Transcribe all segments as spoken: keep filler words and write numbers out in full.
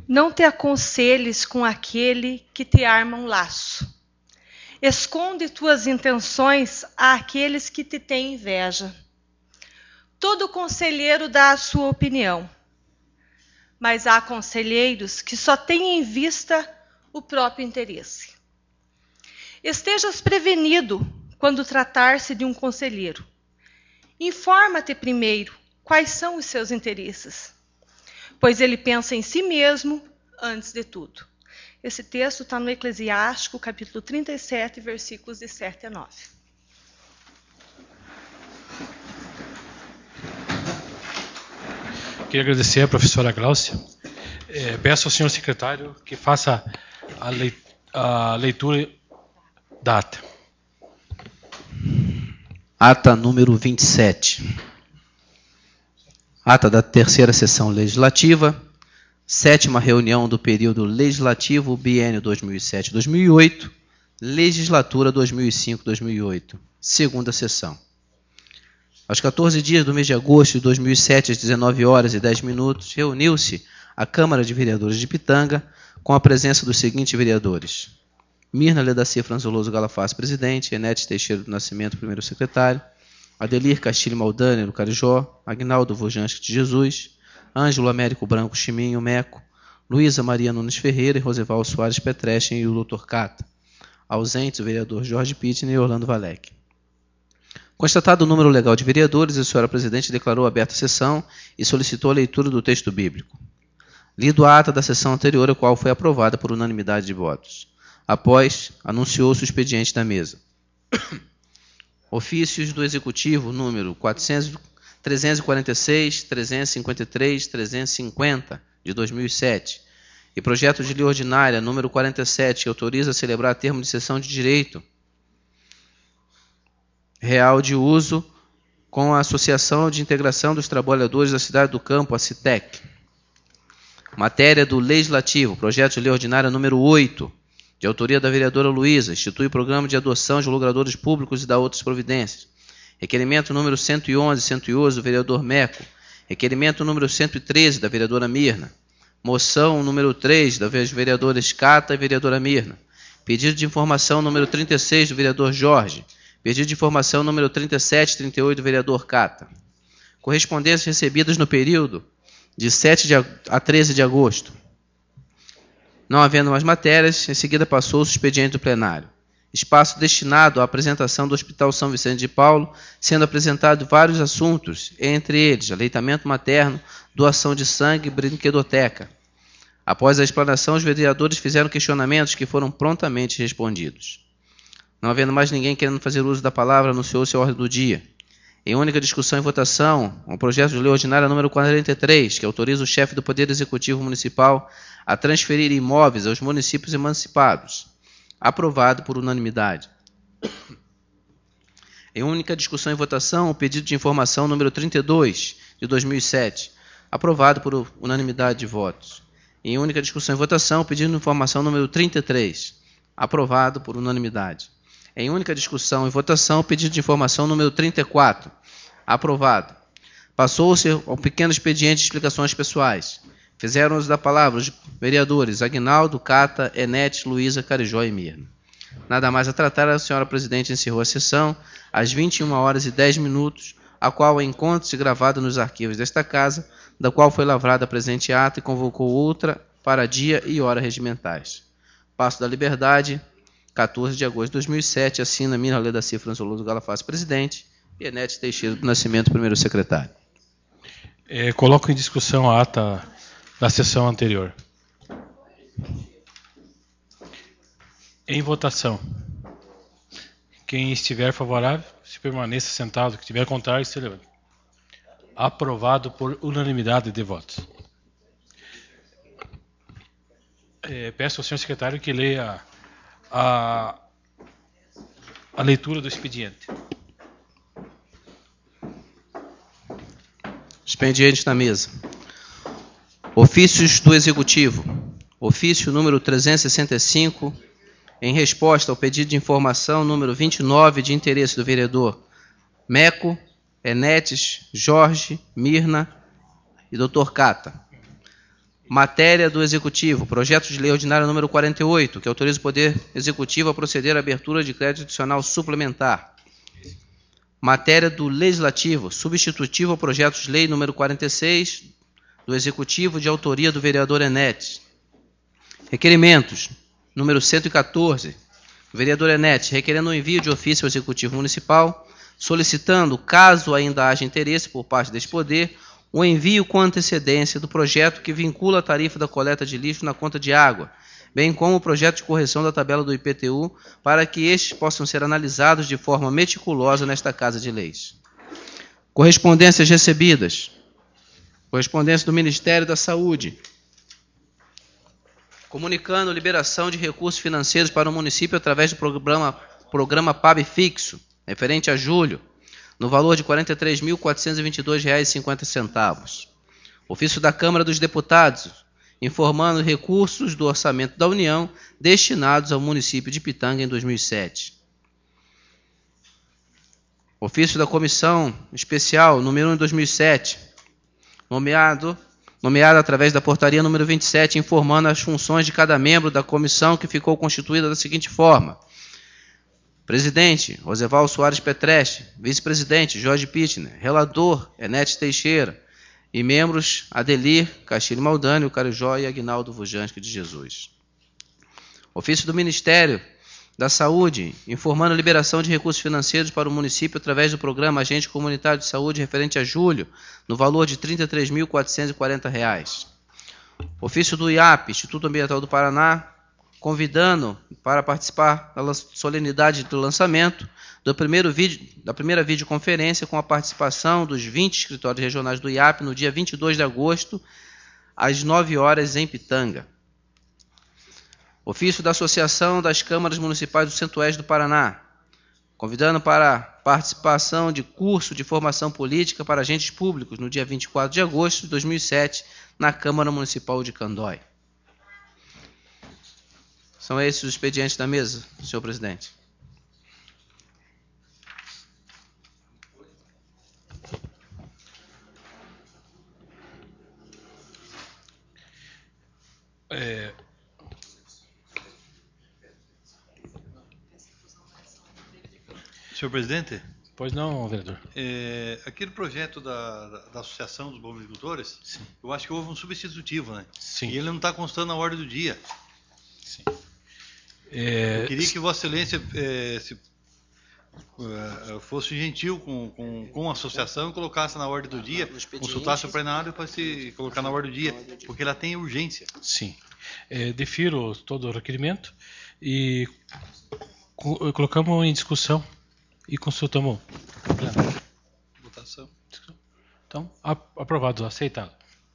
Não te aconselhes com aquele que te arma um laço. Esconde tuas intenções àqueles que te têm inveja. Todo conselheiro dá a sua opinião, mas há conselheiros que só têm em vista o próprio interesse. Estejas prevenido quando tratar-se de um conselheiro. Informa-te primeiro quais são os seus interesses, pois ele pensa em si mesmo antes de tudo. Esse texto está no Eclesiástico, capítulo trinta e sete, versículos de sete a nove. Queria agradecer à professora Gláucia. É, peço ao senhor secretário que faça a, leit a leitura da ata. Ata número vinte e sete. Ata da terceira sessão legislativa, sétima reunião do período legislativo biênio dois mil e sete a dois mil e oito, legislatura dois mil e cinco a dois mil e oito, segunda sessão. Aos quatorze dias do mês de agosto de dois mil e sete, às dezenove horas e dez minutos, reuniu-se a Câmara de Vereadores de Pitanga com a presença dos seguintes vereadores: Mirna Ledaci Franzoloso Galafaz, presidente; Enete Teixeira do Nascimento, primeiro secretário; Adelir Castilho Maldani, do Carijó; Agnaldo Vojansky de Jesus; Ângelo Américo Branco Chiminho, Meco; Luísa Maria Nunes Ferreira e Rosival Soares Petrechen e o doutor Cata. Ausentes o vereador Jorge Pitner e Orlando Valec. Constatado o número legal de vereadores, a senhora presidente declarou aberta a sessão e solicitou a leitura do texto bíblico. Lido a ata da sessão anterior, a qual foi aprovada por unanimidade de votos. Após, anunciou-se o expediente da mesa. Ofícios do Executivo, número trezentos e quarenta e seis, trezentos e cinquenta e três, trezentos e cinquenta, de dois mil e sete, e projeto de lei ordinária, número quarenta e sete, que autoriza a celebrar termo de cessão de direito real de uso com a Associação de Integração dos Trabalhadores da Cidade do Campo, a CITEC. Matéria do Legislativo, projeto de lei ordinária número oito, de autoria da vereadora Luísa, institui o programa de adoção de logradouros públicos e dá outras providências. Requerimento número cento e onze, cento e onze, do vereador Meco. Requerimento número cento e treze, da vereadora Mirna. Moção número três, das vereadoras Cata e vereadora Mirna. Pedido de informação número trinta e seis, do vereador Jorge. Pedido de informação número trinta e sete e trinta e oito, do vereador Cata. Correspondências recebidas no período de sete a treze de agosto. Não havendo mais matérias, em seguida passou-se o expediente do plenário. Espaço destinado à apresentação do Hospital São Vicente de Paulo, sendo apresentados vários assuntos, entre eles aleitamento materno, doação de sangue e brinquedoteca. Após a explanação, os vereadores fizeram questionamentos que foram prontamente respondidos. Não havendo mais ninguém querendo fazer uso da palavra, anunciou-se a ordem do dia. Em única discussão e votação, o projeto de lei ordinária número quarenta e três, que autoriza o chefe do Poder Executivo Municipal a transferir imóveis aos municípios emancipados. Aprovado por unanimidade. Em única discussão e votação, o pedido de informação número trinta e dois, de dois mil e sete. Aprovado por unanimidade de votos. Em única discussão e votação, o pedido de informação número trinta e três. Aprovado por unanimidade. Em única discussão e votação, o pedido de informação número trinta e quatro. Aprovado. Passou-se ao pequeno expediente de explicações pessoais. Fizeram uso da palavra os vereadores Agnaldo, Cata, Enete, Luísa, Carijó e Mirna. Nada mais a tratar, a senhora presidente encerrou a sessão às vinte e uma horas e dez minutos, a qual encontra-se gravada nos arquivos desta casa, da qual foi lavrada a presente ata e convocou outra para dia e hora regimentais. Passo da Liberdade, quatorze de agosto de dois mil e sete, assina Mirna Ledaci Franzoloso Galafaz, presidente, e Enete Teixeira do Nascimento, primeiro secretário. É, coloco em discussão a ata da sessão anterior. Em votação. Quem estiver favorável, se permaneça sentado. Quem estiver contrário, se levante. Aprovado por unanimidade de votos. É, peço ao senhor secretário que leia a, a leitura do expediente. Expediente na mesa. Ofícios do Executivo. Ofício número trezentos e sessenta e cinco, em resposta ao pedido de informação número vinte e nove, de interesse do vereador Meco, Enetes, Jorge, Mirna e doutor Cata. Matéria do Executivo, projeto de lei ordinária número quarenta e oito, que autoriza o Poder Executivo a proceder à abertura de crédito adicional suplementar. Matéria do Legislativo, substitutivo ao projeto de lei número quarenta e seis, do Executivo, de autoria do vereador Enetes. Requerimentos, número cento e quatorze, vereador Enetes, requerendo o envio de ofício ao Executivo Municipal, solicitando, caso ainda haja interesse por parte deste Poder, o envio com antecedência do projeto que vincula a tarifa da coleta de lixo na conta de água, bem como o projeto de correção da tabela do I P T U, para que estes possam ser analisados de forma meticulosa nesta Casa de Leis. Correspondências recebidas. Correspondência do Ministério da Saúde, comunicando liberação de recursos financeiros para o município através do programa, programa P A B fixo, referente a julho, no valor de quarenta e três mil, quatrocentos e vinte e dois reais e cinquenta centavos. Ofício da Câmara dos Deputados, informando recursos do orçamento da União destinados ao município de Pitanga em dois mil e sete. Ofício da Comissão Especial, número um de dois mil e sete, nomeado, nomeado através da portaria número vinte e sete, informando as funções de cada membro da comissão, que ficou constituída da seguinte forma: presidente, Roseval Soares Petreste; vice-presidente, Jorge Pittner; relator, Enetes Teixeira; e membros, Adelir, Castilho Maldânio, Carijó e Aguinaldo Vujansky de Jesus. Ofício do Ministério da Saúde, informando a liberação de recursos financeiros para o município através do programa Agente Comunitário de Saúde referente a julho, no valor de trinta e três mil, quatrocentos e quarenta reais. Ofício do I A P, Instituto Ambiental do Paraná, convidando para participar da solenidade do lançamento do primeiro vídeo, da primeira videoconferência com a participação dos vinte escritórios regionais do I A P no dia vinte e dois de agosto, às nove horas, em Pitanga. Ofício da Associação das Câmaras Municipais do Centro-Oeste do Paraná, convidando para a participação de curso de formação política para agentes públicos no dia vinte e quatro de agosto de dois mil e sete, na Câmara Municipal de Candói. São esses os expedientes da mesa, senhor presidente. É... Senhor presidente? Pois não, vereador. É, aquele projeto da, da, da Associação dos Bovinicultores, Sim. Eu acho que houve um substitutivo, né? Sim. E ele não está constando na ordem do dia. Sim. É... Eu queria que Vossa Excelência é, se, é, fosse gentil com, com, com a associação e colocasse na ordem do dia, consultasse o plenário para se colocar na ordem do dia, porque ela tem urgência. Sim. É, defiro todo o requerimento e co colocamos em discussão e consultamos o plenário. Votação. Então, aprovado, aceitado.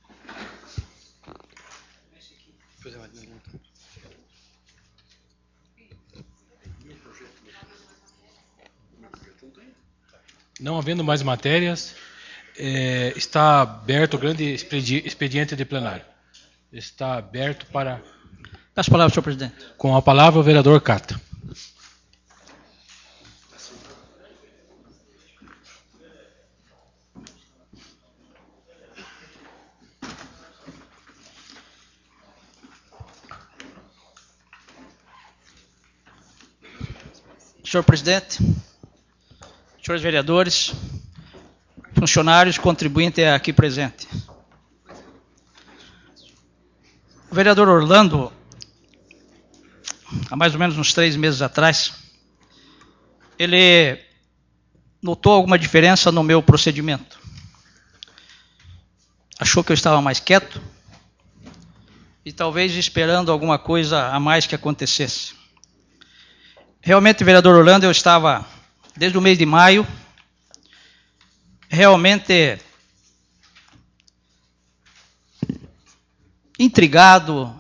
Não havendo mais matérias, é, está aberto o grande expediente de plenário. Está aberto para... Peço a palavra, senhor presidente. Com a palavra, o vereador Cata. Senhor presidente, senhores vereadores, funcionários, contribuintes aqui presentes. O vereador Orlando, há mais ou menos uns três meses atrás, ele notou alguma diferença no meu procedimento. Achou que eu estava mais quieto e talvez esperando alguma coisa a mais que acontecesse. Realmente, vereador Orlando, eu estava, desde o mês de maio, realmente intrigado,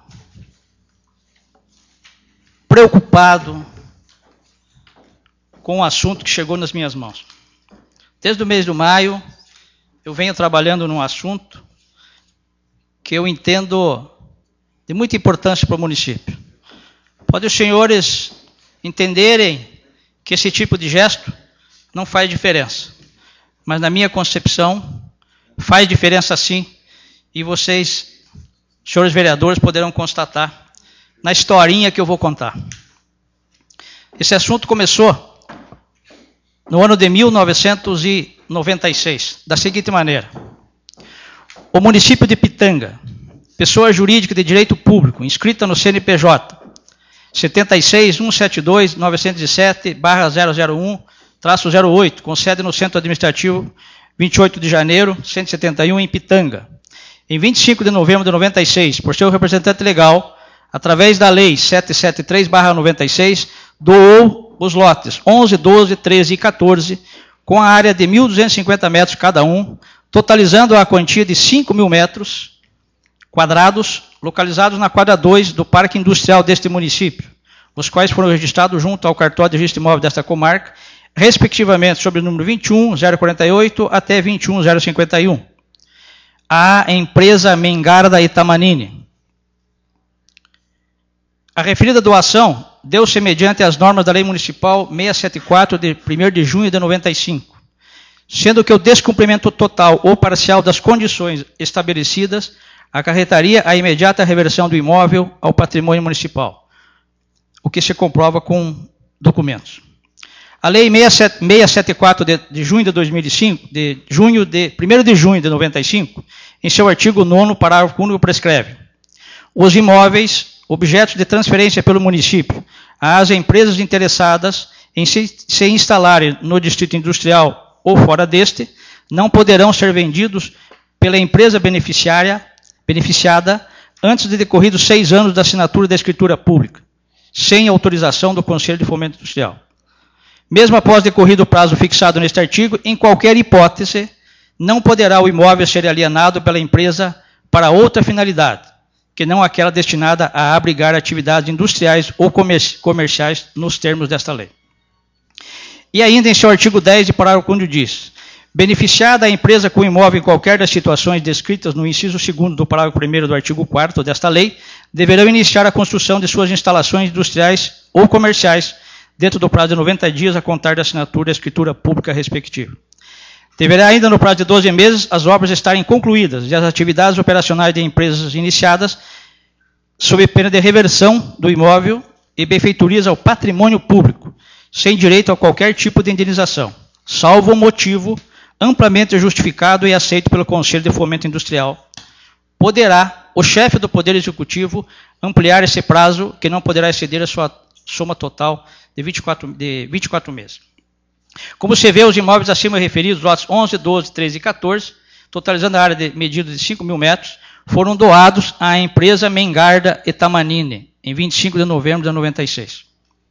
preocupado com o assunto que chegou nas minhas mãos. Desde o mês de maio, eu venho trabalhando num assunto que eu entendo de muita importância para o município. Pode os senhores entenderem que esse tipo de gesto não faz diferença. Mas na minha concepção, faz diferença sim, e vocês os senhores vereadores poderão constatar na historinha que eu vou contar. Esse assunto começou no ano de mil novecentos e noventa e seis, da seguinte maneira. O município de Pitanga, pessoa jurídica de direito público, inscrita no C N P J setenta e seis mil cento e setenta e dois novecentos e sete barra zero zero um traço zero oito, com sede no Centro Administrativo vinte e oito de janeiro, cento e setenta e um, em Pitanga. Em vinte e cinco de novembro de noventa e seis, por seu representante legal, através da Lei setecentos e setenta e três barra noventa e seis, doou os lotes onze, doze, treze e quatorze, com a área de mil duzentos e cinquenta metros cada um, totalizando a quantia de cinco mil metros quadrados, localizados na quadra dois do Parque Industrial deste município, os quais foram registrados junto ao cartório de registro imóvel desta comarca, respectivamente sobre o número vinte e um, zero quarenta e oito até vinte e um, zero cinquenta e um. A empresa Mengarda Itamanini. A referida doação deu-se mediante as normas da Lei Municipal seiscentos e setenta e quatro, de primeiro de junho de noventa e cinco, sendo que o descumprimento total ou parcial das condições estabelecidas acarretaria a imediata reversão do imóvel ao patrimônio municipal, o que se comprova com documentos. A Lei seiscentos e setenta e quatro de, de junho de dois mil e cinco, de junho de primeiro de junho de noventa e cinco, em seu artigo nono, parágrafo único, prescreve: os imóveis, objetos de transferência pelo município às empresas interessadas em se, se instalarem no distrito industrial ou fora deste, não poderão ser vendidos pela empresa beneficiária, beneficiada antes de decorridos seis anos da assinatura da escritura pública, sem autorização do Conselho de Fomento Industrial. Mesmo após decorrido o prazo fixado neste artigo, em qualquer hipótese, não poderá o imóvel ser alienado pela empresa para outra finalidade, que não aquela destinada a abrigar atividades industriais ou comerciais nos termos desta lei. E ainda em seu artigo dez, de parágrafo único, diz: beneficiada a empresa com imóvel em qualquer das situações descritas no inciso segundo do parágrafo primeiro do artigo quarto desta lei, deverão iniciar a construção de suas instalações industriais ou comerciais dentro do prazo de noventa dias a contar da assinatura da escritura pública respectiva. Deverá ainda, no prazo de doze meses, as obras estarem concluídas e as atividades operacionais de empresas iniciadas, sob pena de reversão do imóvel e benfeitorias ao patrimônio público, sem direito a qualquer tipo de indenização, salvo o motivo amplamente justificado e aceito pelo Conselho de Fomento Industrial. Poderá o chefe do Poder Executivo ampliar esse prazo, que não poderá exceder a sua soma total de vinte e quatro, de vinte e quatro meses. Como se vê, os imóveis acima referidos, lotes onze, doze, treze e quatorze, totalizando a área de medida de cinco mil metros, foram doados à empresa Mengarda Itamanini, em vinte e cinco de novembro de noventa e seis.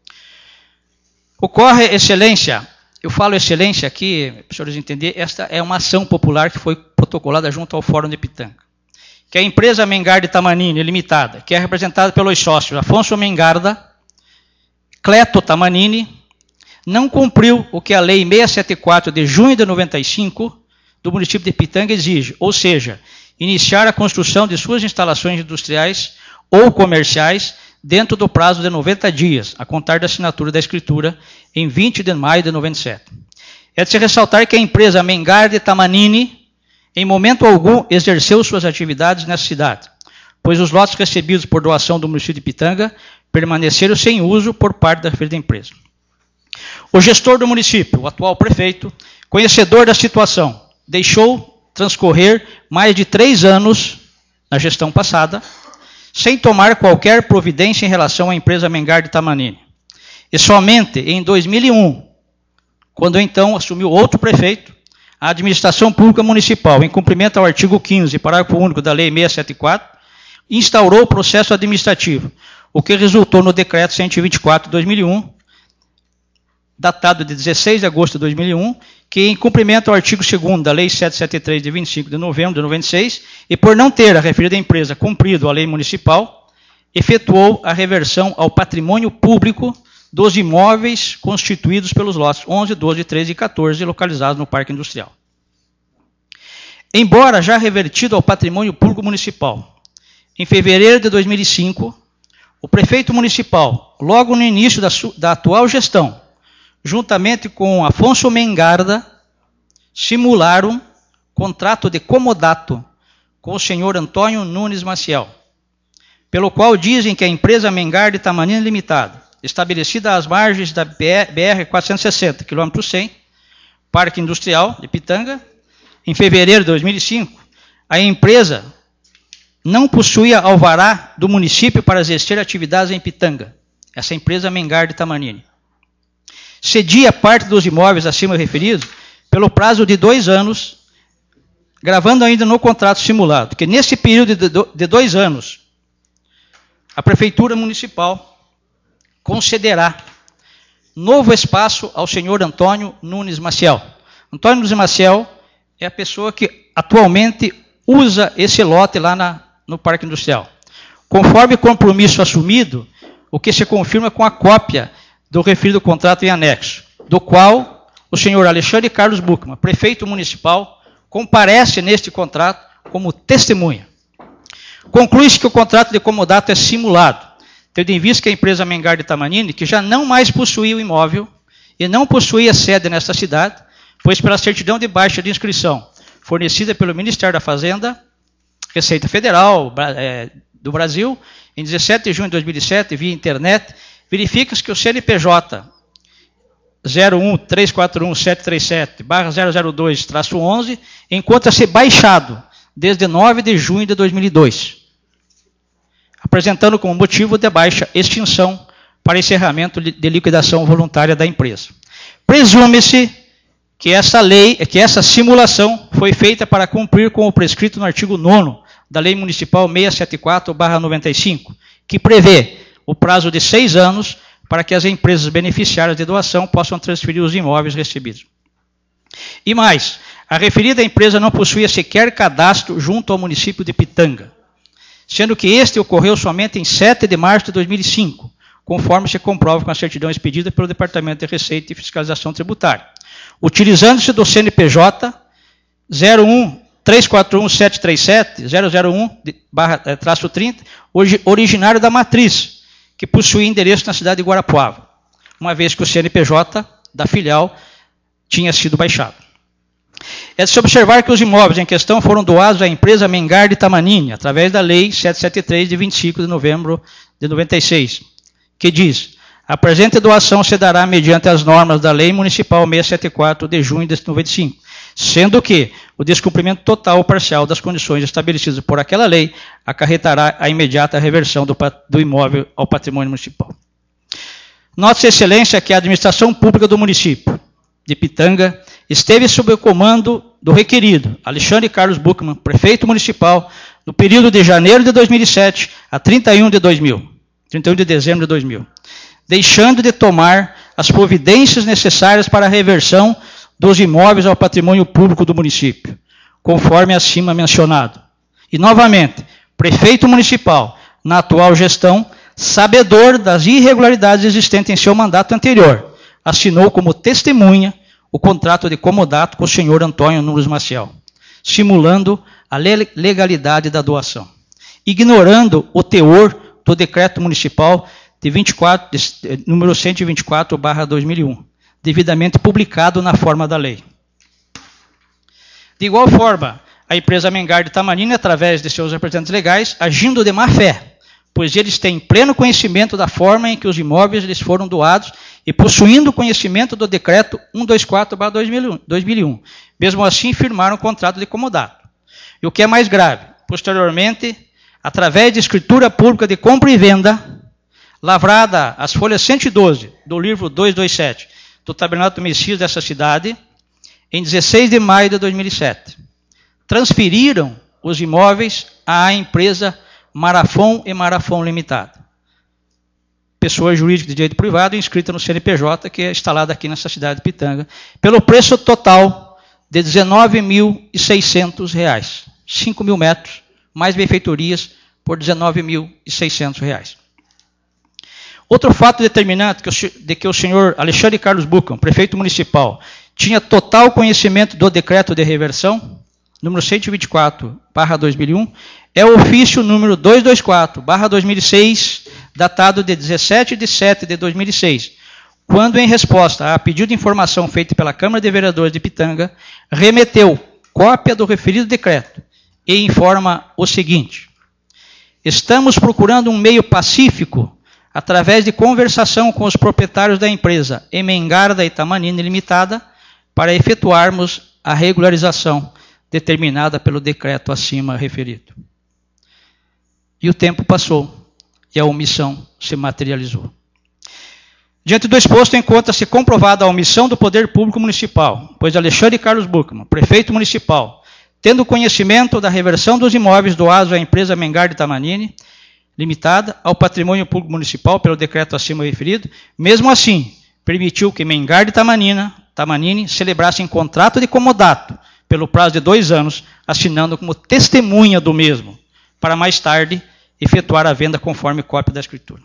Ocorre, excelência, eu falo excelência aqui, para os senhores entenderem, esta é uma ação popular que foi protocolada junto ao Fórum de Pitanga, que a empresa Mengarda Itamanini Limitada, que é representada pelos sócios Afonso Mengarda, Cleto Tamanini, não cumpriu o que a Lei seiscentos e setenta e quatro de junho de noventa e cinco do município de Pitanga exige, ou seja, iniciar a construção de suas instalações industriais ou comerciais dentro do prazo de noventa dias, a contar da assinatura da escritura, em vinte de maio de noventa e sete. É de se ressaltar que a empresa Mengarda Tamanini, em momento algum, exerceu suas atividades nessa cidade, pois os lotes recebidos por doação do município de Pitanga permaneceram sem uso por parte da referida empresa. O gestor do município, o atual prefeito, conhecedor da situação, deixou transcorrer mais de três anos na gestão passada, sem tomar qualquer providência em relação à empresa Mengarda Tamanini. E somente em dois mil e um, quando então assumiu outro prefeito, a administração pública municipal, em cumprimento ao artigo quinze, parágrafo único da Lei seiscentos e setenta e quatro, instaurou o processo administrativo, o que resultou no decreto cento e vinte e quatro de dois mil e um, datado de dezesseis de agosto de dois mil e um, que, em cumprimento ao artigo segundo da Lei setecentos e setenta e três, de vinte e cinco de novembro de noventa e seis, e por não ter a referida empresa cumprido a lei municipal, efetuou a reversão ao patrimônio público dos imóveis constituídos pelos lotes onze, doze, treze e quatorze, localizados no Parque Industrial. Embora já revertido ao patrimônio público municipal, em fevereiro de dois mil e cinco, o prefeito municipal, logo no início da, da atual gestão, juntamente com Afonso Mengarda, simularam contrato de comodato com o senhor Antônio Nunes Maciel, pelo qual dizem que a empresa Mengar de Tamanini Limitada, estabelecida às margens da B R quatrocentos e sessenta, quilômetro cem, Parque Industrial de Pitanga, em fevereiro de dois mil e cinco, a empresa não possuía alvará do município para exercer atividades em Pitanga. Essa empresa Mengar de Tamanini cedia parte dos imóveis acima referidos pelo prazo de dois anos, gravando ainda no contrato simulado, que nesse período de dois anos, a Prefeitura Municipal concederá novo espaço ao senhor Antônio Nunes Maciel. Antônio Nunes Maciel é a pessoa que atualmente usa esse lote lá na, no Parque Industrial. Conforme compromisso assumido, o que se confirma com a cópia do referido contrato em anexo, do qual o senhor Alexandre Carlos Buchmann, prefeito municipal, comparece neste contrato como testemunha. Conclui-se que o contrato de comodato é simulado, tendo em vista que a empresa Mengar de Tamanini, que já não mais possuía o imóvel e não possuía sede nesta cidade, pois pela certidão de baixa de inscrição fornecida pelo Ministério da Fazenda, Receita Federal é, do Brasil, em dezessete de junho de dois mil e sete, via internet, verifica-se que o C N P J zero um três quatro um sete três sete barra zero zero dois traço onze encontra-se baixado desde nove de junho de dois mil e dois, apresentando como motivo de baixa extinção para encerramento de liquidação voluntária da empresa. Presume-se que essa lei, que essa simulação foi feita para cumprir com o prescrito no artigo nono da Lei Municipal seiscentos e setenta e quatro barra noventa e cinco, que prevê o prazo de seis anos para que as empresas beneficiárias de doação possam transferir os imóveis recebidos. E mais, a referida empresa não possuía sequer cadastro junto ao município de Pitanga, sendo que este ocorreu somente em sete de março de dois mil e cinco, conforme se comprova com a certidão expedida pelo Departamento de Receita e Fiscalização Tributária, utilizando-se do C N P J zero um três quatro um sete três sete zero zero um barra traço trinta, originário da matriz, que possuía endereço na cidade de Guarapuava, uma vez que o C N P J da filial tinha sido baixado. É de se observar que os imóveis em questão foram doados à empresa Mengar de Tamanini, através da Lei setecentos e setenta e três, de vinte e cinco de novembro de noventa e seis, que diz: a presente doação se dará mediante as normas da Lei Municipal seiscentos e setenta e quatro de junho de noventa e cinco, sendo que o descumprimento total ou parcial das condições estabelecidas por aquela lei acarretará a imediata reversão do, do imóvel ao patrimônio municipal. Note, Excelência, que a administração pública do município de Pitanga esteve sob o comando do requerido Alexandre Carlos Buchmann, prefeito municipal, no período de janeiro de dois mil e sete a trinta e um de dois mil, trinta e um de dezembro de dois mil, deixando de tomar as providências necessárias para a reversão dos imóveis ao patrimônio público do município, conforme acima mencionado. E, novamente, prefeito municipal, na atual gestão, sabedor das irregularidades existentes em seu mandato anterior, assinou como testemunha o contrato de comodato com o senhor Antônio Nunes Maciel, simulando a legalidade da doação, ignorando o teor do decreto municipal de vinte e quatro, de, número cento e vinte e quatro barra dois mil e um, devidamente publicado na forma da lei. De igual forma, a empresa Mengar de Tamanini, através de seus representantes legais, agindo de má fé, pois eles têm pleno conhecimento da forma em que os imóveis lhes foram doados e possuindo conhecimento do decreto cento e vinte e quatro barra dois mil e um. Mesmo assim, firmaram o contrato de comodato. E o que é mais grave, posteriormente, através de escritura pública de compra e venda, lavrada às folhas cento e doze do livro duzentos e vinte e sete do Tabernáculo do Messias dessa cidade, em dezesseis de maio de dois mil e sete, transferiram os imóveis à empresa Marafon e Marafon Limitada, pessoa jurídica de direito privado inscrita no C N P J, que é instalada aqui nessa cidade de Pitanga, pelo preço total de dezenove mil e seiscentos reais, cinco mil metros, mais benfeitorias por dezenove mil e seiscentos reais. Outro fato determinante de que o senhor Alexandre Carlos Buchmann, prefeito municipal, tinha total conhecimento do decreto de reversão, número cento e vinte e quatro barra dois mil e um, é o ofício número duzentos e vinte e quatro barra dois mil e seis, datado de dezessete de setembro de dois mil e seis, quando, em resposta a pedido de informação feito pela Câmara de Vereadores de Pitanga, remeteu cópia do referido decreto e informa o seguinte: estamos procurando um meio pacífico, através de conversação com os proprietários da empresa Emengarda Itamanini Limitada, para efetuarmos a regularização determinada pelo decreto acima referido. E o tempo passou, e a omissão se materializou. Diante do exposto, encontra-se comprovada a omissão do Poder Público Municipal, pois Alexandre Carlos Buchmann, prefeito municipal, tendo conhecimento da reversão dos imóveis doados à empresa Emengarda Itamanini Limitada ao patrimônio público municipal pelo decreto acima referido, mesmo assim, permitiu que Emengarda Itamanini celebrassem contrato de comodato pelo prazo de dois anos, assinando como testemunha do mesmo, para mais tarde efetuar a venda conforme cópia da escritura.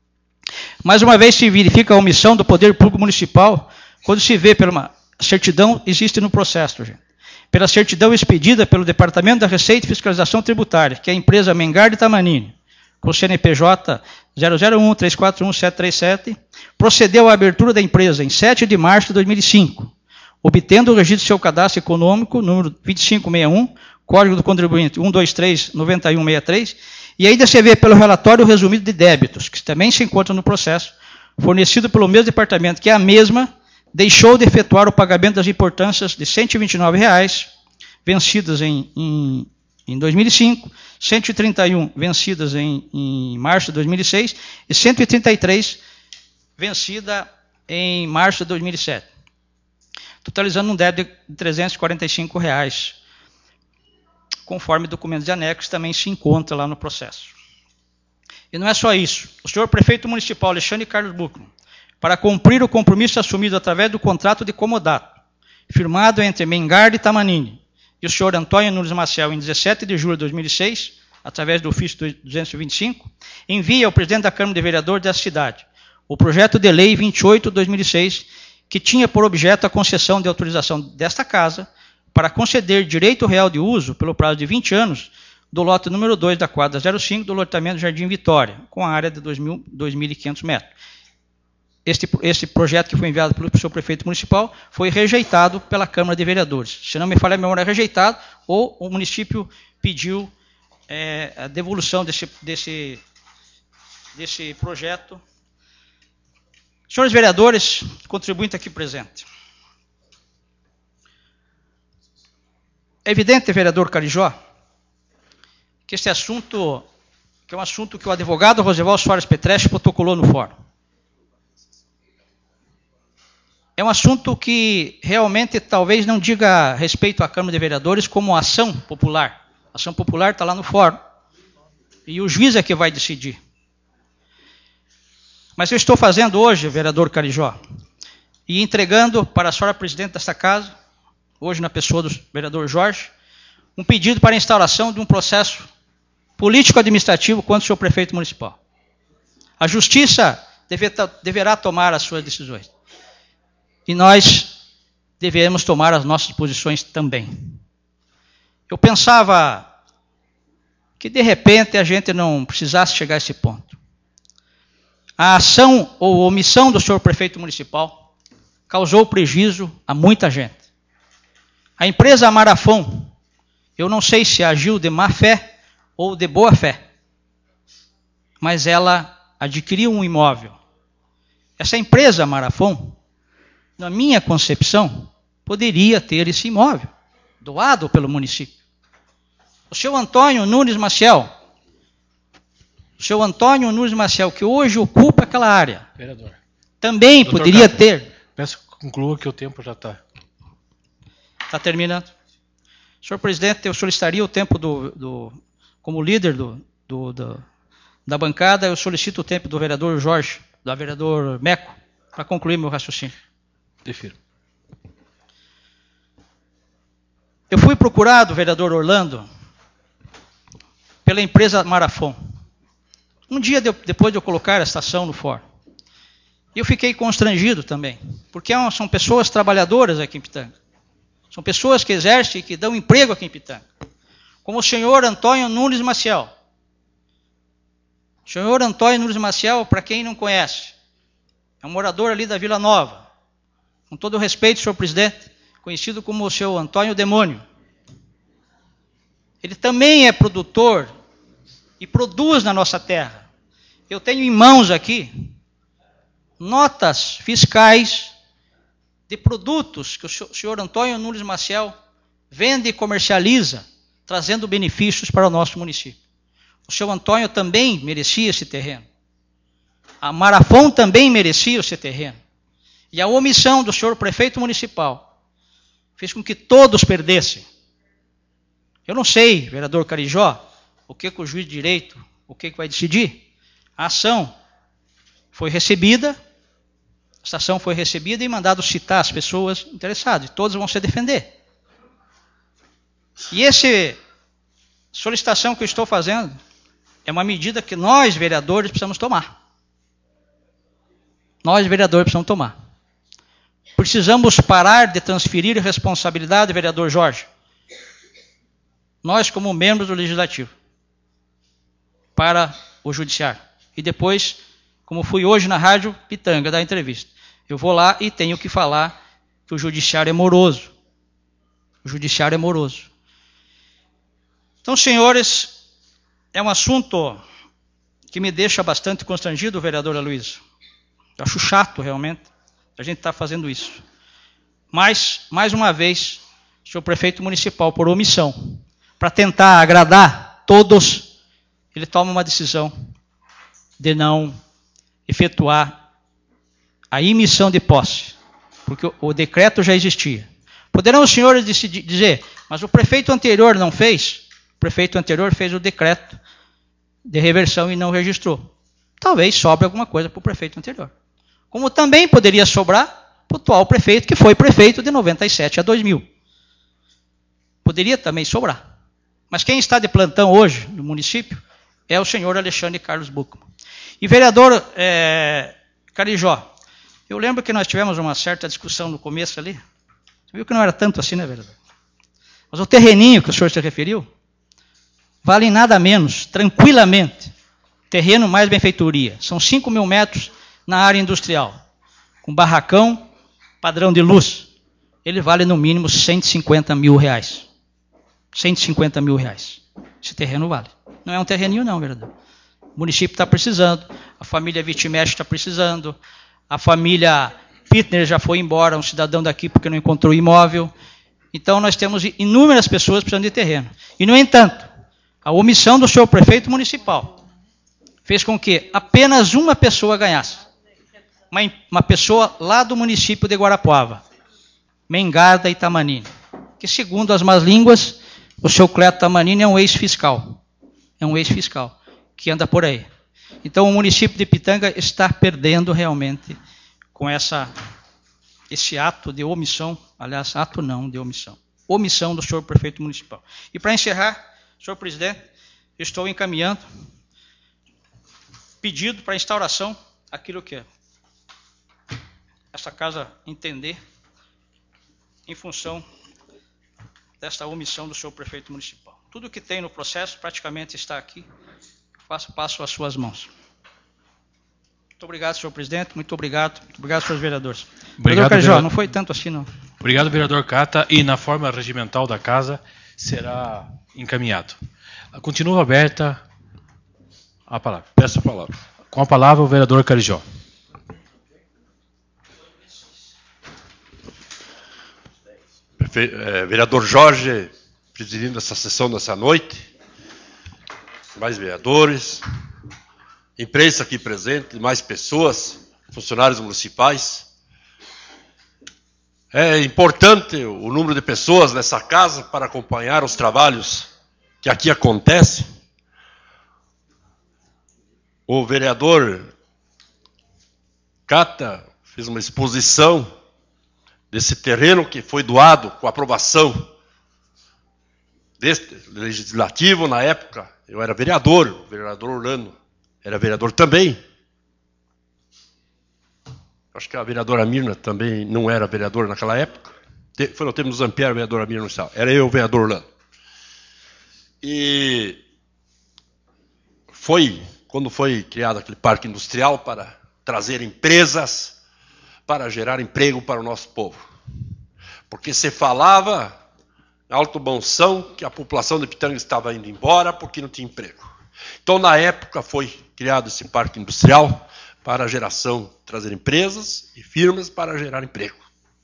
Mais uma vez se verifica a omissão do Poder Público Municipal quando se vê pela uma certidão, existe no processo, gente. Pela certidão expedida pelo Departamento da Receita e Fiscalização Tributária, que é a empresa Emengarda Itamanini, com o C N P J zero zero um, três quatro um, sete três sete, procedeu à abertura da empresa em sete de março de dois mil e cinco, obtendo o registro do seu cadastro econômico, número vinte e cinco sessenta e um, Código do Contribuinte um dois três nove um seis três, e ainda se vê pelo relatório resumido de débitos, que também se encontra no processo, fornecido pelo mesmo departamento, que é a mesma, deixou de efetuar o pagamento das importâncias de cento e vinte e nove reais, vencidas em, em, em dois mil e cinco, cento e trinta e um vencidas em, em março de dois mil e seis e cento e trinta e três vencida em março de dois mil e sete, totalizando um débito de trezentos e quarenta e cinco reais, conforme documentos de anexo, também se encontra lá no processo. E não é só isso. O senhor prefeito municipal, Alexandre Carlos Buchmann, para cumprir o compromisso assumido através do contrato de comodato, firmado entre Emengarda Itamanini e o senhor Antônio Nunes Maciel em dezessete de julho de dois mil e seis, através do ofício duzentos e vinte e cinco, envia ao presidente da Câmara de Vereadores dessa cidade o projeto de lei vinte e oito de dois mil e seis, que tinha por objeto a concessão de autorização desta casa para conceder direito real de uso, pelo prazo de vinte anos, do lote número dois da quadra zero cinco do loteamento Jardim Vitória, com a área de dois mil e quinhentos metros. Este, este projeto que foi enviado pelo seu prefeito municipal foi rejeitado pela Câmara de Vereadores. Se não me falha a memória, é rejeitado, ou o município pediu é, a devolução desse, desse, desse projeto. Senhores vereadores, contribuinte aqui presente. É evidente, vereador Carijó, que este assunto, que é um assunto que o advogado Rosival Soares Petreschi protocolou no fórum. É um assunto que realmente talvez não diga respeito à Câmara de Vereadores como ação popular. A ação popular está lá no fórum. E o juiz é que vai decidir. Mas eu estou fazendo hoje, vereador Carijó, e entregando para a senhora presidente desta casa, hoje na pessoa do vereador Jorge, um pedido para a instauração de um processo político-administrativo contra o seu prefeito municipal. A justiça deve, deverá tomar as suas decisões. E nós devemos tomar as nossas posições também. Eu pensava que, de repente, a gente não precisasse chegar a esse ponto. A ação ou omissão do senhor prefeito municipal causou prejuízo a muita gente. A empresa Marafon, eu não sei se agiu de má fé ou de boa fé, mas ela adquiriu um imóvel. Essa empresa Marafon, na minha concepção, poderia ter esse imóvel doado pelo município. O senhor Antônio Nunes Maciel, o senhor Antônio Nunes Maciel, que hoje ocupa aquela área, vereador, também doutor poderia Castro, ter. Peço que conclua que o tempo já está. Está terminando. Senhor presidente, eu solicitaria o tempo do, do como líder do, do, do, da bancada, eu solicito o tempo do vereador Jorge, do vereador Meco, para concluir meu raciocínio. Defiro. Eu fui procurado, vereador Orlando, pela empresa Marafon. Um dia de, depois de eu colocar esta ação no fórum. E eu fiquei constrangido também, porque são pessoas trabalhadoras aqui em Pitanga. São pessoas que exercem e que dão emprego aqui em Pitanga. Como o senhor Antônio Nunes Maciel. O senhor Antônio Nunes Maciel, para quem não conhece, é um morador ali da Vila Nova. Com todo o respeito, senhor presidente, conhecido como o seu Antônio Demônio. Ele também é produtor e produz na nossa terra. Eu tenho em mãos aqui notas fiscais de produtos que o senhor Antônio Nunes Maciel vende e comercializa, trazendo benefícios para o nosso município. O senhor Antônio também merecia esse terreno. A Marafon também merecia esse terreno. E a omissão do senhor prefeito municipal fez com que todos perdessem. Eu não sei, vereador Carijó, o que, que o juiz de direito, o que, que vai decidir. A ação foi recebida, essa ação foi recebida e mandado citar as pessoas interessadas. E todos vão se defender. E essa solicitação que eu estou fazendo é uma medida que nós, vereadores, precisamos tomar. Nós, vereadores, precisamos tomar. Precisamos parar de transferir responsabilidade, vereador Jorge. Nós, como membros do Legislativo, para o Judiciário. E depois, como fui hoje na Rádio Pitanga dar entrevista, eu vou lá e tenho que falar que o Judiciário é moroso. O Judiciário é moroso. Então, senhores, é um assunto que me deixa bastante constrangido, vereadora Luísa. Eu acho chato, realmente, a gente está fazendo isso. Mas, mais uma vez, o senhor prefeito municipal, por omissão, para tentar agradar todos, ele toma uma decisão de não efetuar a emissão de posse, porque o, o decreto já existia. Poderão os senhores decidir, dizer, mas o prefeito anterior não fez? O prefeito anterior fez o decreto de reversão e não registrou. Talvez sobre alguma coisa para o prefeito anterior. Como também poderia sobrar para o atual prefeito, que foi prefeito de noventa e sete a dois mil. Poderia também sobrar. Mas quem está de plantão hoje no município é o senhor Alexandre Carlos Buchmann. E vereador é, Carijó, eu lembro que nós tivemos uma certa discussão no começo ali. Você viu que não era tanto assim, né, vereador? Mas o terreninho que o senhor se referiu, vale nada menos, tranquilamente, terreno mais benfeitoria. São cinco mil metros na área industrial, com barracão, padrão de luz. Ele vale no mínimo cento e cinquenta mil reais. cento e cinquenta mil reais. Esse terreno vale. Não é um terreninho não, vereador. O município está precisando, a família Vitimestre está precisando, a família Pitner já foi embora, um cidadão daqui porque não encontrou imóvel. Então nós temos inúmeras pessoas precisando de terreno. E, no entanto, a omissão do senhor prefeito municipal fez com que apenas uma pessoa ganhasse. Uma, uma pessoa lá do município de Guarapuava, Mengarda Itamanini, que, segundo as más línguas, o seu Cleto Tamanini é um ex-fiscal. É um ex-fiscal que anda por aí. Então o município de Pitanga está perdendo realmente com essa, esse ato de omissão, aliás, ato não de omissão, omissão do senhor prefeito municipal. E para encerrar, senhor presidente, eu estou encaminhando pedido para instauração, aquilo que essa casa entender, em função desta omissão do senhor prefeito municipal. Tudo que tem no processo praticamente está aqui. Faço, passo às suas mãos. Muito obrigado, senhor presidente. Muito obrigado. Muito obrigado, senhores vereadores. Obrigado, vereador Carijó, vereador. não foi tanto assim, não. Obrigado, vereador Cata. E na forma regimental da casa será encaminhado. Continua aberta a palavra. Peço a palavra. Com a palavra, o vereador Carijó. Prefe... É, vereador Jorge, presidindo essa sessão dessa noite, mais vereadores, imprensa aqui presente, mais pessoas, funcionários municipais. É importante o número de pessoas nessa casa para acompanhar os trabalhos que aqui acontecem. O vereador Cata fez uma exposição desse terreno que foi doado com aprovação deste legislativo. Na época, eu era vereador, o vereador Orlando era vereador também. Acho que a vereadora Mirna também não era vereadora naquela época. Foi no tempo do Zampieri, a vereadora Mirna não estava. Era eu, o vereador Orlando. E foi quando foi criado aquele parque industrial para trazer empresas, para gerar emprego para o nosso povo. Porque se falava, alto bom som, que a população de Pitanga estava indo embora porque não tinha emprego. Então, na época, foi criado esse parque industrial para a geração, trazer empresas e firmas para gerar emprego.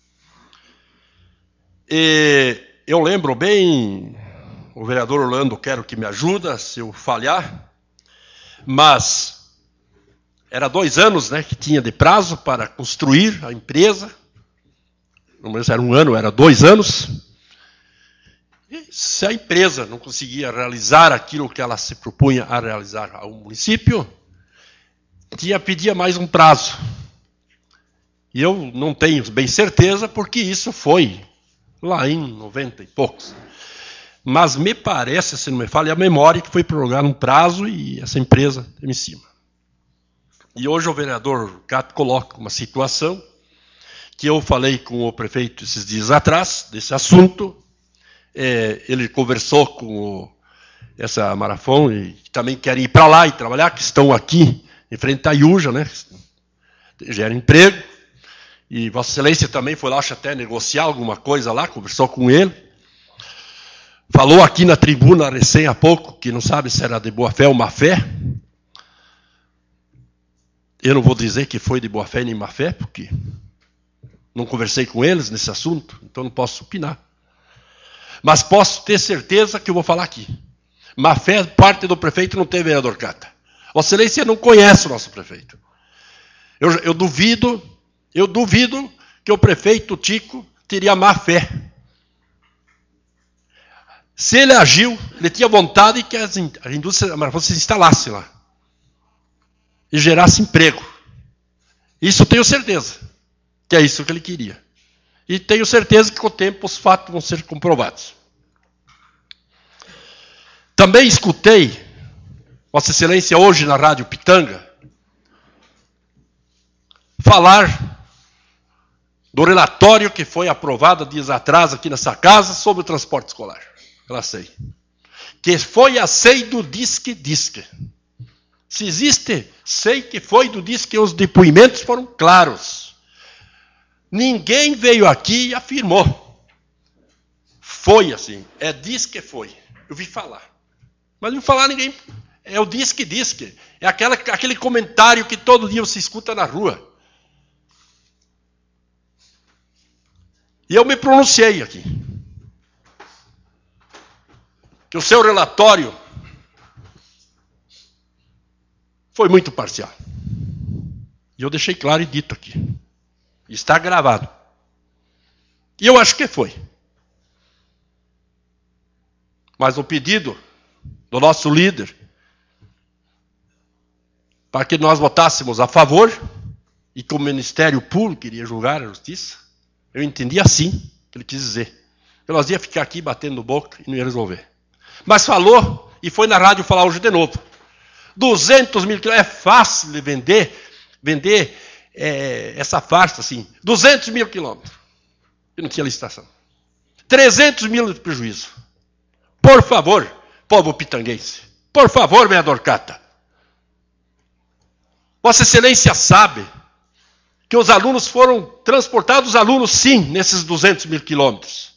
E eu lembro bem, o vereador Orlando, quero que me ajude se eu falhar, mas era dois anos, né, que tinha de prazo para construir a empresa. Não lembro se era um ano, era dois anos. E se a empresa não conseguia realizar aquilo que ela se propunha a realizar ao município, tinha pedia mais um prazo. E eu não tenho bem certeza, porque isso foi lá em noventa e poucos. Mas me parece, se não me falha a memória, que foi prorrogado um prazo e essa empresa teve em cima. E hoje o vereador Cato coloca uma situação que eu falei com o prefeito esses dias atrás, desse assunto. É, ele conversou com o, essa Marafon, e também querem ir para lá e trabalhar, que estão aqui em frente à Iuja, né? Gera emprego. E Vossa Excelência também foi lá, acho até negociar alguma coisa lá, conversou com ele. Falou aqui na tribuna, recém há pouco, que não sabe se era de boa fé ou má fé. Eu não vou dizer que foi de boa fé nem má fé, porque não conversei com eles nesse assunto, então não posso opinar. Mas posso ter certeza que eu vou falar aqui. Má fé, parte do prefeito não tem, vereador Cata. Vossa Excelência não conhece o nosso prefeito. Eu, eu duvido, eu duvido que o prefeito Tico teria má fé. Se ele agiu, ele tinha vontade que as, a indústria se instalasse lá. E gerasse emprego. Isso eu tenho certeza. Que é isso que ele queria. E tenho certeza que com o tempo os fatos vão ser comprovados. Também escutei Vossa Excelência hoje na Rádio Pitanga falar do relatório que foi aprovado dias atrás aqui nessa casa sobre o transporte escolar. Ela sei. Que foi a S E I do Disque-Disque. Se existe, sei que foi do Disque, os depoimentos foram claros. Ninguém veio aqui e afirmou. Foi assim. É diz que foi. Eu vi falar. Mas não falar ninguém. É o diz que diz que. É aquela, aquele comentário que todo dia você escuta na rua. E eu me pronunciei aqui. Que o seu relatório foi muito parcial. E eu deixei claro e dito aqui. Está gravado. E eu acho que foi. Mas o pedido do nosso líder para que nós votássemos a favor e que o Ministério Público iria julgar a justiça, eu entendi assim que ele quis dizer. Que nós ia ficar aqui batendo boca e não ia resolver. Mas falou, e foi na rádio falar hoje de novo. duzentos mil quilômetros, é fácil de vender, vender é, essa farsa assim. duzentos mil quilômetros. E não tinha licitação. trezentos mil de prejuízo. Por favor, povo pitanguense. Por favor, vereador Cata. Vossa Excelência sabe que os alunos foram transportados, alunos sim, nesses duzentos mil quilômetros.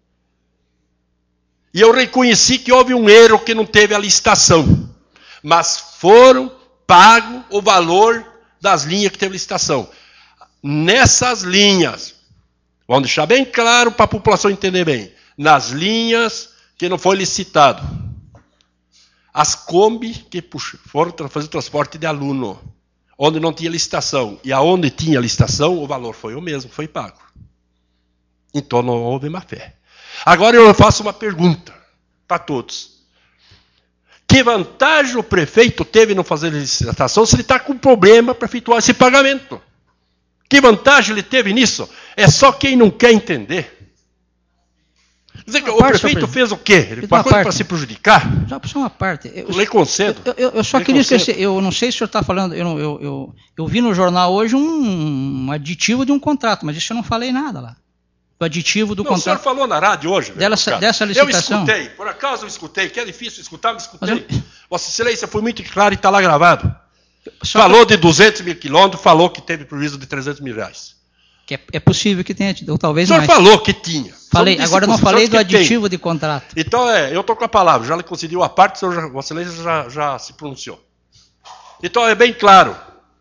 E eu reconheci que houve um erro que não teve a licitação. Mas foram pago o valor das linhas que teve licitação. Nessas linhas, vamos deixar bem claro para a população entender bem, nas linhas que não foi licitado, as Kombi que puxa, foram fazer o transporte de aluno, onde não tinha licitação, e aonde tinha licitação, o valor foi o mesmo, foi pago. Então não houve má fé. Agora eu faço uma pergunta para todos. Que vantagem o prefeito teve em não fazer licitação se ele está com problema para efetuar esse pagamento? Que vantagem ele teve nisso? É só quem não quer entender. Quer dizer que o parte, prefeito fez o quê? Ele pagou para se prejudicar? Já puxou uma parte. Eu, Lei concedo. Eu, eu, eu só Lei queria esquecer, eu não sei se o senhor está falando, eu, eu, eu, eu vi no jornal hoje um, um aditivo de um contrato, mas isso eu não falei nada lá. O aditivo do não, contrato. O senhor falou na rádio hoje. Dessa, dessa licitação. Eu escutei, por acaso eu escutei, que é difícil escutar, mas escutei. Mas eu... Vossa Excelência foi muito claro e está lá gravado. Só falou que... de duzentos mil quilômetros, falou que teve prejuízo de trezentos mil reais. Que é, é possível que tenha, ou talvez O senhor mais. falou que tinha. Falei, Só me agora disse não pro senhor falei do que aditivo tem. de contrato. Então, é, eu estou com a palavra, já lhe concediu a parte, o senhor já, Vossa Excelência já, já se pronunciou. Então, é bem claro.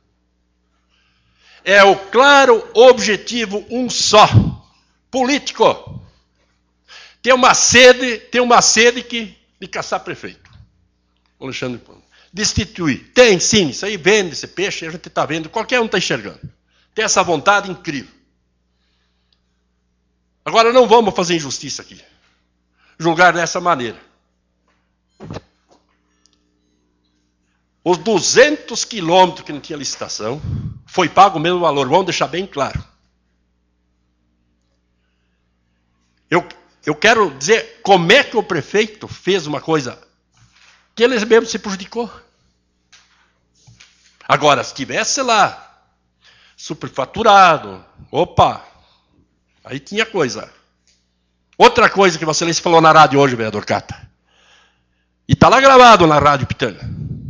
É o claro objetivo, um só. Político. Tem uma sede, tem uma sede que, de caçar prefeito. O Alexandre Pano. Destituir. Tem, sim, isso aí vende esse peixe, a gente está vendo, qualquer um está enxergando. Tem essa vontade incrível. Agora não vamos fazer injustiça aqui. Julgar dessa maneira. Os duzentos quilômetros que não tinha licitação, foi pago o mesmo valor, vamos deixar bem claro. Eu, eu quero dizer como é que o prefeito fez uma coisa que ele mesmo se prejudicou. Agora, se tivesse lá, superfaturado, opa, aí tinha coisa. Outra coisa que Vossa Excelência falou na rádio hoje, vereador Cata, e está lá gravado na rádio Pitana,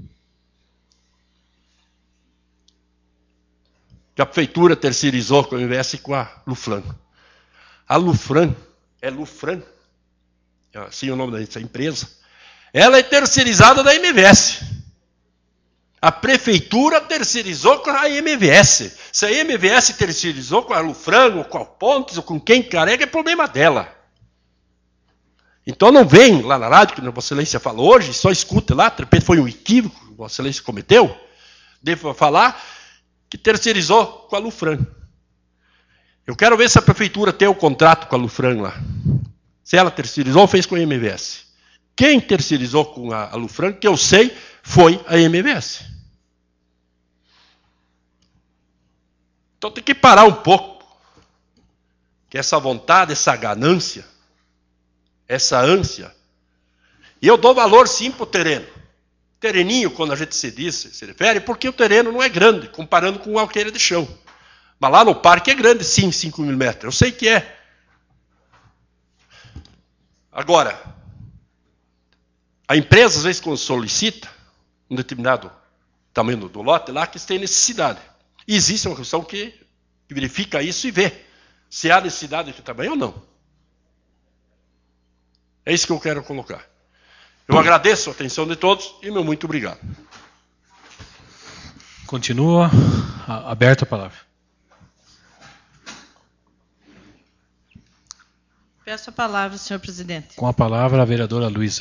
que a prefeitura terceirizou com a M V S e com a Lufran. A Lufran, é Lufran, é assim o nome dessa empresa, ela é terceirizada da M V S. A prefeitura terceirizou com a M V S. Se a M V S terceirizou com a Lufran, ou com a Pontes, ou com quem carrega, é problema dela. Então não vem lá na rádio, que Vossa Excelência falou hoje, só escuta lá, de repente foi um equívoco que Vossa Excelência cometeu, devo falar que terceirizou com a Lufran. Eu quero ver se a prefeitura tem o contrato com a Lufran lá. Se ela terceirizou ou fez com a M V S. Quem terceirizou com a, a Lufran, que eu sei, foi a M V S. Então tem que parar um pouco. Que essa vontade, essa ganância, essa ânsia. E eu dou valor sim para o terreno. Tereninho, quando a gente se diz, se refere, porque o terreno não é grande, comparando com o alqueire de chão. Mas lá no parque é grande, sim, cinco mil metros. Eu sei que é. Agora, a empresa, às vezes, quando solicita um determinado tamanho do lote, lá que tem necessidade. E existe uma questão que verifica isso e vê se há necessidade de tamanho ou não. É isso que eu quero colocar. Eu agradeço a atenção de todos e meu muito obrigado. Continua aberta a palavra. Peço a palavra, senhor presidente. Com a palavra, a vereadora Luísa.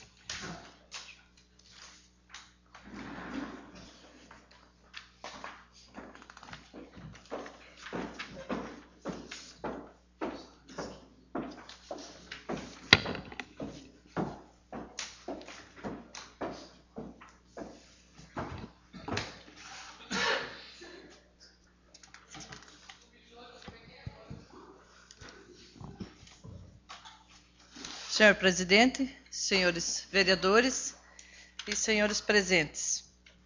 Senhor presidente, senhores vereadores e senhores presentes.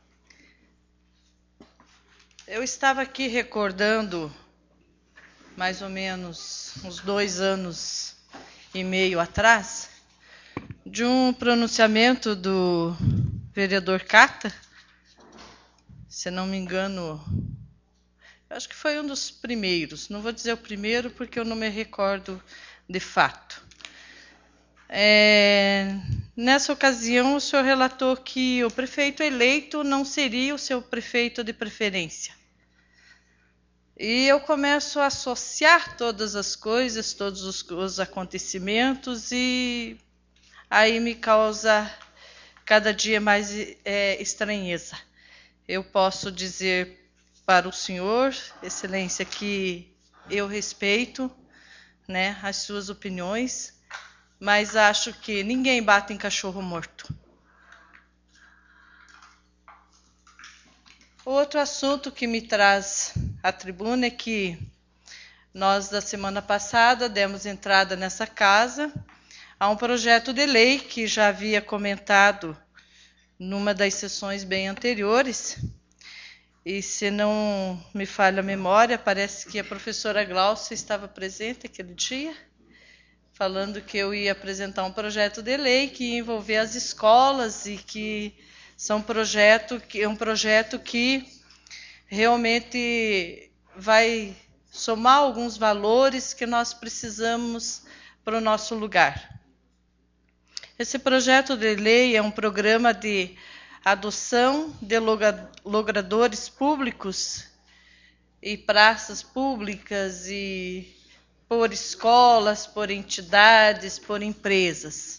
Eu estava aqui recordando, mais ou menos uns dois anos e meio atrás, de um pronunciamento do vereador Cata, se não me engano, acho que foi um dos primeiros, não vou dizer o primeiro porque eu não me recordo de fato. É, nessa ocasião, o senhor relatou que o prefeito eleito não seria o seu prefeito de preferência. E eu começo a associar todas as coisas, todos os, os acontecimentos, e aí me causa cada dia mais é, estranheza. Eu posso dizer para o senhor, excelência, que eu respeito, né, as suas opiniões, mas acho que ninguém bate em cachorro morto. Outro assunto que me traz à tribuna é que nós, da semana passada, demos entrada nessa casa a um projeto de lei que já havia comentado numa das sessões bem anteriores, e se não me falha a memória, parece que a professora Glaucia estava presente aquele dia, falando que eu ia apresentar um projeto de lei que ia envolver as escolas e que são projeto, que é um projeto que realmente vai somar alguns valores que nós precisamos para o nosso lugar. Esse projeto de lei é um programa de adoção de logradores públicos e praças públicas e por escolas, por entidades, por empresas.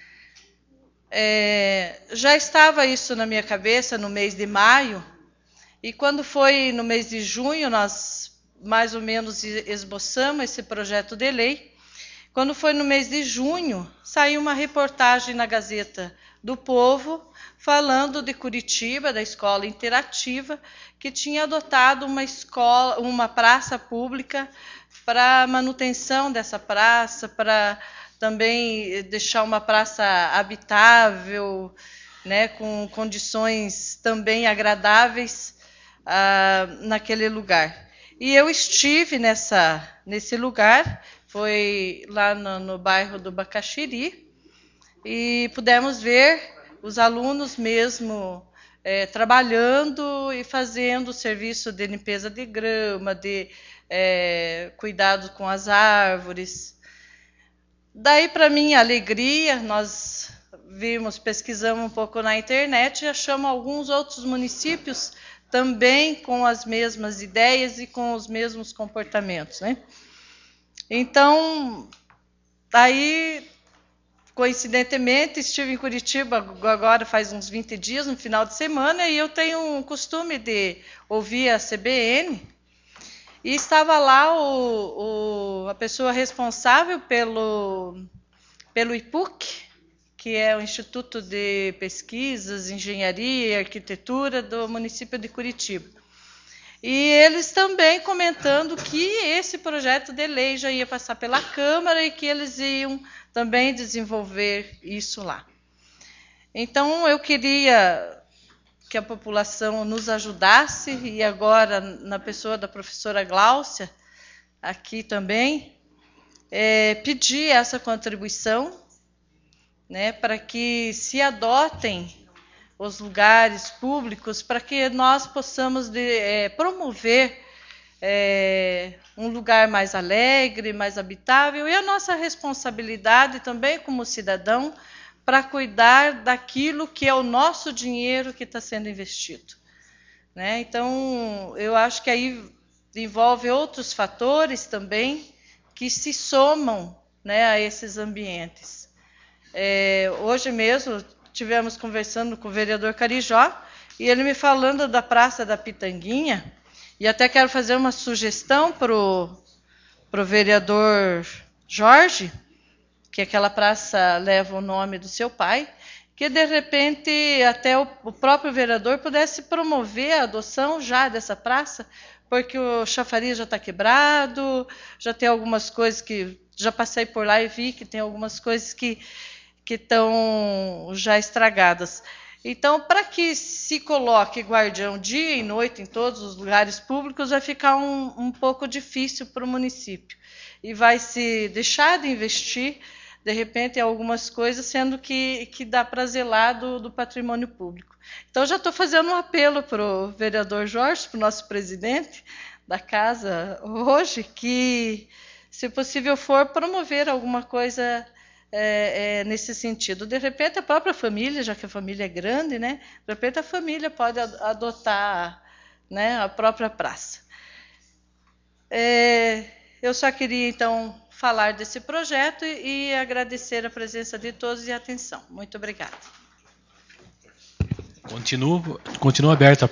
É, já estava isso na minha cabeça no mês de maio, e quando foi no mês de junho, nós mais ou menos esboçamos esse projeto de lei. Quando foi no mês de junho, saiu uma reportagem na Gazeta do Povo, falando de Curitiba, da escola interativa, que tinha adotado uma escola, uma praça pública para manutenção dessa praça, para também deixar uma praça habitável, né, com condições também agradáveis ah, naquele lugar. E eu estive nessa, nesse lugar, foi lá no, no bairro do Bacaxiri, e pudemos ver os alunos mesmo é, trabalhando e fazendo o serviço de limpeza de grama, de é, cuidado com as árvores. Daí, para minha alegria, nós vimos, pesquisamos um pouco na internet e achamos alguns outros municípios também com as mesmas ideias e com os mesmos comportamentos, né? Então, aí, coincidentemente, estive em Curitiba agora faz uns vinte dias, no final de semana, e eu tenho um costume de ouvir a C B N, e estava lá o, o, a pessoa responsável pelo, pelo I P U C, que é o Instituto de Pesquisas, Engenharia e Arquitetura do município de Curitiba. E eles também comentando que esse projeto de lei já ia passar pela Câmara e que eles iam também desenvolver isso lá. Então, eu queria que a população nos ajudasse, e agora, na pessoa da professora Gláucia, aqui também, é, pedir essa contribuição, né, para que se adotem os lugares públicos, para que nós possamos de, é, promover é, um lugar mais alegre, mais habitável, e a nossa responsabilidade também como cidadão para cuidar daquilo que é o nosso dinheiro que está sendo investido, né? Então, eu acho que aí envolve outros fatores também que se somam, né, a esses ambientes. É, hoje mesmo tivemos conversando com o vereador Carijó, e ele me falando da Praça da Pitanguinha, e até quero fazer uma sugestão para o vereador Jorge, que aquela praça leva o nome do seu pai, que de repente até o, o próprio vereador pudesse promover a adoção já dessa praça, porque o chafariz já está quebrado, já tem algumas coisas que... Já passei por lá e vi que tem algumas coisas que que estão já estragadas. Então, para que se coloque guardião dia e noite em todos os lugares públicos, vai ficar um, um pouco difícil para o município. E vai se deixar de investir, de repente, em algumas coisas, sendo que, que dá para zelar do, do patrimônio público. Então, já estou fazendo um apelo para o vereador Jorge, para o nosso presidente da casa hoje, que, se possível for, promover alguma coisa É, é, nesse sentido. De repente, a própria família, já que a família é grande, né, de repente a família pode adotar, né, a própria praça. É, eu só queria, então, falar desse projeto e, e agradecer a presença de todos e a atenção. Muito obrigada. Continuo, continua aberta.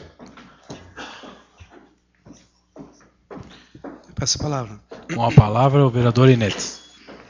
Passa a palavra. Com a palavra, o vereador Inetes.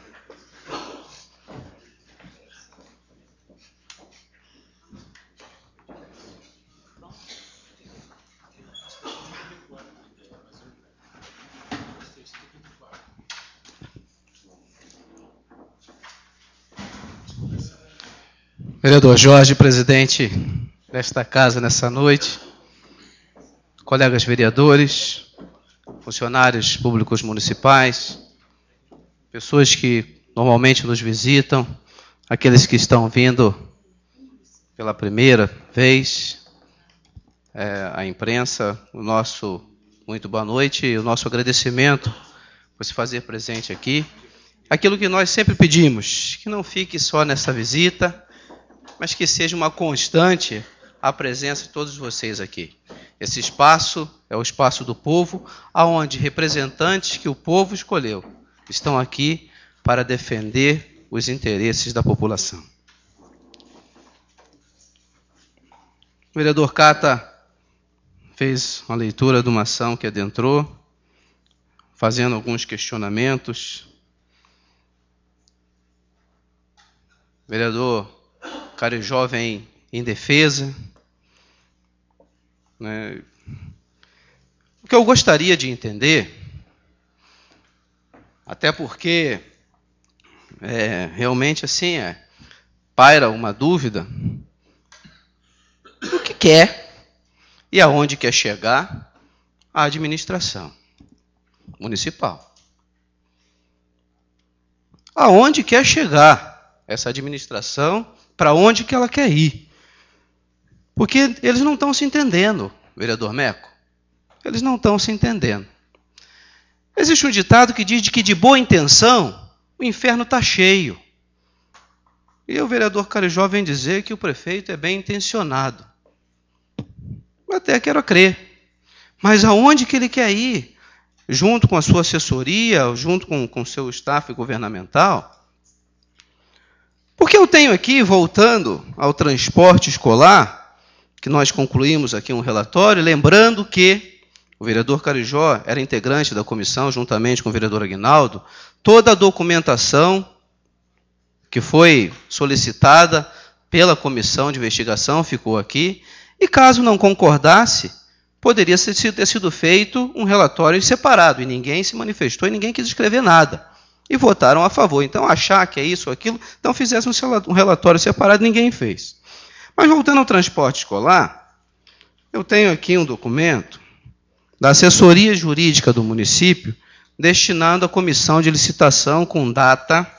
Vereador Jorge, presidente desta casa nessa noite, colegas vereadores, funcionários públicos municipais, pessoas que normalmente nos visitam, aqueles que estão vindo pela primeira vez, é, a imprensa, o nosso muito boa noite e o nosso agradecimento por se fazer presente aqui. Aquilo que nós sempre pedimos, que não fique só nessa visita, mas que seja uma constante a presença de todos vocês aqui. Esse espaço é o espaço do povo, aonde representantes que o povo escolheu estão aqui para defender os interesses da população. O vereador Cata fez uma leitura de uma ação que adentrou, fazendo alguns questionamentos. O vereador Carijó vem em defesa. Né? O que eu gostaria de entender, até porque é, realmente assim é, paira uma dúvida do que quer e aonde quer chegar a administração municipal. Aonde quer chegar essa administração, para onde que ela quer ir. Porque eles não estão se entendendo, vereador Meco. Eles não estão se entendendo. Existe um ditado que diz que de boa intenção o inferno está cheio. E o vereador Carijó vem dizer que o prefeito é bem intencionado. Eu até quero crer. Mas aonde que ele quer ir? Junto com a sua assessoria, junto com o seu staff governamental? Porque eu tenho aqui, voltando ao transporte escolar, que nós concluímos aqui um relatório, lembrando que o vereador Carijó era integrante da comissão, juntamente com o vereador Aguinaldo, toda a documentação que foi solicitada pela comissão de investigação ficou aqui, e caso não concordasse, poderia ter sido feito um relatório separado, e ninguém se manifestou e ninguém quis escrever nada. E votaram a favor. Então, achar que é isso ou aquilo, então fizessem um relatório separado, ninguém fez. Mas voltando ao transporte escolar, eu tenho aqui um documento da assessoria jurídica do município, destinado à comissão de licitação com data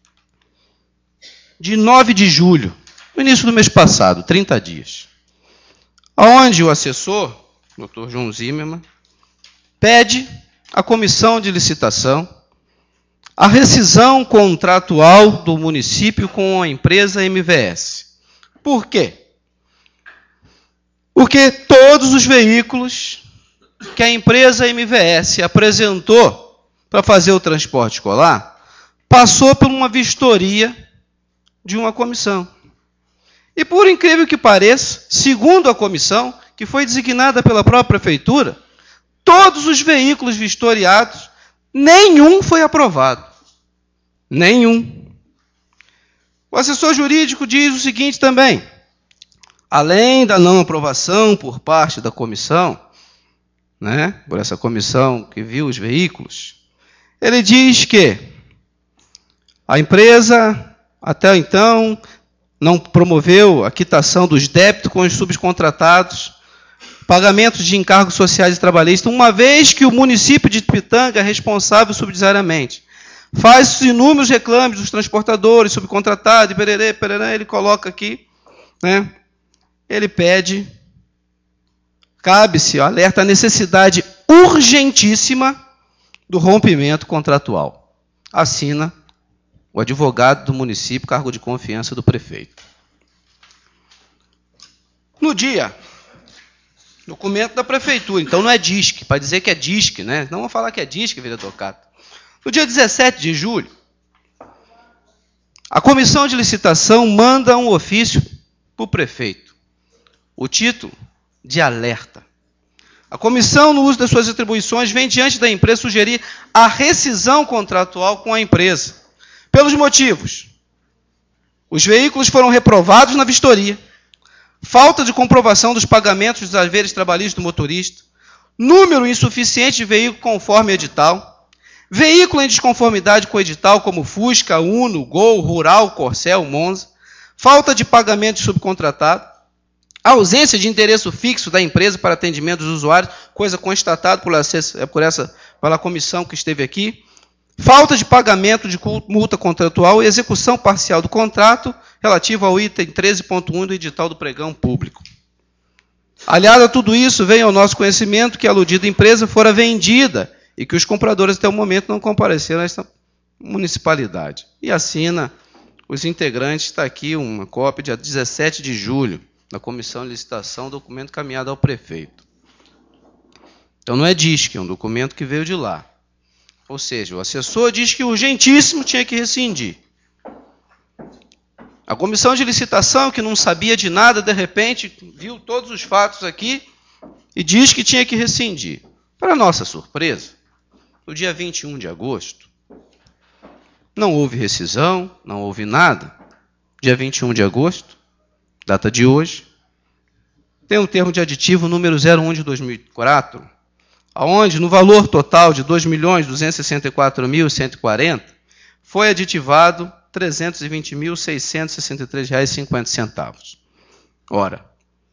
de nove de julho, no início do mês passado, trinta dias. Onde o assessor, doutor João Zimmermann, pede à comissão de licitação a rescisão contratual do município com a empresa M V S. Por quê? Porque todos os veículos que a empresa M V S apresentou para fazer o transporte escolar passou por uma vistoria de uma comissão. E por incrível que pareça, segundo a comissão, que foi designada pela própria prefeitura, todos os veículos vistoriados, nenhum foi aprovado. Nenhum. O assessor jurídico diz o seguinte também: além da não aprovação por parte da comissão, né, por essa comissão que viu os veículos, ele diz que a empresa, até então, não promoveu a quitação dos débitos com os subcontratados, pagamentos de encargos sociais e trabalhistas, uma vez que o município de Pitanga é responsável subsidiariamente. Faz inúmeros reclames dos transportadores, subcontratados, pererê, pererê, ele coloca aqui, né? Ele pede, cabe-se, alerta a necessidade urgentíssima do rompimento contratual. Assina o advogado do município, cargo de confiança do prefeito. No dia, documento da prefeitura, então não é D I S C, para dizer que é D I S C, né? Não vamos falar que é D I S C, vereador Cata. No dia dezessete de julho, a comissão de licitação manda um ofício para o prefeito. O título de alerta. A comissão, no uso das suas atribuições, vem diante da empresa sugerir a rescisão contratual com a empresa. Pelos motivos: os veículos foram reprovados na vistoria, falta de comprovação dos pagamentos dos haveres trabalhistas do motorista, número insuficiente de veículo conforme edital, veículo em desconformidade com o edital como Fusca, Uno, Gol, Rural, Corcel, Monza, falta de pagamento de subcontratado, ausência de endereço fixo da empresa para atendimento dos usuários, coisa constatada por essa, por essa, pela comissão que esteve aqui, falta de pagamento de multa contratual e execução parcial do contrato relativo ao item treze ponto um do edital do pregão público. Aliado a tudo isso, vem ao nosso conhecimento que a aludida empresa fora vendida e que os compradores até o momento não compareceram a esta municipalidade. E assina os integrantes, está aqui uma cópia, dia dezessete de julho, da Comissão de Licitação, documento caminhado ao prefeito. Então não é D I S C, é um documento que veio de lá. Ou seja, o assessor diz que urgentíssimo tinha que rescindir. A comissão de licitação, que não sabia de nada, de repente, viu todos os fatos aqui e diz que tinha que rescindir. Para nossa surpresa, no dia vinte e um de agosto, não houve rescisão, não houve nada. Dia vinte e um de agosto, data de hoje, tem um termo de aditivo número zero um de dois mil e quatro, onde, no valor total de dois milhões duzentos e sessenta e quatro mil cento e quarenta, foi aditivado trezentos e vinte mil seiscentos e sessenta e três reais e cinquenta centavos. Ora,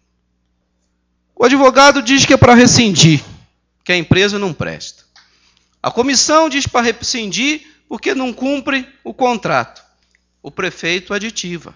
o advogado diz que é para rescindir, que a empresa não presta. A comissão diz para rescindir porque não cumpre o contrato. O prefeito aditiva.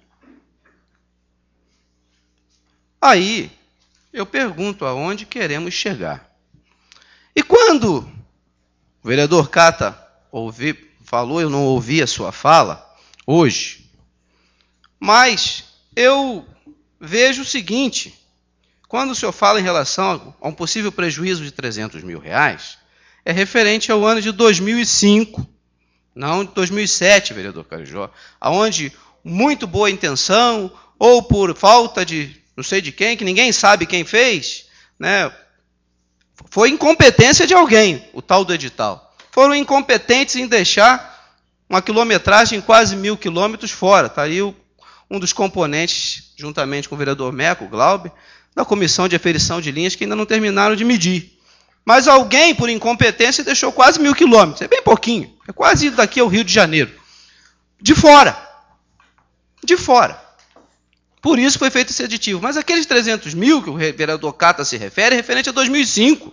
Aí, eu pergunto aonde queremos chegar. E quando o vereador Cata ouvi, falou, eu não ouvi a sua fala hoje, mas eu vejo o seguinte, quando o senhor fala em relação a um possível prejuízo de trezentos mil reais, é referente ao ano de dois mil e cinco, não de dois mil e sete, vereador Carijó, onde muito boa intenção, ou por falta de não sei de quem, que ninguém sabe quem fez, né, foi incompetência de alguém, o tal do edital. Foram incompetentes em deixar uma quilometragem quase mil quilômetros fora. Está aí o, um dos componentes, juntamente com o vereador Meco, Glaube, da comissão de aferição de linhas, que ainda não terminaram de medir. Mas alguém, por incompetência, deixou quase mil quilômetros. É bem pouquinho. É quase daqui ao Rio de Janeiro. De fora. De fora. Por isso foi feito esse aditivo. Mas aqueles trezentos mil que o vereador Cata se refere, é referente a dois mil e cinco.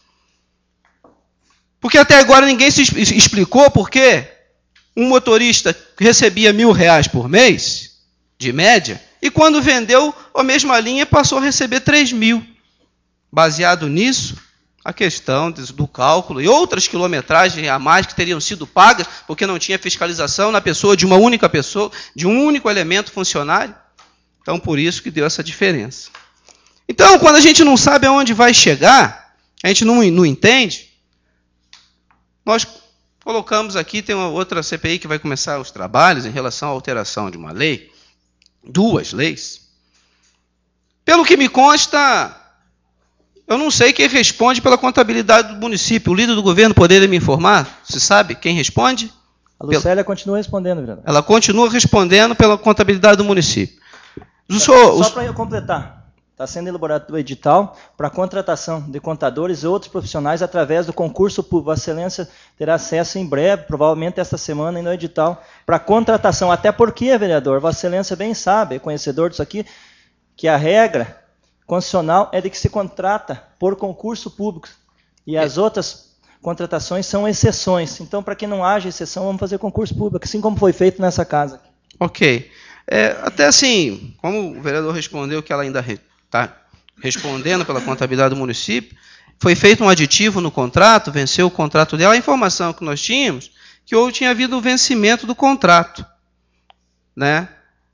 Porque até agora ninguém se explicou por que um motorista recebia mil reais por mês, de média, e quando vendeu a mesma linha passou a receber três mil. Baseado nisso, a questão do cálculo e outras quilometragens a mais que teriam sido pagas, porque não tinha fiscalização na pessoa de uma única pessoa, de um único elemento funcionário. Então, por isso que deu essa diferença. Então, quando a gente não sabe aonde vai chegar, a gente não, não entende, nós colocamos aqui, tem uma outra C P I que vai começar os trabalhos em relação à alteração de uma lei, duas leis. Pelo que me consta, eu não sei quem responde pela contabilidade do município. O líder do governo poderia me informar? Você sabe quem responde? A Lucélia continua respondendo, vereador. Ela continua respondendo pela contabilidade do município. O senhor, Só para eu completar, está sendo elaborado o edital para contratação de contadores e outros profissionais através do concurso público. Vossa Excelência terá acesso em breve, provavelmente esta semana, no edital, para contratação. Até porque, vereador, Vossa Excelência bem sabe, é conhecedor disso aqui, que a regra constitucional é de que se contrata por concurso público. E as outras contratações são exceções. Então, para que não haja exceção, vamos fazer concurso público, assim como foi feito nessa casa. Ok. É, até assim, como o vereador respondeu que ela ainda está re, respondendo pela contabilidade do município, foi feito um aditivo no contrato, venceu o contrato dela. A informação que nós tínhamos, que houve, tinha havido o vencimento do contrato, né?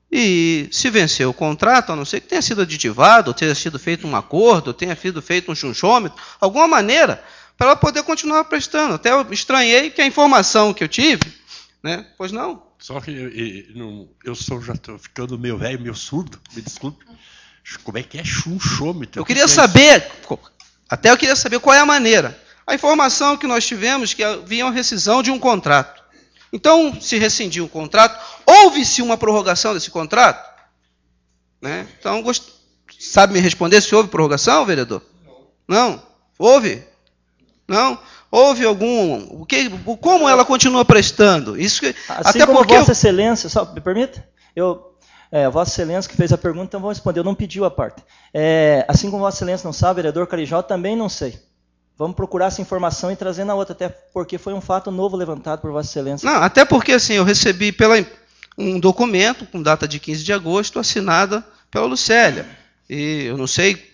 E se venceu o contrato, a não ser que tenha sido aditivado, ou tenha sido feito um acordo, ou tenha sido feito um chunchômetro, alguma maneira, para ela poder continuar prestando. Até eu estranhei que a informação que eu tive, né? Pois não? Só que eu, eu, eu sou, já estou ficando meio velho, meio surdo, me desculpe. Como é que é chunchômetro? Eu queria saber, até eu queria saber qual é a maneira. A informação que nós tivemos que havia uma rescisão de um contrato. Então, se rescindiu um contrato, houve-se uma prorrogação desse contrato? Né? Então, gost... sabe me responder se houve prorrogação, vereador? Não. Não? Houve? Não? Houve algum... O que, como ela continua prestando? Isso que, assim até como porque Vossa eu... Excelência, só me permita? Eu, é, Vossa Excelência que fez a pergunta, então vou responder. Eu não pedi a parte. É, assim como Vossa Excelência não sabe, vereador Carijó, também não sei. Vamos procurar essa informação e trazer na outra, até porque foi um fato novo levantado por Vossa Excelência. Não, até porque assim, eu recebi pela, um documento com data de quinze de agosto, assinada pela Lucélia. E eu não sei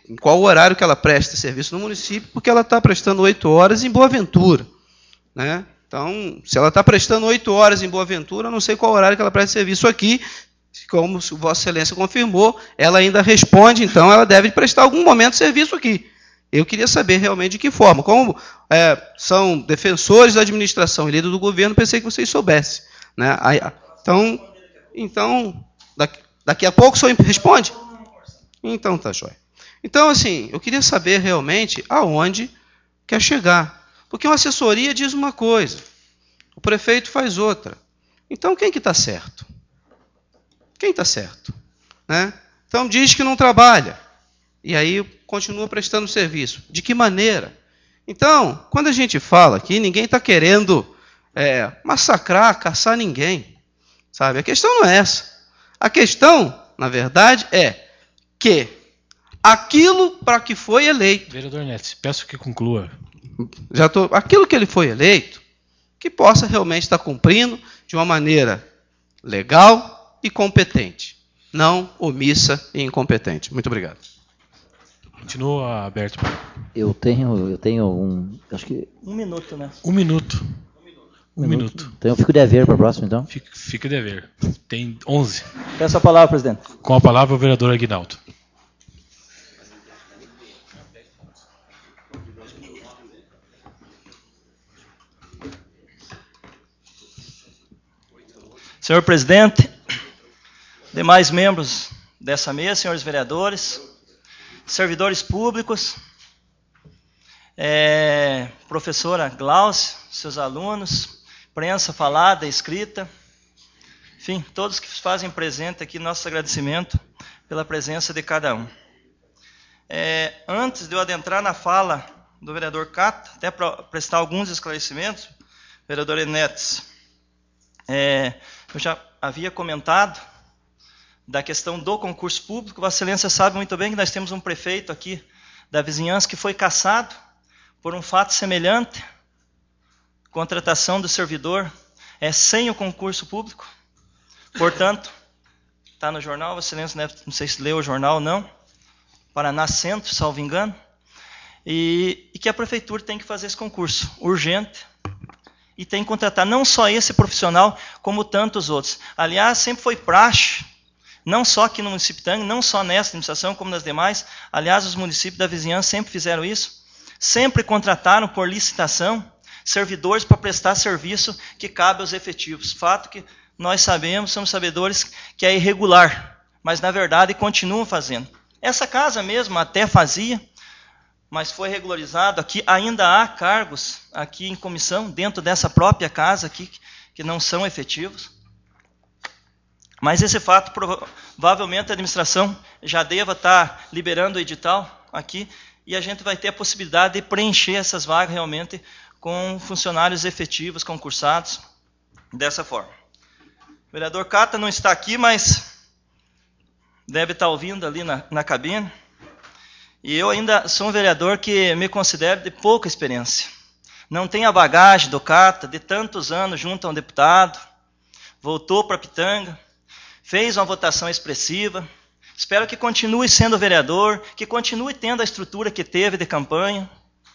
em qual horário que ela presta serviço no município, porque ela está prestando oito horas em Boa Ventura, né? Então, se ela está prestando oito horas em Boa Ventura, eu não sei qual horário que ela presta serviço aqui. Como Vossa Excelência confirmou, ela ainda responde, então ela deve prestar algum momento de serviço aqui. Eu queria saber realmente de que forma. Como é, são defensores da administração e líder do governo, pensei que vocês soubessem, né? Aí, então, então daqui, daqui a pouco o senhor responde? Então tá jóia. Então, assim, eu queria saber realmente aonde quer chegar. Porque uma assessoria diz uma coisa, o prefeito faz outra. Então, quem que está certo? Quem está certo? Né? Então, diz que não trabalha. E aí, continua prestando serviço. De que maneira? Então, quando a gente fala aqui, ninguém está querendo é, massacrar, caçar ninguém. Sabe? A questão não é essa. A questão, na verdade, é que aquilo para que foi eleito... Vereador Neto, peço que conclua. Já tô, aquilo que ele foi eleito, que possa realmente estar cumprindo de uma maneira legal e competente, não omissa e incompetente. Muito obrigado. Continua aberto. Eu tenho, eu tenho um, acho que um minuto, né? Um minuto. Um, um minuto. minuto. Então eu fico de haver para a próxima, então? Fica, fica de haver. Tem onze. Peço a palavra, presidente. Com a palavra o vereador Aguinaldo. Senhor presidente, demais membros dessa mesa, senhores vereadores, servidores públicos, é, professora Glaucia, seus alunos, imprensa falada, escrita, enfim, todos que fazem presente aqui nosso agradecimento pela presença de cada um. É, antes de eu adentrar na fala do vereador Cata, até para prestar alguns esclarecimentos, vereador Enetes, é, eu já havia comentado da questão do concurso público. Vossa Excelência sabe muito bem que nós temos um prefeito aqui da vizinhança que foi cassado por um fato semelhante, contratação do servidor é sem o concurso público. Portanto, está no jornal, Vossa Excelência, não sei se leu o jornal ou não, Paraná Centro, salvo engano, e, e que a prefeitura tem que fazer esse concurso urgente, e tem que contratar não só esse profissional, como tantos outros. Aliás, sempre foi praxe, não só aqui no município de Pitanga, não só nessa administração, como nas demais. Aliás, os municípios da vizinhança sempre fizeram isso. Sempre contrataram por licitação servidores para prestar serviço que cabe aos efetivos. Fato que nós sabemos, somos sabedores que é irregular, mas na verdade continuam fazendo. Essa casa mesmo até fazia, mas foi regularizado aqui. Ainda há cargos aqui em comissão, dentro dessa própria casa aqui, que não são efetivos. Mas esse fato, provavelmente a administração já deva estar liberando o edital aqui, e a gente vai ter a possibilidade de preencher essas vagas realmente com funcionários efetivos, concursados, dessa forma. O vereador Cata não está aqui, mas deve estar ouvindo ali na, na cabine. E eu ainda sou um vereador que me considero de pouca experiência. Não tenho a bagagem do Cata, de tantos anos junto a um deputado, voltou para Pitanga, fez uma votação expressiva. Espero que continue sendo vereador, que continue tendo a estrutura que teve de campanha.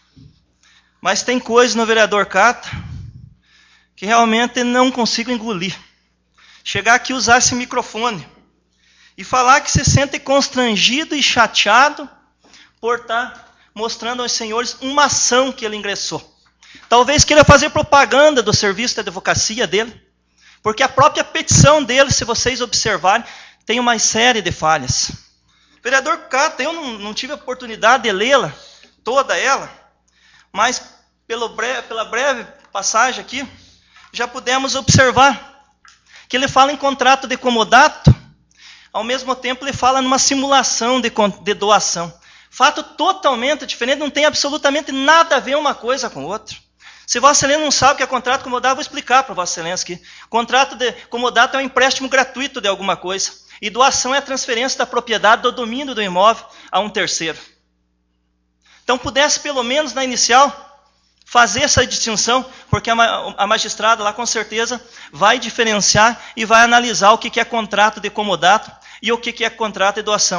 Mas tem coisas no vereador Cata que realmente não consigo engolir. Chegar aqui e usar esse microfone e falar que se sente constrangido e chateado por estar mostrando aos senhores uma ação que ele ingressou. Talvez queira fazer propaganda do serviço de advocacia dele, porque a própria petição dele, se vocês observarem, tem uma série de falhas. Vereador Cata, eu não, não tive a oportunidade de lê-la, toda ela, mas pelo breve, pela breve passagem aqui, já pudemos observar que ele fala em contrato de comodato, ao mesmo tempo ele fala numa simulação de, de doação. Fato totalmente diferente, não tem absolutamente nada a ver uma coisa com outra. Se Vossa Excelência não sabe o que é contrato de comodato, eu vou explicar para Vossa Excelência aqui. Contrato de comodato é um empréstimo gratuito de alguma coisa. E doação é a transferência da propriedade, do domínio do imóvel a um terceiro. Então, pudesse pelo menos na inicial fazer essa distinção, porque a magistrada lá com certeza vai diferenciar e vai analisar o que é contrato de comodato e o que é contrato de doação.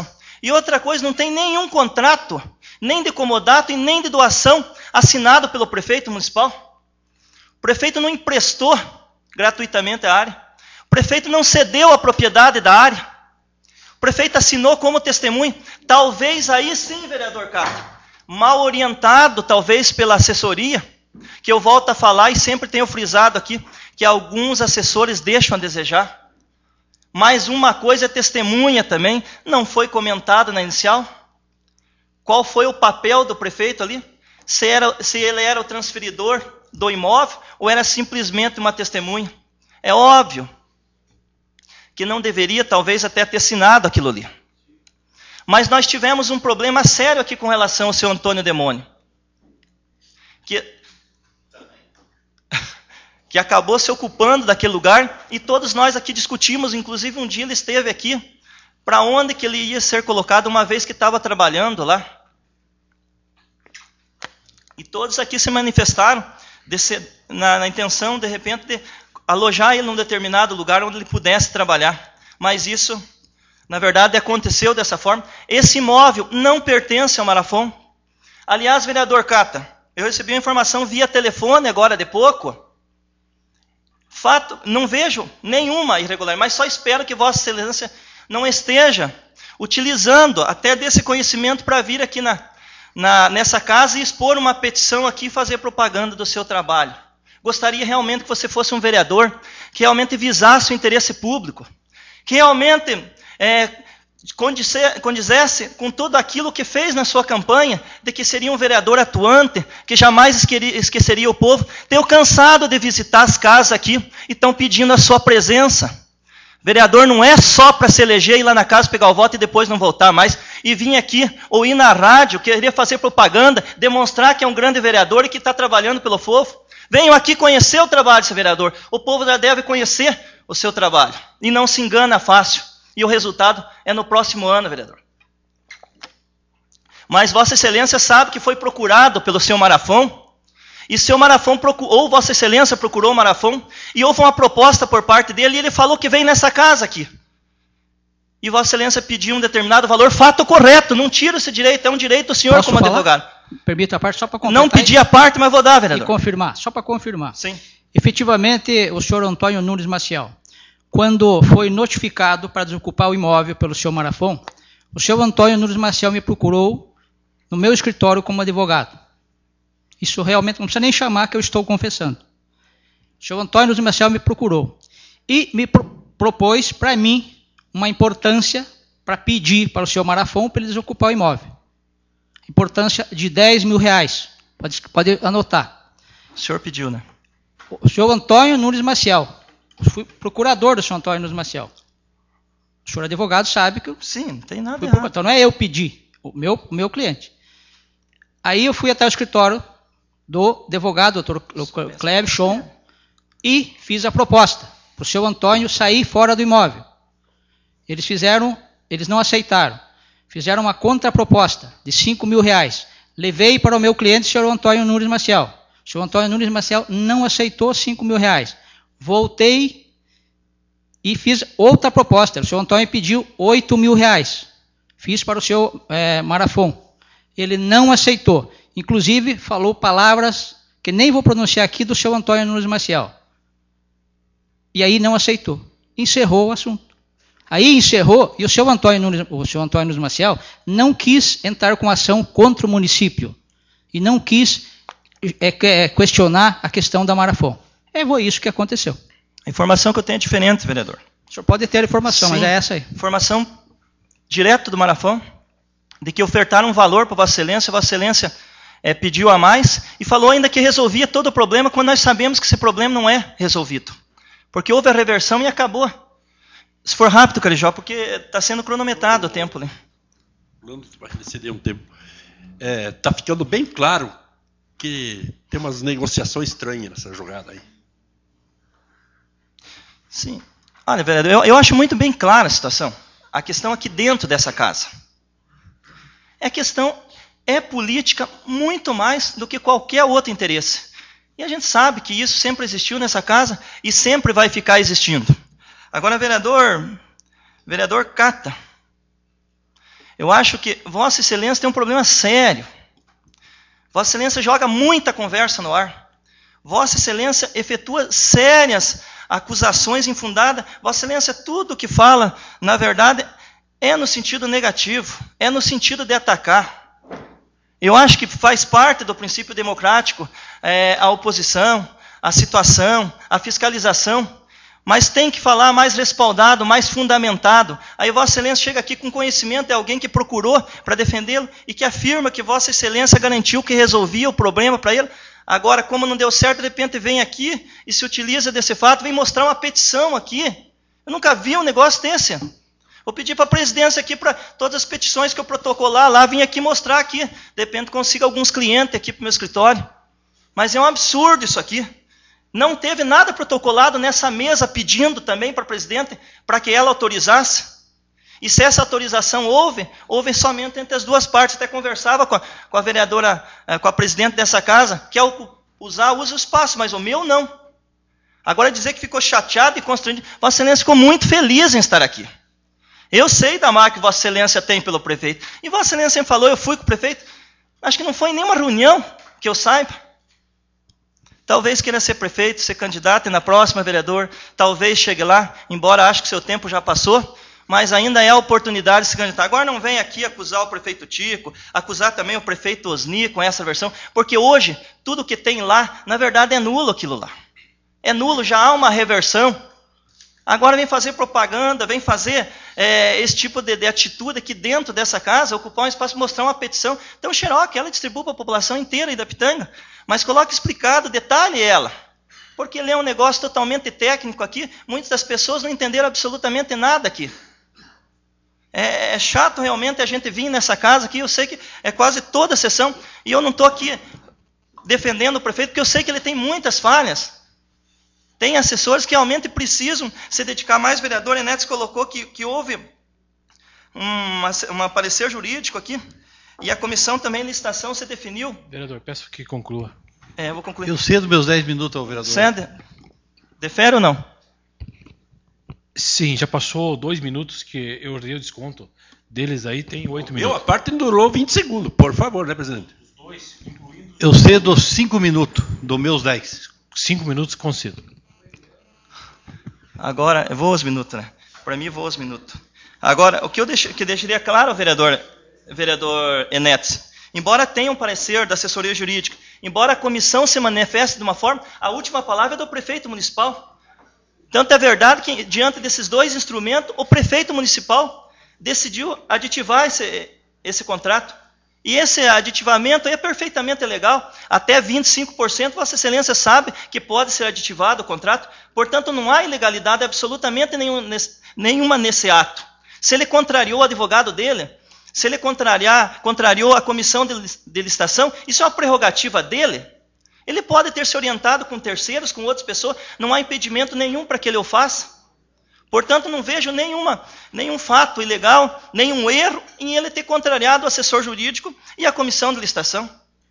E outra coisa, não tem nenhum contrato, nem de comodato e nem de doação assinado pelo prefeito municipal. O prefeito não emprestou gratuitamente a área. O prefeito não cedeu a propriedade da área. O prefeito assinou como testemunho. Talvez aí sim, vereador Castro, mal orientado talvez pela assessoria, que eu volto a falar e sempre tenho frisado aqui, que alguns assessores deixam a desejar. Mas uma coisa é testemunha também, não foi comentado na inicial. Qual foi o papel do prefeito ali? Se, era, se ele era o transferidor do imóvel ou era simplesmente uma testemunha? É óbvio que não deveria talvez até ter assinado aquilo ali. Mas nós tivemos um problema sério aqui com relação ao seu Antônio Demônio. Que, que acabou se ocupando daquele lugar e todos nós aqui discutimos, inclusive um dia ele esteve aqui, para onde que ele ia ser colocado uma vez que estava trabalhando lá. E todos aqui se manifestaram de ser, na, na intenção, de repente, de alojar ele num determinado lugar onde ele pudesse trabalhar. Mas isso, na verdade, aconteceu dessa forma. Esse imóvel não pertence ao Marafon. Aliás, vereador Cata, eu recebi uma informação via telefone agora de pouco. Fato, não vejo nenhuma irregularidade, mas só espero que Vossa Excelência não esteja utilizando até desse conhecimento para vir aqui na, na, nessa casa e expor uma petição aqui e fazer propaganda do seu trabalho. Gostaria realmente que você fosse um vereador que realmente visasse o interesse público, que realmente é, condizesse com tudo aquilo que fez na sua campanha, de que seria um vereador atuante, que jamais esqueceria o povo. Tenho cansado de visitar as casas aqui e estão pedindo a sua presença. Vereador não é só para se eleger, ir lá na casa, pegar o voto e depois não voltar mais, e vir aqui ou ir na rádio, querer fazer propaganda, demonstrar que é um grande vereador e que está trabalhando pelo povo. Venham aqui conhecer o trabalho desse vereador. O povo já deve conhecer o seu trabalho. E não se engana fácil. E o resultado é no próximo ano, vereador. Mas Vossa Excelência sabe que foi procurado pelo seu Marafon, e seu Marafon procurou, ou Vossa Excelência procurou o Marafon, e houve uma proposta por parte dele, e ele falou que vem nessa casa aqui. E Vossa Excelência pediu um determinado valor, fato correto, não tira esse direito, é um direito do senhor. Posso como falar? Advogado. Permita a parte só para completar. Não pedi a parte, mas vou dar, vereador. E confirmar, só para confirmar. Sim. Efetivamente, o senhor Antônio Nunes Maciel, quando foi notificado para desocupar o imóvel pelo senhor Marafon, o senhor Antônio Nunes Maciel me procurou no meu escritório como advogado. Isso realmente não precisa nem chamar, que eu estou confessando. O senhor Antônio Nunes Maciel me procurou e me pro propôs para mim uma importância para pedir para o senhor Marafon para ele desocupar o imóvel. Importância de dez mil reais. Pode, pode anotar. O senhor pediu, né? O senhor Antônio Nunes Maciel. Eu fui procurador do senhor Antônio Nunes Maciel. O senhor advogado sabe que eu... Sim, não tem nada errado. Então não é eu pedir, o meu, o meu cliente. Aí eu fui até o escritório do advogado, doutor Clébio Chon, e fiz a proposta para o senhor Antônio sair fora do imóvel. Eles fizeram, eles não aceitaram. Fizeram uma contraproposta de cinco mil reais. Levei para o meu cliente, o senhor Antônio Nunes Maciel. O senhor Antônio Nunes Maciel não aceitou cinco mil reais. Voltei e fiz outra proposta. O senhor Antônio pediu oito mil reais. Fiz para o senhor é, Marafon. Ele não aceitou. Inclusive, falou palavras que nem vou pronunciar aqui do senhor Antônio Nunes Maciel. E aí não aceitou. Encerrou o assunto. Aí encerrou, e o senhor Antônio Nunes, o senhor Antônio Nunes Maciel não quis entrar com ação contra o município. E não quis é, questionar a questão da Marafon. É foi isso que aconteceu. A informação que eu tenho é diferente, vereador. O senhor pode ter a informação, Sim, mas é essa aí. Informação direto do Marafon, de que ofertaram um valor para Vossa Excelência, Vossa Excelência é, pediu a mais, e falou ainda que resolvia todo o problema, quando nós sabemos que esse problema não é resolvido. Porque houve a reversão e acabou. Se for rápido, Carijó, porque está sendo cronometrado o tempo. Né? Vai ceder um tempo. Está é, ficando bem claro que tem umas negociações estranhas nessa jogada aí. Sim. Olha, vereador, eu, eu acho muito bem clara a situação. A questão aqui dentro dessa casa. É questão, é política muito mais do que qualquer outro interesse. E a gente sabe que isso sempre existiu nessa casa e sempre vai ficar existindo. Agora, vereador, vereador Cata, Eu acho que Vossa Excelência tem um problema sério. Vossa Excelência joga muita conversa no ar. Vossa Excelência efetua sérias acusações infundadas. Vossa Excelência, tudo que fala, na verdade, é no sentido negativo, é no sentido de atacar. Eu acho que faz parte do princípio democrático é, a oposição, a situação, a fiscalização, mas tem que falar mais respaldado, mais fundamentado. Aí Vossa Excelência chega aqui com conhecimento de alguém que procurou para defendê-lo e que afirma que Vossa Excelência garantiu que resolvia o problema para ele. Agora, como não deu certo, de repente vem aqui e se utiliza desse fato, vem mostrar uma petição aqui. Eu nunca vi um negócio desse. Vou pedir para a presidência aqui, para todas as petições que eu protocolar lá, vim aqui mostrar aqui. De repente consiga alguns clientes aqui para o meu escritório. Mas é um absurdo isso aqui. Não teve nada protocolado nessa mesa pedindo também para a presidente, para que ela autorizasse. E se essa autorização houve, houve somente entre as duas partes. Até conversava com a, com a vereadora, com a presidente dessa casa, que ao usar, usa o espaço, mas o meu não. Agora dizer que ficou chateado e constrangido. Vossa Excelência ficou muito feliz em estar aqui. Eu sei da marca que Vossa Excelência tem pelo prefeito. E Vossa Excelência sempre falou, eu fui com o prefeito. Acho que não foi em nenhuma reunião que eu saiba. Talvez queira ser prefeito, ser candidato e na próxima vereador, talvez chegue lá, embora acho que seu tempo já passou, mas ainda é a oportunidade de se candidatar. Agora não vem aqui acusar o prefeito Tico, acusar também o prefeito Osni com essa versão, porque hoje tudo que tem lá, na verdade é nulo aquilo lá. É nulo, já há uma reversão. Agora vem fazer propaganda, vem fazer é, esse tipo de, de atitude aqui dentro dessa casa, ocupar um espaço, mostrar uma petição. Então, Xerox, ela distribui para a população inteira aí da Pitanga, mas coloque explicado, detalhe ela. Porque ele é um negócio totalmente técnico aqui, muitas das pessoas não entenderam absolutamente nada aqui. É, é chato realmente a gente vir nessa casa aqui, eu sei que é quase toda a sessão, e eu não estou aqui defendendo o prefeito, porque eu sei que ele tem muitas falhas. Tem assessores que realmente precisam se dedicar mais. O vereador Enetes colocou que, que houve um, um parecer jurídico aqui, e a comissão também de licitação se definiu. Vereador, peço que conclua. É, eu vou concluir. Eu cedo meus dez minutos ao vereador. Cede? Defere ou não? Sim, já passou dois minutos que eu dei o desconto. Deles aí tem oito minutos. Eu, a parte durou vinte segundos, por favor, né, presidente? Os dois, incluindo... Eu cedo cinco minutos dos meus dez. Cinco minutos concedo. Agora, eu vou os minutos, né? Para mim, vou os minutos. Agora, o que eu deix, que deixaria claro, vereador, vereador Enetes, embora tenha um parecer da assessoria jurídica, embora a comissão se manifeste de uma forma, a última palavra é do prefeito municipal. Tanto é verdade que, diante desses dois instrumentos, o prefeito municipal decidiu aditiva esse, esse contrato. E esse aditivamento aí é perfeitamente legal. Até vinte e cinco por cento, Vossa Excelência sabe que pode ser aditivado o contrato. Portanto, não há ilegalidade absolutamente nenhum, nenhuma nesse ato. Se ele contrariou o advogado dele, se ele contrariar, contrariou a comissão de, de licitação, isso é uma prerrogativa dele. Ele pode ter se orientado com terceiros, com outras pessoas, não há impedimento nenhum para que ele o faça. Portanto, não vejo nenhuma, nenhum fato ilegal, nenhum erro em ele ter contrariado o assessor jurídico e a comissão de licitação.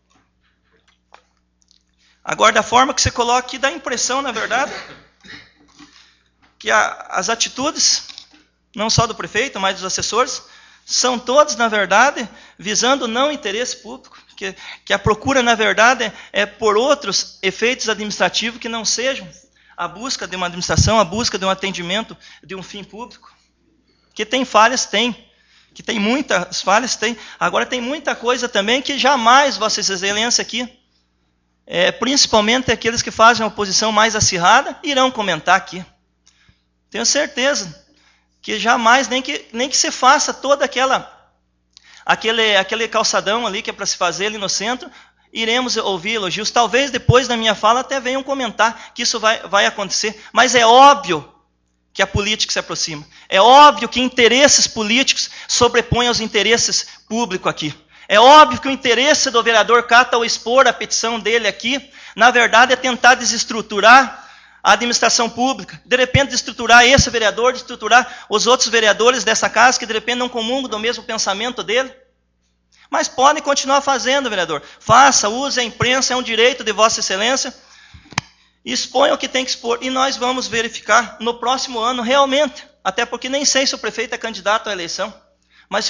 Agora, da forma que você coloca aqui, dá a impressão, na verdade, que a, as atitudes, não só do prefeito, mas dos assessores, são todas, na verdade, visando não interesse público, que, que a procura, na verdade, é por outros efeitos administrativos que não sejam a busca de uma administração, a busca de um atendimento de um fim público. Que tem falhas, tem. Que tem muitas falhas, tem. Agora tem muita coisa também que jamais Vossa Excelência aqui, é, principalmente aqueles que fazem a oposição mais acirrada, irão comentar aqui. Tenho certeza que jamais, nem que, nem que se faça toda aquela, aquele, aquele calçadão ali que é para se fazer ali no centro, iremos ouvir elogios. Talvez depois da minha fala até venham comentar que isso vai, vai acontecer. Mas é óbvio que a política se aproxima. É óbvio que interesses políticos sobrepõem aos interesses públicos aqui. É óbvio que o interesse do vereador Cata ao expor a petição dele aqui, na verdade, é tentar desestruturar a administração pública. De repente, desestruturar esse vereador, desestruturar os outros vereadores dessa casa que, de repente, não comungam do mesmo pensamento dele. Mas podem continuar fazendo, vereador. Faça, use a imprensa, é um direito de Vossa Excelência. Exponha o que tem que expor. E nós vamos verificar no próximo ano, realmente. Até porque nem sei se o prefeito é candidato à eleição. Mas se eu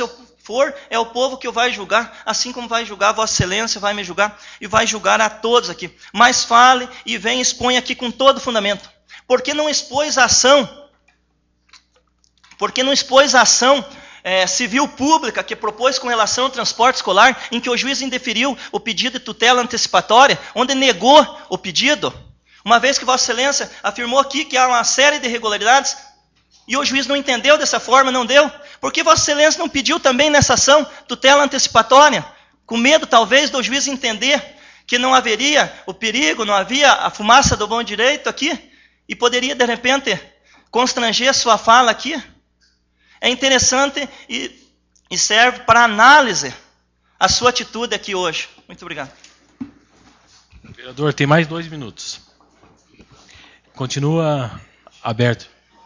for, é o povo que o vai julgar, assim como vai julgar Vossa Excelência, vai me julgar e vai julgar a todos aqui. Mas fale e vem e expõe aqui com todo fundamento. Por que não expôs a ação? Por que não expôs a ação é, civil pública que propôs com relação ao transporte escolar, em que o juiz indeferiu o pedido de tutela antecipatória, onde negou o pedido, uma vez que Vossa Excelência afirmou aqui que há uma série de irregularidades, e o juiz não entendeu dessa forma, não deu? Por que Vossa Excelência não pediu também nessa ação tutela antecipatória? Com medo, talvez, do juiz entender que não haveria o perigo, não havia a fumaça do bom direito aqui, e poderia, de repente, constranger sua fala aqui? É interessante e, e serve para análise a sua atitude aqui hoje. Muito obrigado. Vereador, tem mais dois minutos. Continua aberto.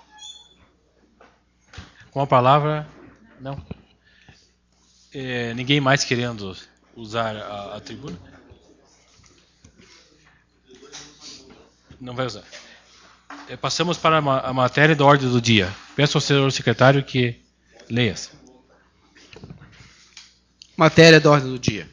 Com a palavra, não. É, ninguém mais querendo usar a, a tribuna? Não vai usar. É, passamos para a, a matéria da ordem do dia. Peço ao senhor secretário que leia. Matéria da ordem do dia.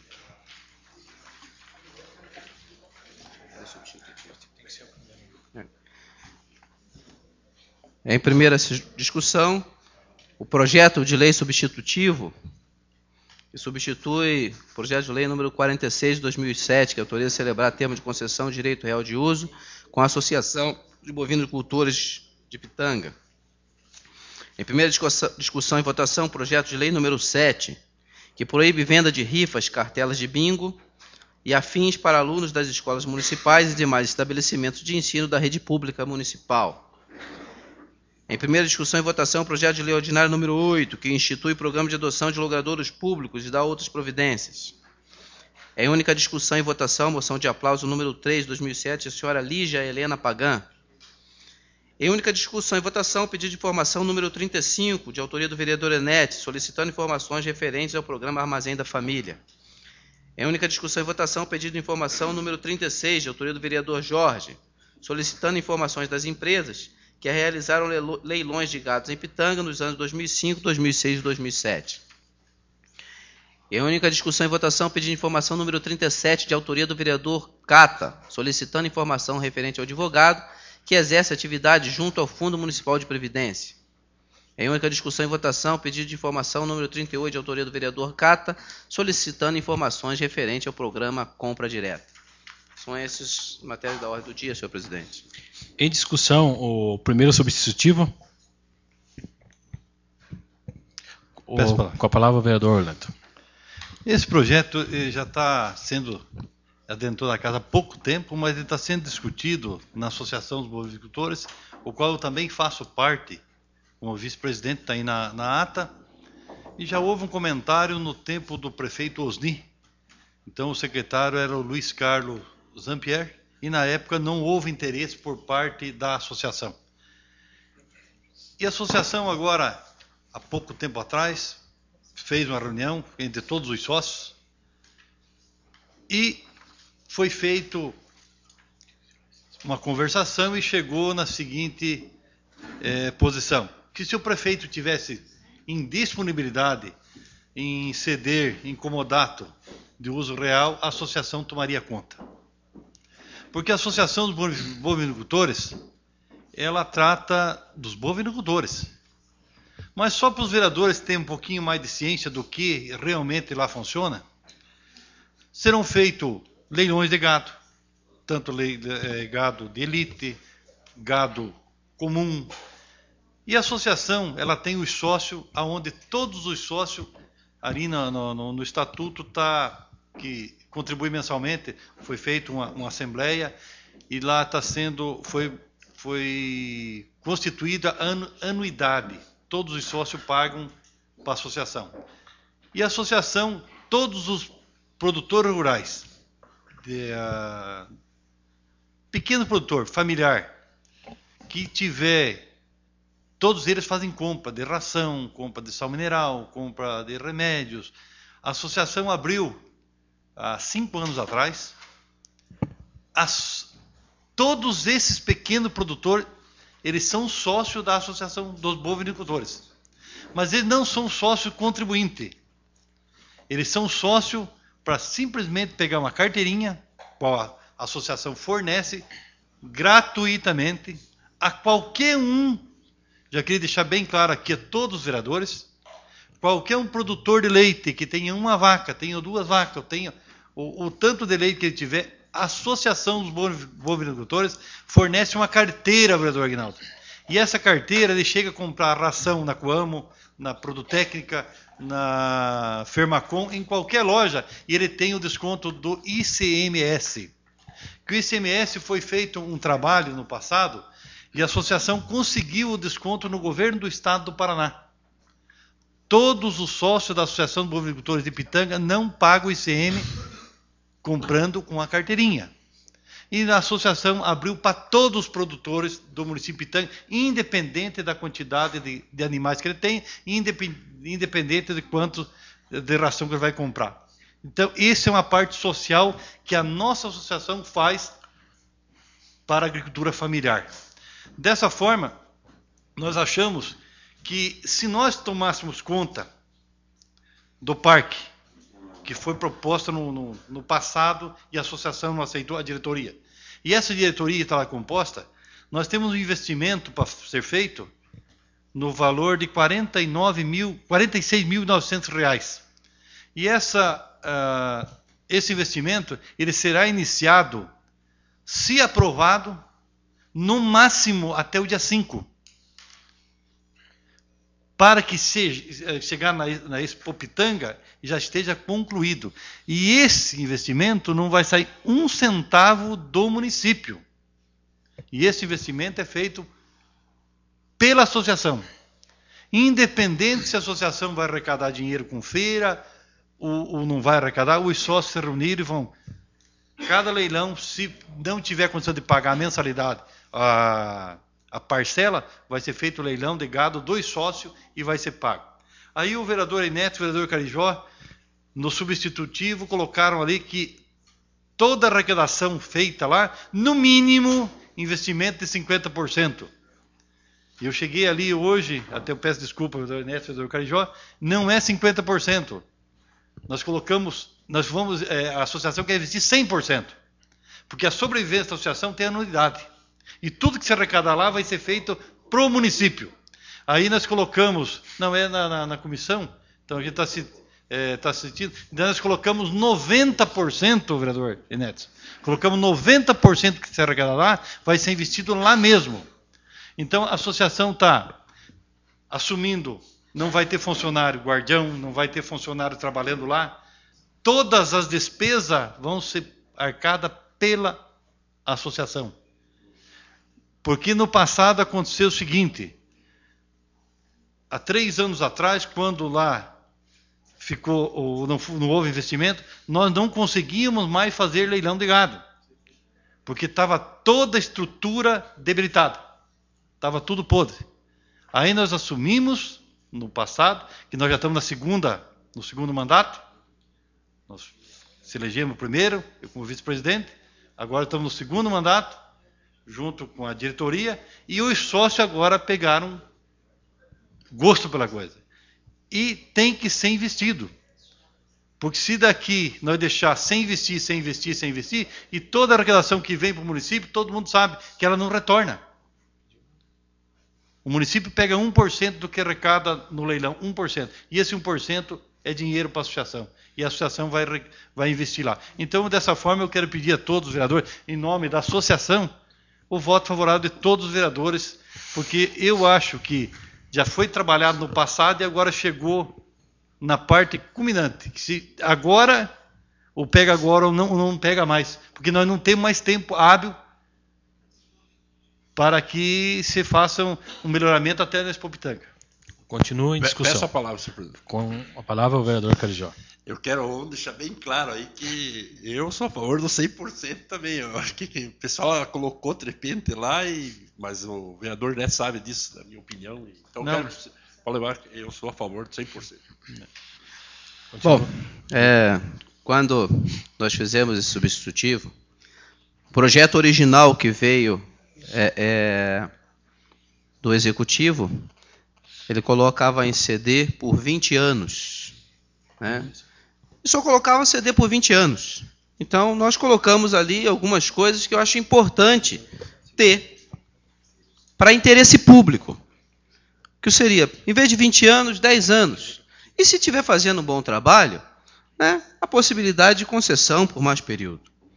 Em primeira discussão, o projeto de lei substitutivo, que substitui o projeto de lei número quarenta e seis de dois mil e sete, que autoriza celebrar termo de concessão de direito real de uso com a Associação de Bovinocultores de Pitanga. Em primeira discussão e votação, o projeto de lei número sete, que proíbe venda de rifas, cartelas de bingo e afins para alunos das escolas municipais e demais estabelecimentos de ensino da rede pública municipal. Em primeira discussão e votação, o projeto de lei ordinário número oito, que institui programa de adoção de logradouros públicos e dá outras providências. Em única discussão e votação, moção de aplauso número três de dois mil e sete, a senhora Lígia Helena Pagan. Em única discussão e votação, pedido de informação número trinta e cinco, de autoria do vereador Enete, solicitando informações referentes ao programa Armazém da Família. Em única discussão e votação, pedido de informação número trinta e seis, de autoria do vereador Jorge, solicitando informações das empresas que realizaram leilões de gados em Pitanga nos anos dois mil e cinco, dois mil e seis e dois mil e sete. Em única discussão e votação, pedido de informação número trinta e sete, de autoria do vereador Cata, solicitando informação referente ao advogado que exerce atividade junto ao Fundo Municipal de Previdência. Em única discussão e votação, pedido de informação número trinta e oito, de autoria do vereador Cata, solicitando informações referente ao programa Compra Direta. São essas matérias da ordem do dia, senhor presidente. Em discussão, o primeiro substitutivo. O, com a palavra o vereador Orlando. Esse projeto já está sendo adentrou na casa há pouco tempo, mas ele está sendo discutido na Associação dos Bovinocultores, o qual eu também faço parte, como vice-presidente, está aí na, na ata, e já houve um comentário no tempo do prefeito Osni. Então o secretário era o Luiz Carlos Zampier, e na época não houve interesse por parte da associação. E a associação agora, há pouco tempo atrás, fez uma reunião entre todos os sócios, e foi feito uma conversação e chegou na seguinte eh, posição, que se o prefeito tivesse indisponibilidade em ceder em comodato de uso real, a associação tomaria conta. Porque a Associação dos Bovinocultores, ela trata dos bovinocultores. Mas só para os vereadores terem um pouquinho mais de ciência do que realmente lá funciona, serão feitos leilões de gado, tanto le, é, gado de elite, gado comum. E a associação, ela tem os sócios, aonde todos os sócios, ali no, no, no estatuto, tá, que contribui mensalmente, foi feita uma, uma assembleia, e lá está sendo, foi, foi constituída anu, anuidade. Todos os sócios pagam para a associação. E a associação, todos os produtores rurais, de, uh, pequeno produtor, familiar, que tiver, todos eles fazem compra de ração, compra de sal mineral, compra de remédios. A associação abriu, há cinco anos atrás, as, todos esses pequenos produtores, eles são sócios da Associação dos Bovinocultores. Mas eles não são sócios contribuintes. Eles são sócio para simplesmente pegar uma carteirinha, qual a associação fornece gratuitamente a qualquer um. Já queria deixar bem claro aqui a todos os vereadores, qualquer um produtor de leite que tenha uma vaca, tenha duas vacas, ou tenha o, o tanto de leite que ele tiver, a Associação dos Bovinocultores fornece uma carteira, vereador Aguinaldo. E essa carteira ele chega a comprar ração na Coamo, na Produtécnica, na Fermacom, em qualquer loja, e ele tem o desconto do I C M S. Que o I C M S foi feito um trabalho no passado, e a associação conseguiu o desconto no governo do estado do Paraná. Todos os sócios da Associação dos Bovinocultores de Pitanga não pagam o I C M comprando com a carteirinha. E a associação abriu para todos os produtores do município de Pitanga, independente da quantidade de, de animais que ele tem, independente de quanto de ração que ele vai comprar. Então, essa é uma parte social que a nossa associação faz para a agricultura familiar. Dessa forma, nós achamos que se nós tomássemos conta do parque, que foi proposta no, no, no passado e a associação não aceitou, a diretoria, e essa diretoria está lá composta, nós temos um investimento para ser feito no valor de quarenta e nove mil, quarenta e seis mil e novecentos reais. E essa, uh, esse investimento ele será iniciado, se aprovado, no máximo até o dia cinco. Para que seja, chegar na, na Expo Pitanga já esteja concluído. E esse investimento não vai sair um centavo do município. E esse investimento é feito pela associação. Independente se a associação vai arrecadar dinheiro com feira ou, ou não vai arrecadar, os sócios se reunirem e vão. Cada leilão, se não tiver condição de pagar a mensalidade, a, a parcela, vai ser feito o leilão de gado dos sócios e vai ser pago. Aí o vereador Ineto e o vereador Carijó, no substitutivo, colocaram ali que toda a arrecadação feita lá, no mínimo, investimento de cinquenta por cento. E eu cheguei ali hoje, até eu peço desculpa ao vereador Ineto e ao vereador Carijó, não é cinquenta por cento. Nós colocamos, nós vamos, é, a associação quer investir cem por cento. Porque a sobrevivência da associação tem anuidade. E tudo que se arrecadar lá vai ser feito pro município. Aí nós colocamos, não é na, na, na comissão, então a gente está se, é, tá assistindo, então nós colocamos noventa por cento, vereador Ineto, colocamos noventa por cento que se arrecadar lá, vai ser investido lá mesmo. Então a associação está assumindo, não vai ter funcionário guardião, não vai ter funcionário trabalhando lá, todas as despesas vão ser arcadas pela associação. Porque no passado aconteceu o seguinte, há três anos atrás, quando lá ficou, não, não houve investimento, nós não conseguíamos mais fazer leilão de gado. Porque estava toda a estrutura debilitada. Estava tudo podre. Aí nós assumimos, no passado, que nós já estamos na segunda, no segundo mandato. Nós se elegemos primeiro, eu como vice-presidente. Agora estamos no segundo mandato, junto com a diretoria. E os sócios agora pegaram gosto pela coisa. E tem que ser investido. Porque se daqui nós deixar sem investir, sem investir, sem investir, e toda a arrecadação que vem para o município, todo mundo sabe que ela não retorna. O município pega um por cento do que arrecada no leilão, um por cento. E esse um por cento é dinheiro para a associação. E a associação vai, vai investir lá. Então, dessa forma, eu quero pedir a todos os vereadores, em nome da associação, o voto favorável de todos os vereadores, porque eu acho que já foi trabalhado no passado e agora chegou na parte culminante. Que se agora, ou pega agora ou não, não pega mais. Porque nós não temos mais tempo hábil para que se faça um, um melhoramento até na Expo Pitanga. Continua em discussão. Peço a palavra, senhor presidente. Com a palavra o vereador Carijó. Eu quero deixar bem claro aí que eu sou a favor do cem por cento também. Eu acho que o pessoal colocou de repente lá, e, mas o vereador né, sabe disso, da minha opinião. Então, eu, quero, pode levar, eu sou a favor do cem por cento. Bom, é, quando nós fizemos esse substitutivo, o projeto original que veio é, é, do Executivo, ele colocava em C D por vinte anos, né? e só colocava C D por vinte anos. Então, nós colocamos ali algumas coisas que eu acho importante ter para interesse público. Que seria, em vez de vinte anos, dez anos. E se estiver fazendo um bom trabalho, né, a possibilidade de concessão por mais período.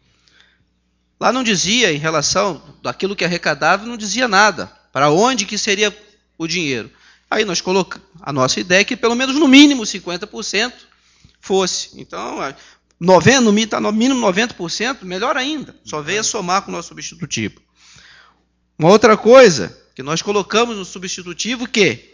Lá não dizia, em relação daquilo que arrecadava, não dizia nada. Para onde que seria o dinheiro. Aí nós colocamos, a nossa ideia é que pelo menos no mínimo cinquenta por cento fosse. Então, noventa, no mínimo noventa por cento, melhor ainda. Só veio a somar com o nosso substitutivo. Uma outra coisa que nós colocamos no substitutivo que,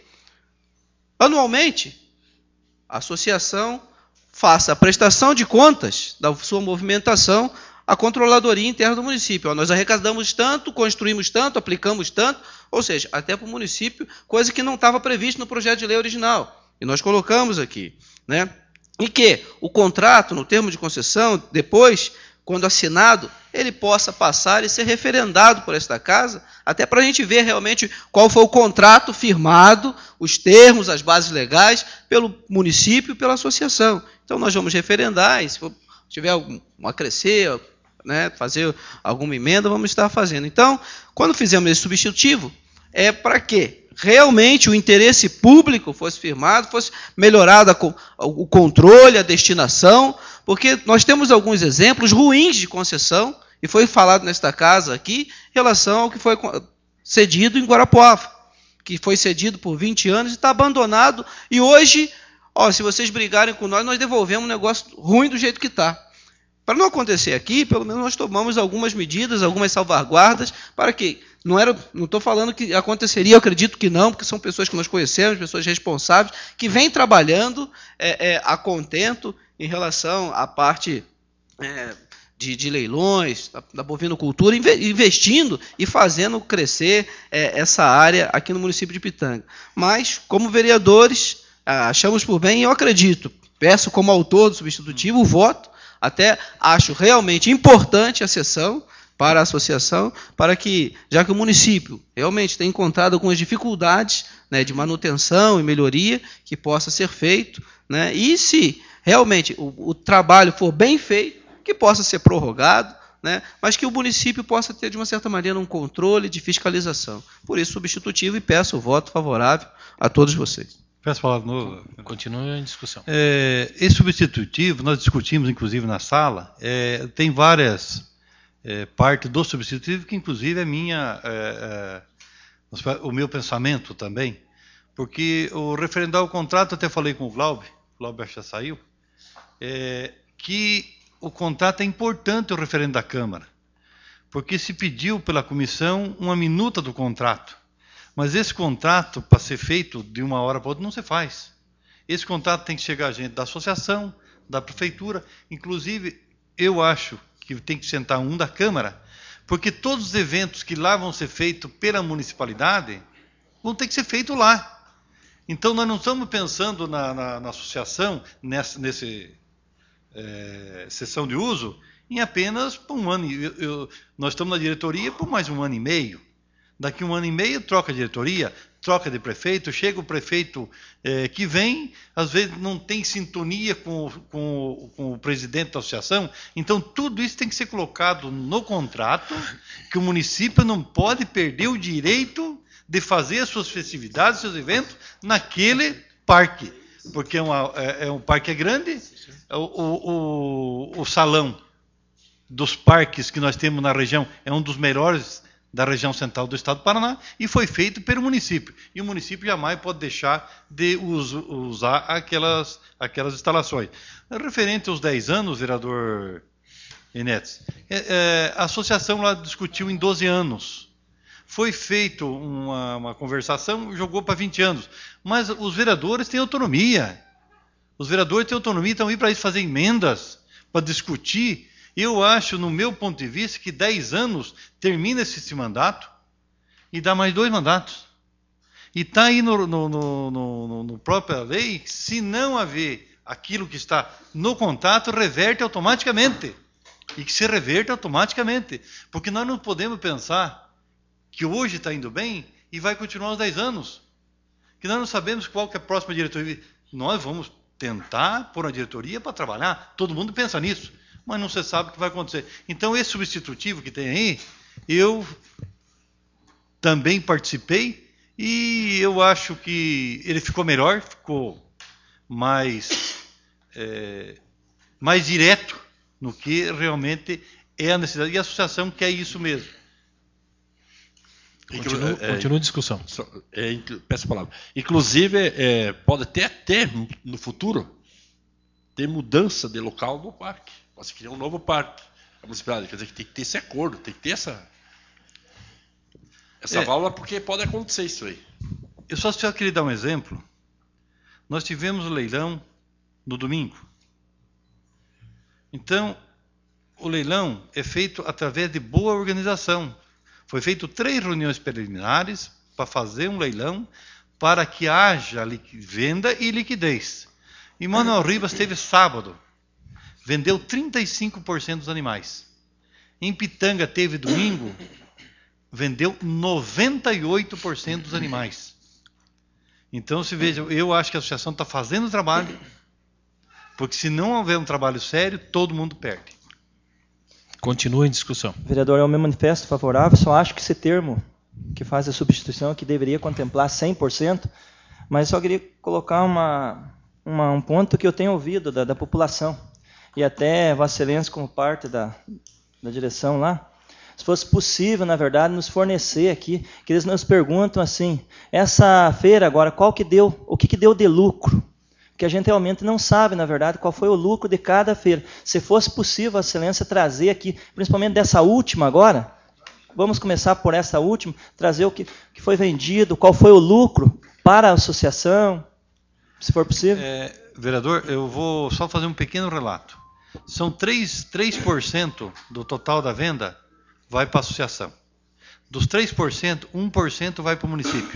anualmente, a associação faça a prestação de contas da sua movimentação à controladoria interna do município. Ó, nós arrecadamos tanto, construímos tanto, aplicamos tanto, ou seja, até para o município, coisa que não estava prevista no projeto de lei original. E nós colocamos aqui, né? E que o contrato, no termo de concessão, depois, quando assinado, ele possa passar e ser referendado por esta casa, até para a gente ver realmente qual foi o contrato firmado, os termos, as bases legais, pelo município e pela associação. Então, nós vamos referendar, e se tiver algum acrescer, né, fazer alguma emenda, vamos estar fazendo. Então, quando fizemos esse substitutivo, é para que realmente o interesse público fosse firmado, fosse melhorado a, o controle, a destinação, porque nós temos alguns exemplos ruins de concessão, e foi falado nesta casa aqui, em relação ao que foi cedido em Guarapuava, que foi cedido por vinte anos e está abandonado, e hoje, ó, se vocês brigarem com nós, nós devolvemos um negócio ruim do jeito que está. Para não acontecer aqui, pelo menos nós tomamos algumas medidas, algumas salvaguardas, para que, não era, não estou falando que aconteceria, eu acredito que não, porque são pessoas que nós conhecemos, pessoas responsáveis, que vêm trabalhando é, é, a contento em relação à parte é, de, de leilões, da, da bovinocultura, investindo e fazendo crescer é, essa área aqui no município de Pitanga. Mas, como vereadores, achamos por bem, e eu acredito, peço como autor do substitutivo o voto. Até acho realmente importante a sessão para a associação, para que, já que o município realmente tem encontrado algumas dificuldades, né, de manutenção e melhoria, que possa ser feito, né, e se realmente o, o trabalho for bem feito, que possa ser prorrogado, né, mas que o município possa ter, de uma certa maneira, um controle de fiscalização. Por isso, substitutivo, e peço o voto favorável a todos vocês. Peço a palavra de novo. Continua em discussão. É, esse substitutivo, nós discutimos, inclusive, na sala, é, tem várias é, partes do substitutivo, que, inclusive, é minha, é, é, o meu pensamento também, porque o referendar o contrato, até falei com o Glauber, o Glauber já saiu, é, que o contrato é importante, o referendo da Câmara, porque se pediu pela comissão uma minuta do contrato. Mas esse contrato, para ser feito de uma hora para outra, não se faz. Esse contrato tem que chegar a gente da associação, da prefeitura. Inclusive, eu acho que tem que sentar um da Câmara, porque todos os eventos que lá vão ser feitos pela municipalidade vão ter que ser feitos lá. Então, nós não estamos pensando na, na, na associação, nessa nesse, é, sessão de uso, em apenas por um ano. Eu, eu, nós estamos na diretoria por mais um ano e meio. Daqui um ano e meio, troca a diretoria, troca de prefeito, chega o prefeito eh, que vem, às vezes não tem sintonia com, com, com o presidente da associação, então tudo isso tem que ser colocado no contrato, que o município não pode perder o direito de fazer as suas festividades, seus eventos, naquele parque, porque é, uma, é, é um parque é grande, o, o, o, o salão dos parques que nós temos na região é um dos melhores da região central do estado do Paraná, e foi feito pelo município. E o município jamais pode deixar de us, usar aquelas, aquelas instalações. Referente aos dez anos, vereador Enetes, é, é, a associação lá discutiu em doze anos. Foi feita uma, uma conversação, jogou para vinte anos. Mas os vereadores têm autonomia. Os vereadores têm autonomia, estão aí para isso fazer emendas, para discutir. Eu acho, no meu ponto de vista, que dez anos termina esse, esse mandato e dá mais dois mandatos. E está aí no, no, no, no, no própria lei, se não haver aquilo que está no contrato, reverte automaticamente. E que se reverte automaticamente. Porque nós não podemos pensar que hoje está indo bem e vai continuar os dez anos. Que nós não sabemos qual que é a próxima diretoria. Nós vamos tentar pôr a diretoria para trabalhar. Todo mundo pensa nisso, mas não se sabe o que vai acontecer. Então, esse substitutivo que tem aí, eu também participei e eu acho que ele ficou melhor, ficou mais, é, mais direto no que realmente é a necessidade. E a associação quer isso mesmo. Continua, é, continua a discussão. É, peço a palavra. Inclusive, é, pode até ter, no futuro, ter mudança de local no parque. Pode criar um novo parque. A municipalidade, quer dizer que tem que ter esse acordo, tem que ter essa, essa é, válvula, porque pode acontecer isso aí. Eu só, só queria dar um exemplo. Nós tivemos o leilão no domingo. Então, o leilão é feito através de boa organização. Foi feito três reuniões preliminares para fazer um leilão para que haja venda e liquidez. E Manuel Ribas teve sábado, vendeu trinta e cinco por cento dos animais. Em Pitanga teve domingo, vendeu noventa e oito por cento dos animais. Então, se veja, eu acho que a associação está fazendo o trabalho, porque se não houver um trabalho sério, todo mundo perde. Continua em discussão. Vereador, eu me manifesto favorável, só acho que esse termo que faz a substituição aqui deveria contemplar cem por cento, mas só queria colocar uma, uma, um ponto que eu tenho ouvido da, da população, e até Vossa Excelência como parte da, da direção lá, se fosse possível, na verdade, nos fornecer aqui, que eles nos perguntam assim, essa feira agora, qual que deu, o que, que deu de lucro? Que a gente realmente não sabe, na verdade, qual foi o lucro de cada feira. Se fosse possível, a Excelência trazer aqui, principalmente dessa última agora, vamos começar por essa última, trazer o que, que foi vendido, qual foi o lucro para a associação, se for possível. É, vereador, eu vou só fazer um pequeno relato. São três por cento do total da venda vai para a associação. Dos três por cento, um por cento vai para o município.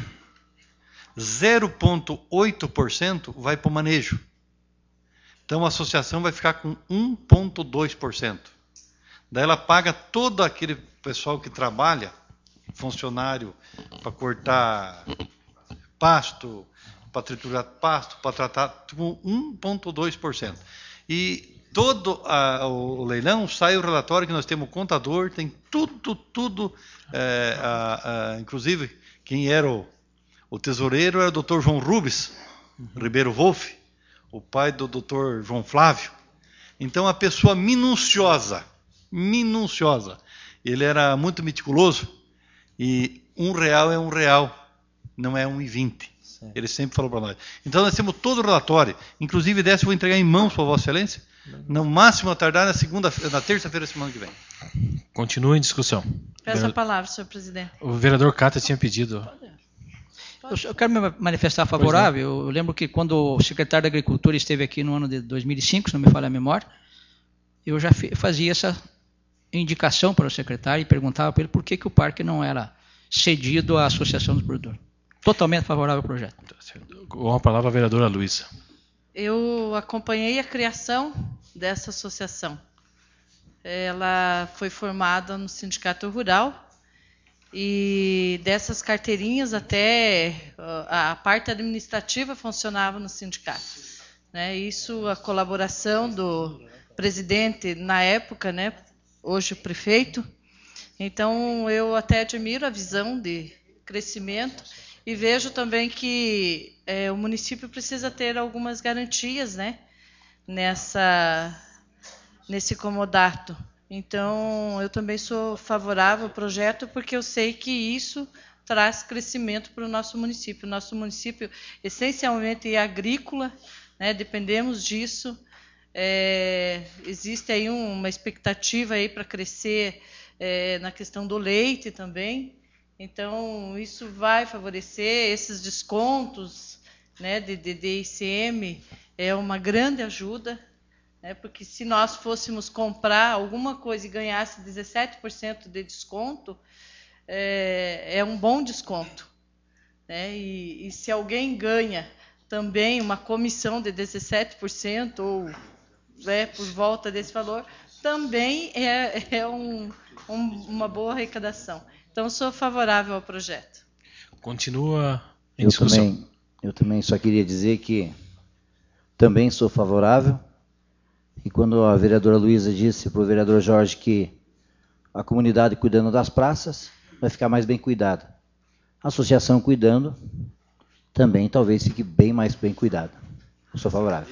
zero vírgula oito por cento vai para o manejo. Então a associação vai ficar com um vírgula dois por cento. Daí ela paga todo aquele pessoal que trabalha, funcionário, para cortar pasto, para triturar pasto, para tratar, com um vírgula dois por cento. E todo a, o leilão sai o relatório que nós temos o contador, tem tudo, tudo, é, a, a, inclusive quem era o O tesoureiro era o doutor João Rubens uhum. Ribeiro Wolff, o pai do doutor João Flávio. Então, a pessoa minuciosa, minuciosa. Ele era muito meticuloso e um real é um real, não é um e vinte. Ele sempre falou para nós. Então, nós temos todo o relatório. Inclusive, dessa eu vou entregar em mãos para Vossa Excelência, no máximo a tardar na, segunda, na terça-feira da semana que vem. Continua em discussão. Peço a palavra, senhor presidente. O vereador Cata tinha pedido... Eu quero me manifestar favorável. Eu lembro que quando o secretário da Agricultura esteve aqui no ano de dois mil e cinco, se não me falha a memória, eu já fazia essa indicação para o secretário e perguntava para ele por que, que o parque não era cedido à Associação dos Produtores. Totalmente favorável ao projeto. Com a palavra a vereadora Luísa. Eu acompanhei a criação dessa associação. Ela foi formada no Sindicato Rural, e dessas carteirinhas até a parte administrativa funcionava no sindicato. Né? Isso, a colaboração do presidente na época, né? Hoje o prefeito. Então, eu até admiro a visão de crescimento e vejo também que é, o município precisa ter algumas garantias, né? Nessa, nesse comodato. Então, eu também sou favorável ao projeto, porque eu sei que isso traz crescimento para o nosso município. O nosso município, essencialmente, é agrícola, né? Dependemos disso. É, existe aí uma expectativa aí para crescer é, na questão do leite também. Então, isso vai favorecer esses descontos, né, de, de, de I C M, é uma grande ajuda. É, porque se nós fôssemos comprar alguma coisa e ganhasse dezessete por cento de desconto, é, é um bom desconto. Né? E, e se alguém ganha também uma comissão de dezessete por cento ou é, por volta desse valor, também é, é um, um, uma boa arrecadação. Então, sou favorável ao projeto. Continua em eu discussão. Também, eu também só queria dizer que também sou favorável. E quando a vereadora Luísa disse para o vereador Jorge que a comunidade cuidando das praças vai ficar mais bem cuidada. A associação cuidando também talvez fique bem mais bem cuidada. Eu sou favorável.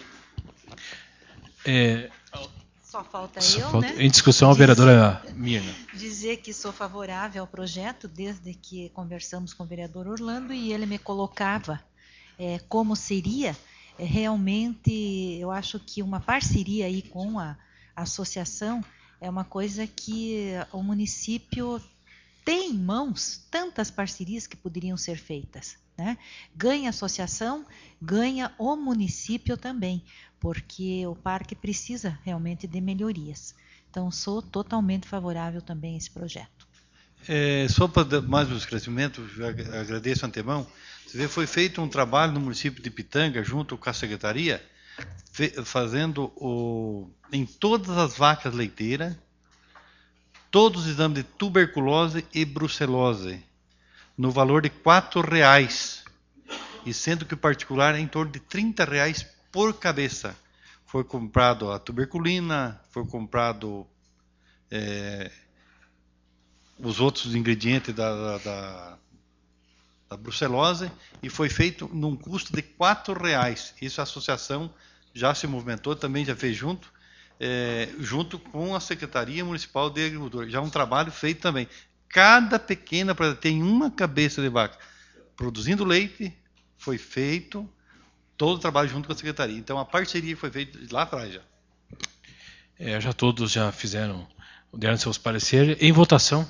É, Só falta só eu, falta, né? em discussão, a vereadora Mirna. Dizer que sou favorável ao projeto desde que conversamos com o vereador Orlando e ele me colocava é, como seria é, realmente, eu acho que uma parceria aí com a, a associação é uma coisa que o município tem em mãos tantas parcerias que poderiam ser feitas, né? Ganha a associação, ganha o município também, porque o parque precisa realmente de melhorias. Então, sou totalmente favorável também a esse projeto. É, só para mais um esclarecimento, agradeço antemão. Você vê, foi feito um trabalho no município de Pitanga, junto com a secretaria, fe, fazendo o, em todas as vacas leiteiras, todos os exames de tuberculose e brucelose, no valor de quatro reais, e sendo que o particular é em torno de trinta reais por cabeça. Foi comprado a tuberculina, foi comprado é, os outros ingredientes da, da, da brucelose, e foi feito num custo de quatro reais. Isso a associação já se movimentou, também já fez junto, É, junto com a Secretaria Municipal de Agricultura. Já é um trabalho feito também. Cada pequena propriedade tem uma cabeça de vaca produzindo leite, foi feito todo o trabalho junto com a Secretaria. Então, a parceria foi feita lá atrás já. É, já todos já fizeram, deram seus pareceres. Em votação,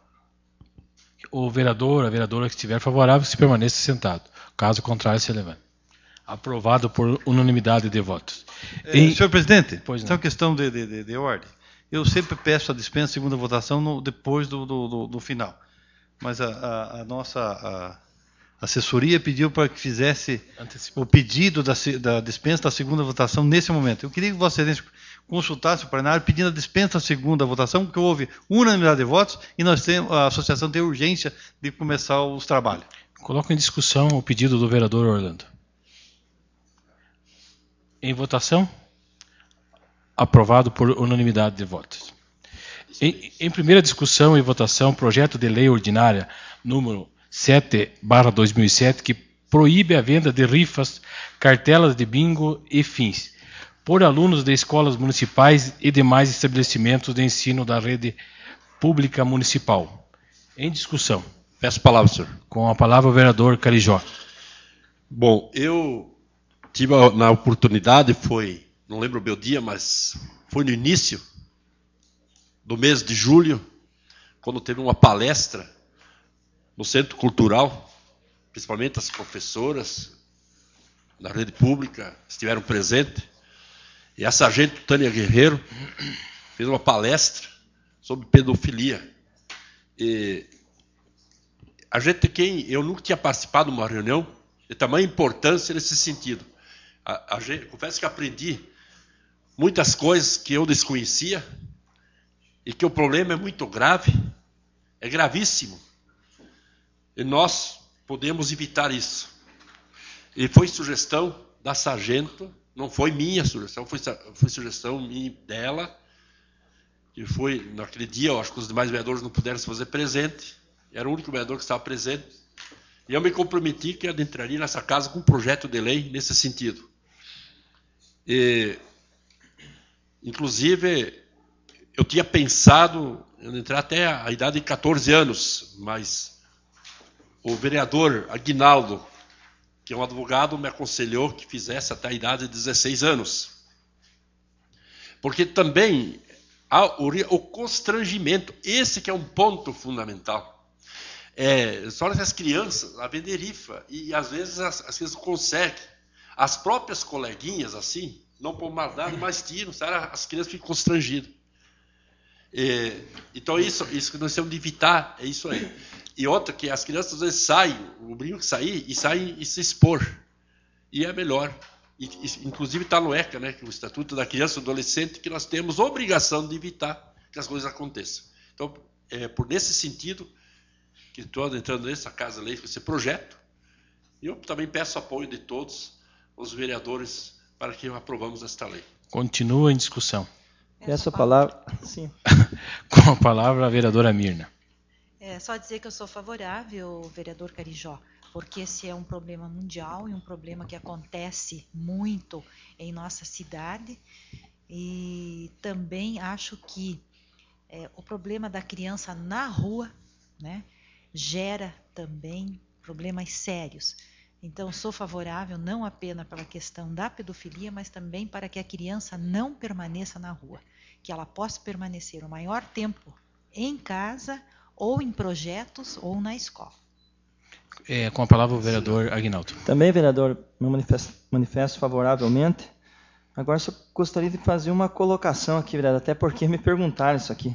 o vereador, a vereadora que estiver favorável, se permaneça sentado. Caso contrário, se levante. Aprovado por unanimidade de votos. É, em... Senhor presidente, pois essa é uma questão de, de, de, de ordem. Eu sempre peço a dispensa segunda votação no, depois do, do, do, do final. Mas a, a, a nossa a assessoria pediu para que fizesse Antecipa. o pedido da, da dispensa da segunda votação nesse momento. Eu queria que Vossa Excelência consultasse o plenário pedindo a dispensa da segunda votação, porque houve unanimidade de votos e nós temos, a associação tem urgência de começar os trabalhos. Coloco em discussão o pedido do vereador Orlando. Em votação, aprovado por unanimidade de votos. Em, em primeira discussão e votação, projeto de lei ordinária número sete barra dois mil e sete, que proíbe a venda de rifas, cartelas de bingo e fins, por alunos de escolas municipais e demais estabelecimentos de ensino da rede pública municipal. Em discussão. Peço a palavra, senhor. Com a palavra o vereador Carijó. Bom, eu tive na oportunidade, foi, não lembro o meu dia, mas foi no início do mês de julho, quando teve uma palestra no Centro Cultural, principalmente as professoras da rede pública estiveram presentes, e a sargento Tânia Guerreiro fez uma palestra sobre pedofilia. E a gente, quem, eu nunca tinha participado de uma reunião de tamanha importância nesse sentido. A, a gente, confesso que aprendi muitas coisas que eu desconhecia e que o problema é muito grave, é gravíssimo. E nós podemos evitar isso. E foi sugestão da sargento, não foi minha sugestão, foi, foi sugestão minha, dela, que foi, naquele dia, eu acho que os demais vereadores não puderam se fazer presente, era o único vereador que estava presente, e eu me comprometi que adentraria nessa casa com um projeto de lei nesse sentido. E, inclusive, eu tinha pensado em entrar até a idade de catorze anos, mas o vereador Aguinaldo, que é um advogado, me aconselhou que fizesse até a idade de dezesseis anos. Porque também há o constrangimento, esse que é um ponto fundamental. É, só as crianças a vender rifa, e às vezes as, as crianças não conseguem. As próprias coleguinhas, assim, não por maldade, mas tiram, sabe? As crianças ficam constrangidas. É, então, isso, isso que nós temos de evitar, é isso aí. E outra, que as crianças às vezes saem, o brinco sair, e saem e se expor. E é melhor. E, e, inclusive está no ECA, né, que é o Estatuto da Criança e do Adolescente, que nós temos obrigação de evitar que as coisas aconteçam. Então, é por nesse sentido que estou entrando nessa casa-lei com esse projeto. E eu também peço apoio de todos os vereadores para que aprovamos esta lei. Continua em discussão. Peço a palavra. Sim. Com a palavra, a vereadora Mirna. É só dizer que eu sou favorável, vereador Carijó, porque esse é um problema mundial e um problema que acontece muito em nossa cidade. E também acho que é, o problema da criança na rua, né, gera também problemas sérios. Então, sou favorável não apenas pela questão da pedofilia, mas também para que a criança não permaneça na rua, que ela possa permanecer o maior tempo em casa, ou em projetos, ou na escola. É, com a palavra o vereador Aguinaldo. Também, vereador, meu manifesto, manifesto favoravelmente. Agora, só gostaria de fazer uma colocação aqui, vereador, até porque me perguntaram isso aqui.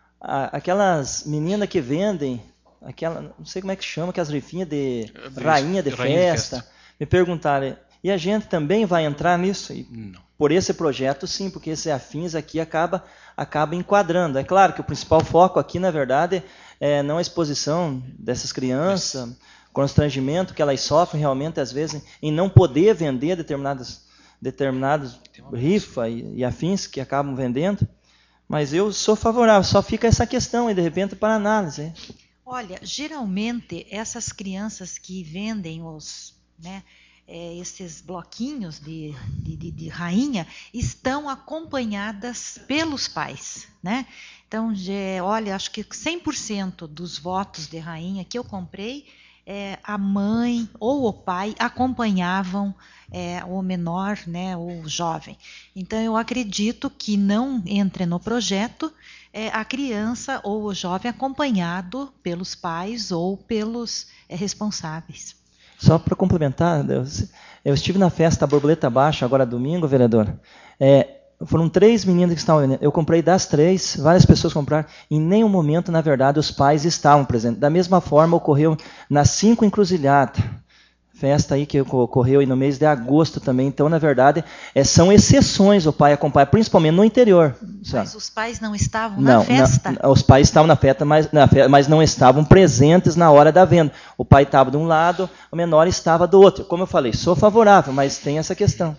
Aquelas meninas que vendem, aquela, não sei como é que chama, aquelas rifinhas de rainha de, rainha festa, de festa, me perguntaram, e a gente também vai entrar nisso? E não. Por esse projeto, sim, porque esse afins aqui acaba, acaba enquadrando. É claro que o principal foco aqui, na verdade, é não a exposição dessas crianças, constrangimento que elas sofrem realmente, às vezes, em não poder vender determinadas, determinadas rifas e, e afins que acabam vendendo. Mas eu sou favorável, só fica essa questão aí, de repente, para análise. Hein? Olha, geralmente, essas crianças que vendem os... né, É, esses bloquinhos de, de, de, de rainha estão acompanhadas pelos pais, né? Então, de, olha, acho que cem por cento dos votos de rainha que eu comprei, é, a mãe ou o pai acompanhavam é, o menor, né, o jovem. Então, eu acredito que não entre no projeto é, a criança ou o jovem acompanhado pelos pais ou pelos é, responsáveis. Só para complementar, eu, eu estive na festa Borboleta Baixa, agora domingo, vereador. É, foram três meninas que estavam vendendo. Eu comprei das três, várias pessoas compraram. Em nenhum momento, na verdade, os pais estavam presentes. Da mesma forma, ocorreu nas cinco encruzilhadas. Festa aí que ocorreu aí no mês de agosto também. Então, na verdade, é, são exceções o pai acompanhar, principalmente no interior. Mas os pais não estavam não, na festa? Na, os pais estavam na festa, mas, na festa, mas não estavam presentes na hora da venda. O pai estava de um lado, o menor estava do outro. Como eu falei, sou favorável, mas tem essa questão.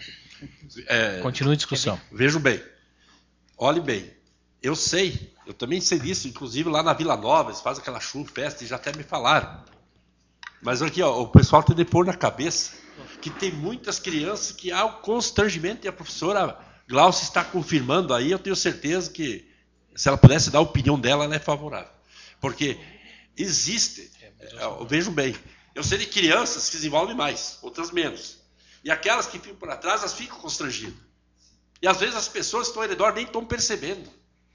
É, Continua a discussão. Vejo bem. Olhe bem. Eu sei, eu também sei disso, inclusive lá na Vila Nova, eles fazem aquela chuva, festa, e já até me falaram. Mas aqui, ó, o pessoal tem de pôr na cabeça que tem muitas crianças que há o constrangimento, e a professora Glaucia está confirmando aí, eu tenho certeza que, se ela pudesse dar a opinião dela, ela é favorável. Porque existe, eu vejo bem, eu sei de crianças que desenvolvem mais, outras menos. E aquelas que ficam por trás, elas ficam constrangidas. E às vezes as pessoas que estão ao redor nem estão percebendo.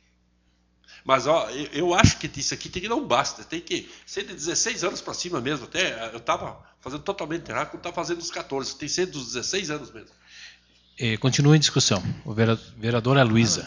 Mas ó, eu, eu acho que isso aqui tem que não basta, tem que ser de dezesseis anos para cima mesmo. Até eu estava fazendo totalmente errado, quando estava fazendo os catorze, tem que ser dos dezesseis anos mesmo. E continua em discussão. O vereador Luísa.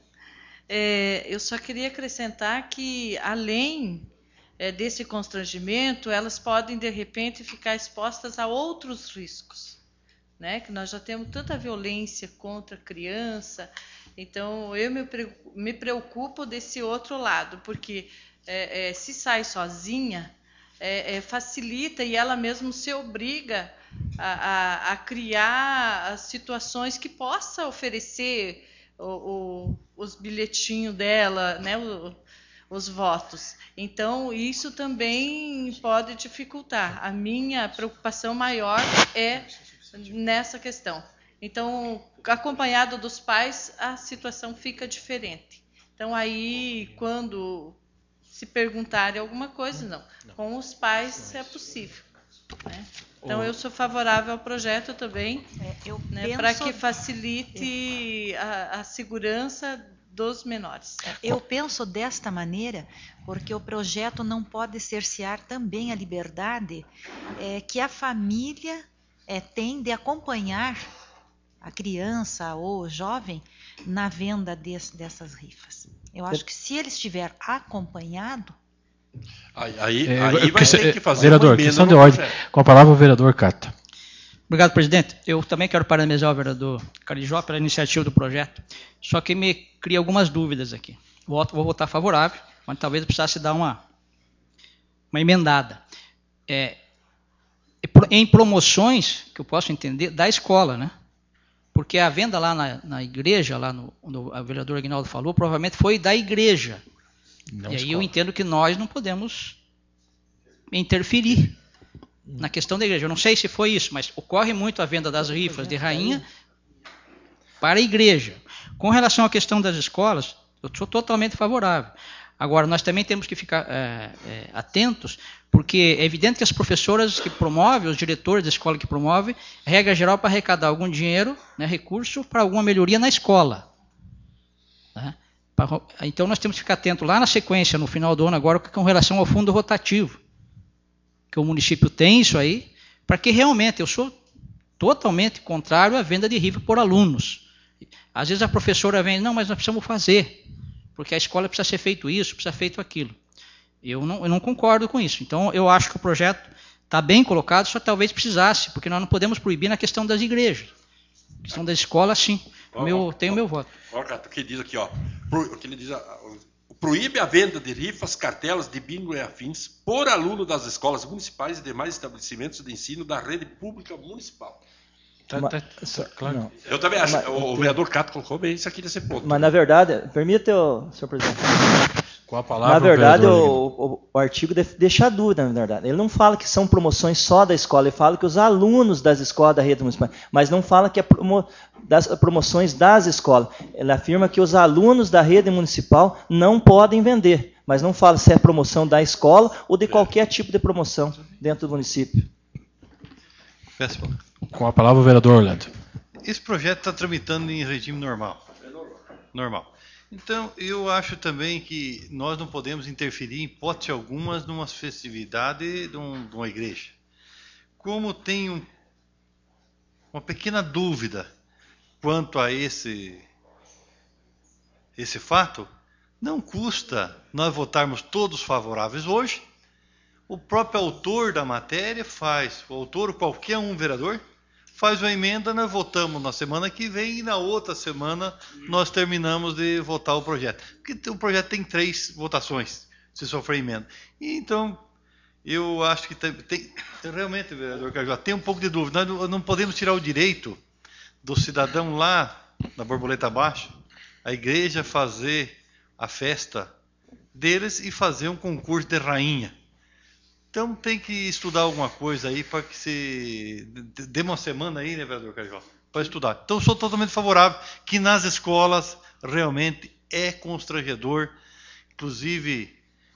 É, eu só queria acrescentar que, além é, desse constrangimento, elas podem, de repente, ficar expostas a outros riscos, né? Que nós já temos tanta violência contra a criança. Então, eu me preocupo desse outro lado, porque é, é, se sai sozinha, é, é, facilita e ela mesma se obriga a, a, a criar as situações que possa oferecer o, o, os bilhetinhos dela, né, o, os votos. Então, isso também pode dificultar. A minha preocupação maior é nessa questão. Então, acompanhado dos pais, a situação fica diferente. Então, aí, quando se perguntarem alguma coisa, não. Com os pais é possível. Né? Então, eu sou favorável ao projeto também, é, né, penso... para que facilite a, a segurança dos menores. Eu penso desta maneira, porque o projeto não pode cercear também a liberdade é, que a família é, tem de acompanhar a criança ou o jovem na venda desse, dessas rifas. Eu acho que se ele estiver acompanhado... Aí, aí, é, aí vai que, ter que fazer vereador, uma questão de ordem. Com a palavra o vereador Cata. Obrigado, presidente. Eu também quero parabenizar o vereador Carijó pela iniciativa do projeto, só que me cria algumas dúvidas aqui. Vou, vou votar favorável, mas talvez eu precisasse dar uma, uma emendada. É, em promoções, que eu posso entender, da escola, né? Porque a venda lá na, na igreja, lá no, no o vereador Aguinaldo falou, provavelmente foi da igreja. Não e aí escola. Eu entendo que nós não podemos interferir na questão da igreja. Eu não sei se foi isso, mas ocorre muito a venda das rifas de rainha para a igreja. Com relação à questão das escolas, eu sou totalmente favorável. Agora, nós também temos que ficar é, é, atentos, porque é evidente que as professoras que promovem, os diretores da escola que promovem, regra geral para arrecadar algum dinheiro, né, recurso para alguma melhoria na escola. Né? Então, nós temos que ficar atentos lá na sequência, no final do ano, agora, com relação ao fundo rotativo, que o município tem isso aí, para que realmente, eu sou totalmente contrário à venda de rifa por alunos. Às vezes a professora vem, não, mas nós precisamos fazer, porque a escola precisa ser feito isso, precisa ser feito aquilo. Eu não, eu não concordo com isso. Então, eu acho que o projeto está bem colocado, só talvez precisasse, porque nós não podemos proibir na questão das igrejas. Na questão da escola, sim. Ó, meu, ó, tenho o meu voto. Olha o que ele diz aqui, ó. Pro, o que ele diz, proíbe a venda de rifas, cartelas de bingo e afins por aluno das escolas municipais e demais estabelecimentos de ensino da rede pública municipal. Tá, Mas, tá, só, claro. não. Eu também acho. Mas, o, o vereador Cato colocou bem isso aqui nesse ponto. Mas, na verdade, permita, eu, senhor presidente. Com a palavra, na verdade, o, o, o, o artigo deixa dúvida, na verdade. Ele não fala que são promoções só da escola, ele fala que os alunos das escolas da rede municipal, mas não fala que é promo, das promoções das escolas. Ele afirma que os alunos da rede municipal não podem vender, mas não fala se é promoção da escola ou de qualquer tipo de promoção dentro do município. Péssimo. Com a palavra, o vereador Orlando. Esse projeto está tramitando em regime normal. Normal. Então, eu acho também que nós não podemos interferir, em hipótese alguma, numa festividade de, um, de uma igreja. Como tenho uma pequena dúvida quanto a esse, esse fato, não custa nós votarmos todos favoráveis hoje. O próprio autor da matéria faz, o autor ou qualquer um vereador, faz uma emenda, nós votamos na semana que vem e na outra semana nós terminamos de votar o projeto. Porque o projeto tem três votações, se sofrer emenda. E então, eu acho que tem, tem realmente, vereador Cajó, tem um pouco de dúvida. Nós não podemos tirar o direito do cidadão lá na Borboleta Baixa, a igreja fazer a festa deles e fazer um concurso de rainha. Então tem que estudar alguma coisa aí para que se dê uma semana aí, né, vereador Cajó, para estudar. Então eu sou totalmente favorável que nas escolas realmente é constrangedor. Inclusive,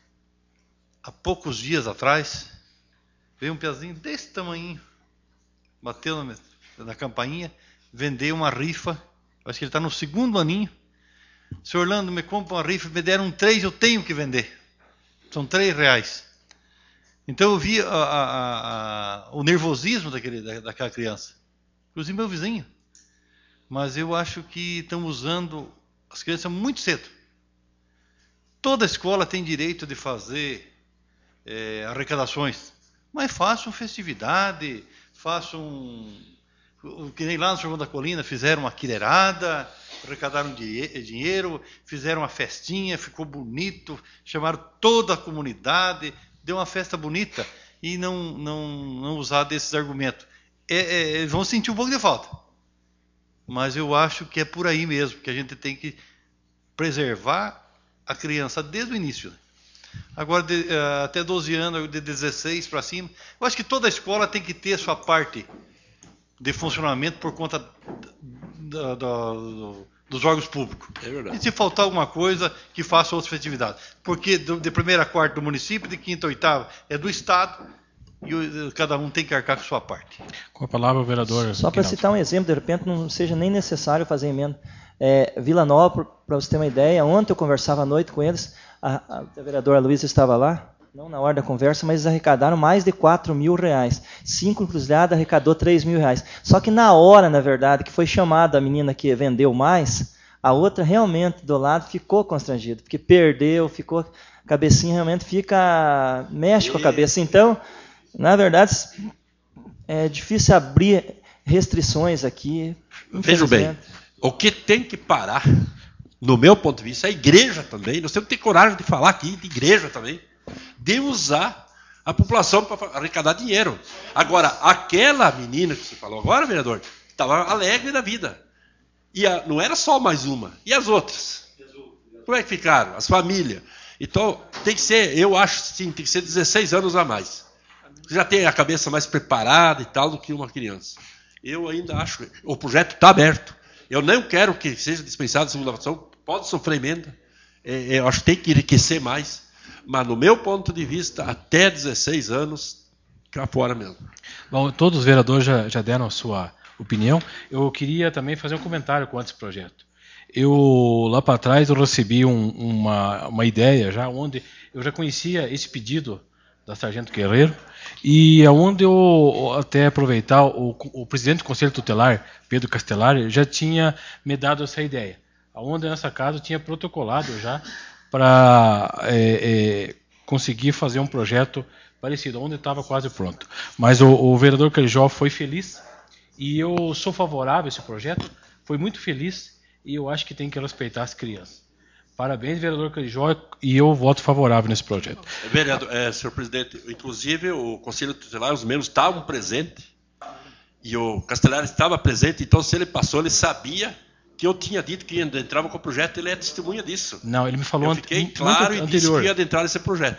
há poucos dias atrás, veio um piazinho desse tamanho, bateu na, na campainha, vendeu uma rifa, acho que ele está no segundo aninho. Senhor Orlando, me compra uma rifa, me deram três, eu tenho que vender. São três reais. Então eu vi a, a, a, o nervosismo daquele, da, daquela criança. Inclusive meu vizinho. Mas eu acho que estão usando as crianças muito cedo. Toda escola tem direito de fazer é, arrecadações. Mas façam festividade, façam... Que nem lá no João da Colina fizeram uma quileirada, arrecadaram dinheiro, fizeram uma festinha, ficou bonito, chamaram toda a comunidade... deu uma festa bonita e não, não, não usar desses argumentos. É, é, eles vão sentir um pouco de falta. Mas eu acho que é por aí mesmo, que a gente tem que preservar a criança desde o início. Agora, de, uh, até doze anos, de dezesseis para cima, eu acho que toda escola tem que ter a sua parte de funcionamento por conta da, da, do, dos órgãos públicos. É verdade. E se faltar alguma coisa, que faça outras festividades. Porque do, de primeira a quarta do município, de quinta a oitava é do Estado, e o, cada um tem que arcar com a sua parte. Com a palavra, o vereador. Só para citar um exemplo, de repente não seja nem necessário fazer emenda. É, Vila Nova, para você ter uma ideia, ontem eu conversava à noite com eles, a, a, a vereadora Luísa estava lá, não na hora da conversa, mas eles arrecadaram mais de quatro mil reais. Cinco Encruzilhadas arrecadou três mil reais. Só que na hora, na verdade, que foi chamada a menina que vendeu mais, a outra realmente do lado ficou constrangida, porque perdeu, ficou, a cabecinha realmente fica, mexe com a cabeça. Então, na verdade, é difícil abrir restrições aqui. Veja bem, o que tem que parar, no meu ponto de vista, é a igreja também. Nós temos que ter coragem de falar aqui, de igreja também, de usar a população para arrecadar dinheiro. Agora, aquela menina que você falou agora, vereador, estava alegre da vida. E a, não era só mais uma. E as outras? Como é que ficaram? As famílias. Então, tem que ser, eu acho sim, tem que ser dezesseis anos a mais. Já tem a cabeça mais preparada e tal do que uma criança. Eu ainda acho, o projeto está aberto. Eu não quero que seja dispensado a segunda votação, pode sofrer emenda. É, eu acho que tem que enriquecer mais. Mas, no meu ponto de vista, até dezesseis anos, cá fora mesmo. Bom, todos os vereadores já, já deram a sua opinião. Eu queria também fazer um comentário com esse projeto. Eu, lá para trás, eu recebi um, uma, uma ideia já, onde eu já conhecia esse pedido da Sargento Guerreiro, e aonde eu até aproveitar, o, o presidente do Conselho Tutelar, Pedro Castellari, já tinha me dado essa ideia. Aonde nessa casa eu tinha protocolado já para é, é, conseguir fazer um projeto parecido, onde estava quase pronto. Mas o, o vereador Carijó foi feliz, e eu sou favorável a esse projeto, foi muito feliz, e eu acho que tem que respeitar as crianças. Parabéns, vereador Carijó, e eu voto favorável nesse projeto. Vereador, é, senhor presidente, inclusive o Conselho Tutelar, os membros estavam presentes, e o Castellari estava presente, então se ele passou, ele sabia que eu tinha dito que entrava com o projeto, ele é testemunha disso. Não, ele me falou eu antes. fiquei claro e disse que ia adentrar nesse projeto.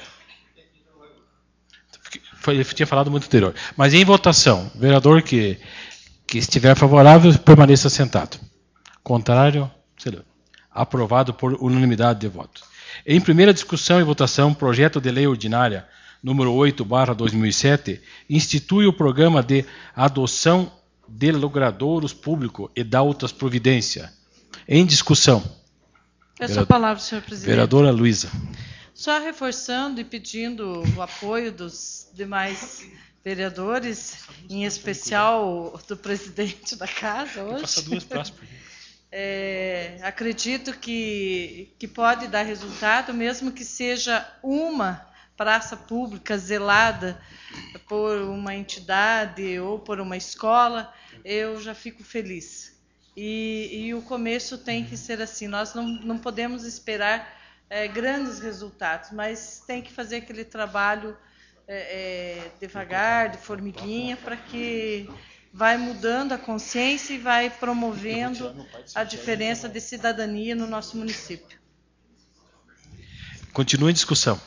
Ele tinha falado muito anterior. Mas em votação, o vereador que, que estiver favorável, permaneça sentado. Contrário, sei lá. Aprovado por unanimidade de votos. Em primeira discussão e votação, projeto de lei ordinária número oito barra dois mil e sete, institui o programa de adoção de logradouros público e dá outras providências. Em discussão. Essa palavra, senhor presidente. Vereadora Luísa. Só reforçando e pedindo o apoio dos demais vereadores, em especial do presidente da casa hoje. Passa duas praças. É, acredito que, que pode dar resultado, mesmo que seja uma praça pública zelada por uma entidade ou por uma escola, eu já fico feliz. E, e o começo tem que ser assim, nós não, não podemos esperar é, grandes resultados, mas tem que fazer aquele trabalho é, é, devagar, de formiguinha, para que vai mudando a consciência e vai promovendo a diferença de cidadania no nosso município. Continua em discussão.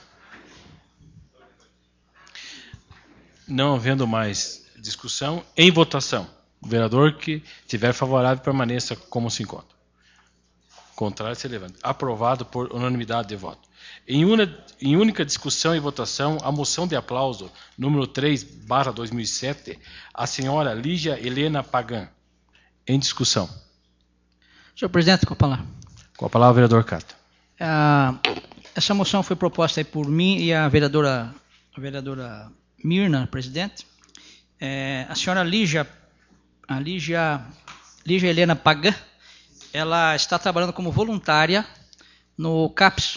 Não havendo mais discussão, em votação. O vereador que estiver favorável permaneça como se encontra. Contrário, se levanta. Aprovado por unanimidade de voto. Em, una, em única discussão e votação, a moção de aplauso número três barra dois mil e sete, a senhora Lígia Helena Pagan. Em discussão. Senhor presidente, com a palavra. Com a palavra, vereador Cata. Ah, essa moção foi proposta aí por mim e a vereadora, a vereadora Mirna, presidente. É, a senhora Lígia, a Lígia, Lígia Helena Pagan, ela está trabalhando como voluntária no CAPS.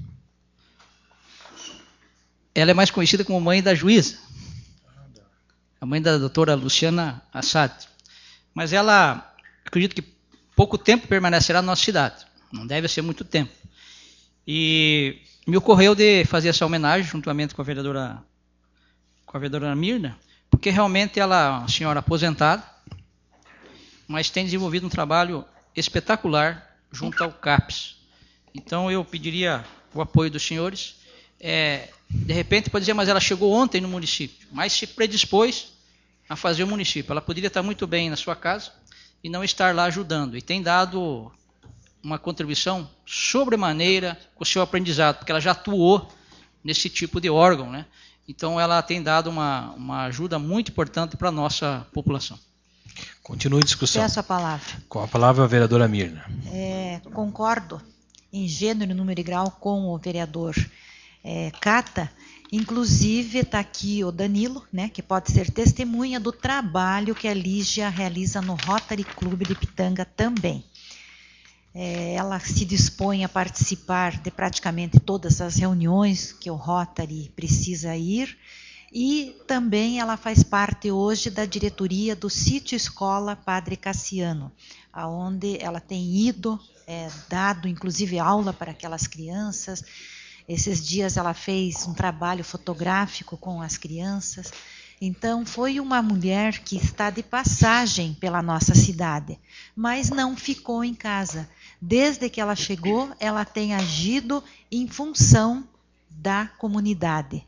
Ela é mais conhecida como mãe da juíza, a mãe da doutora Luciana Assad. Mas ela, acredito que pouco tempo permanecerá na nossa cidade, não deve ser muito tempo. E me ocorreu de fazer essa homenagem, juntamente com a vereadora, com a vereadora Mirna, porque realmente ela é uma senhora aposentada, mas tem desenvolvido um trabalho espetacular junto ao CAPS. Então eu pediria o apoio dos senhores. É, de repente pode dizer, mas ela chegou ontem no município, mas se predispôs a fazer o município. Ela poderia estar muito bem na sua casa e não estar lá ajudando. E tem dado uma contribuição sobremaneira com o seu aprendizado, porque ela já atuou nesse tipo de órgão, né? Então ela tem dado uma, uma ajuda muito importante para a nossa população. Continue a discussão. Peço a palavra. Com a palavra, a vereadora Mirna. É, concordo em gênero, número e grau com o vereador é, Cata. Inclusive está aqui o Danilo, né, que pode ser testemunha do trabalho que a Lígia realiza no Rotary Clube de Pitanga também. É, ela se dispõe a participar de praticamente todas as reuniões que o Rotary precisa ir, e também ela faz parte hoje da diretoria do Sítio Escola Padre Cassiano, aonde ela tem ido, é, dado inclusive aula para aquelas crianças. Esses dias ela fez um trabalho fotográfico com as crianças. Então, foi uma mulher que está de passagem pela nossa cidade, mas não ficou em casa. Desde que ela chegou, ela tem agido em função da comunidade.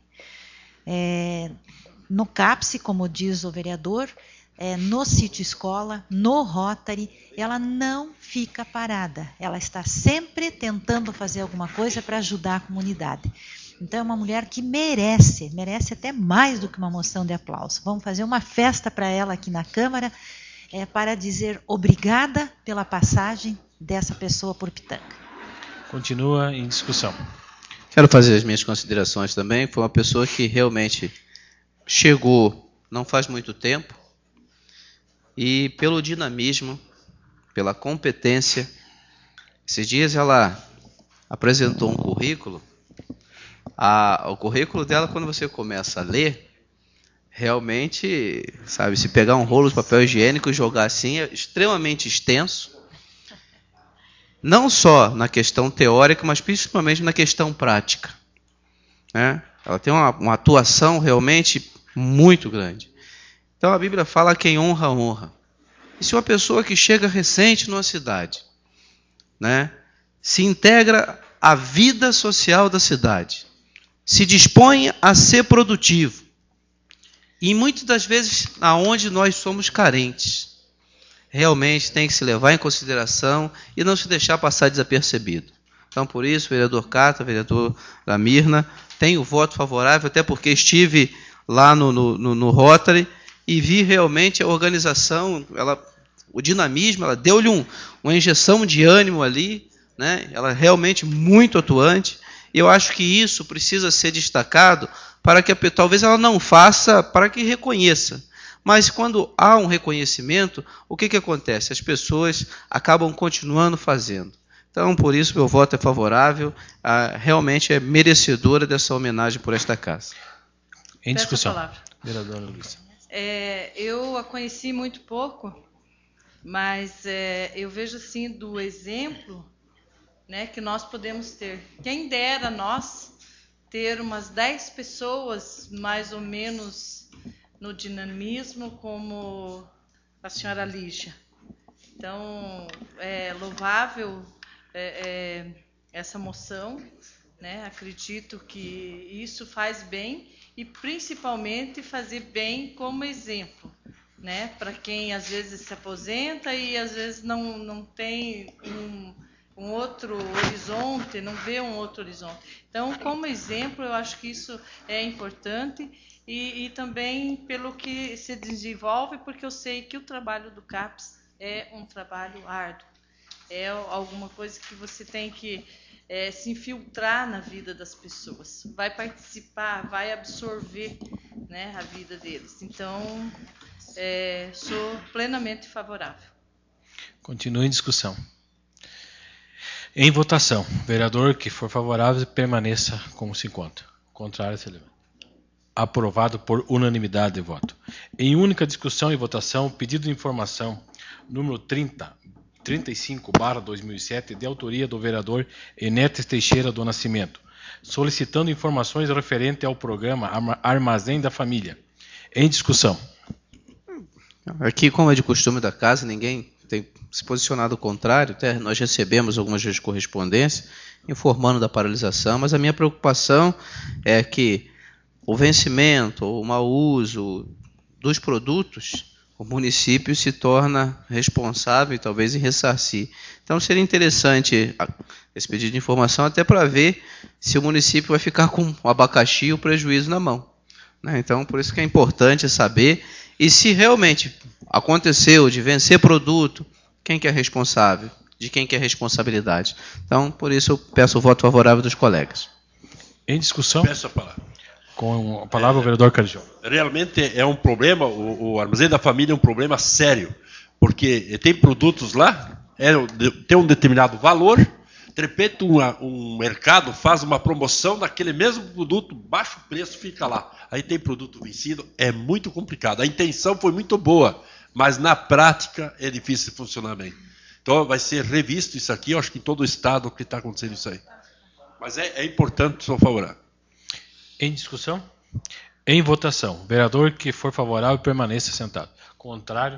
É, no CAPS, como diz o vereador, é, no Sítio Escola, no Rotary, ela não fica parada. Ela está sempre tentando fazer alguma coisa para ajudar a comunidade. Então, é uma mulher que merece, merece até mais do que uma moção de aplauso. Vamos fazer uma festa para ela aqui na Câmara, é, para dizer obrigada pela passagem dessa pessoa por Pitanga. Continua em discussão. Quero fazer as minhas considerações também. Foi uma pessoa que realmente chegou não faz muito tempo e pelo dinamismo, pela competência. Esses dias ela apresentou um currículo. A, o currículo dela, quando você começa a ler, realmente, sabe, se pegar um rolo de papel higiênico e jogar assim, é extremamente extenso. Não só na questão teórica, mas principalmente na questão prática. Né? Ela tem uma, uma atuação realmente muito grande. Então a Bíblia fala: quem honra, honra. E se uma pessoa que chega recente numa cidade, né, se integra à vida social da cidade, se dispõe a ser produtivo, e muitas das vezes aonde nós somos carentes, realmente tem que se levar em consideração e não se deixar passar desapercebido. Então, por isso, vereador Cata, vereador Lamirna, tem o voto favorável, até porque estive lá no, no, no Rotary e vi realmente a organização, ela, o dinamismo, ela deu-lhe um, uma injeção de ânimo ali, né? Ela é realmente muito atuante. E eu acho que isso precisa ser destacado para que a, talvez ela não faça para que reconheça. Mas quando há um reconhecimento, o que, que acontece? As pessoas acabam continuando fazendo. Então, por isso, meu voto é favorável. Ah, realmente é merecedora dessa homenagem por esta casa. Em discussão. Vereadora Luísa. É, eu a conheci muito pouco, mas é, eu vejo assim do exemplo, né, que nós podemos ter. Quem dera nós ter umas dez pessoas, mais ou menos, no dinamismo, como a senhora Lígia. Então, é louvável é, é, essa moção, né? Acredito que isso faz bem e, principalmente, fazer bem como exemplo, né? Para quem, às vezes, se aposenta e, às vezes, não, não tem um... um outro horizonte, não vê um outro horizonte. Então, como exemplo, eu acho que isso é importante e, e também pelo que se desenvolve, porque eu sei que o trabalho do CAPS é um trabalho árduo. É alguma coisa que você tem que é, se infiltrar na vida das pessoas. Vai participar, vai absorver, né, a vida deles. Então, é, sou plenamente favorável. Continua em discussão. Em votação, vereador que for favorável permaneça como se encontra. Contrário, se levanta. Aprovado por unanimidade de voto. Em única discussão e votação, pedido de informação número trinta, trinta e cinco barra dois mil e sete, de autoria do vereador Enéas Teixeira do Nascimento, solicitando informações referentes ao programa Armazém da Família. Em discussão. Aqui, como é de costume da casa, ninguém tem se posicionado ao contrário. Até nós recebemos algumas vezes correspondência informando da paralisação, mas a minha preocupação é que o vencimento ou o mau uso dos produtos, o município se torna responsável, talvez, em ressarcir. Então, seria interessante esse pedido de informação até para ver se o município vai ficar com o abacaxi e o prejuízo na mão. Né? Então, por isso que é importante saber. E se realmente aconteceu de vencer produto, quem que é responsável? De quem que é a responsabilidade? Então, por isso, eu peço o voto favorável dos colegas. Em discussão. Peço a palavra. Com a palavra, o vereador Carijó. Realmente é um problema, o, o Armazém da Família é um problema sério, porque tem produtos lá, é, tem um determinado valor, de repente um, um mercado faz uma promoção daquele mesmo produto, baixo preço, fica lá. Aí tem produto vencido, é muito complicado. A intenção foi muito boa, mas na prática é difícil de funcionar bem. Então vai ser revisto isso aqui, eu acho que em todo o estado que está acontecendo isso aí. Mas é, é importante, sou favorável. Em discussão? Em votação. O vereador que for favorável permaneça sentado. Contrário.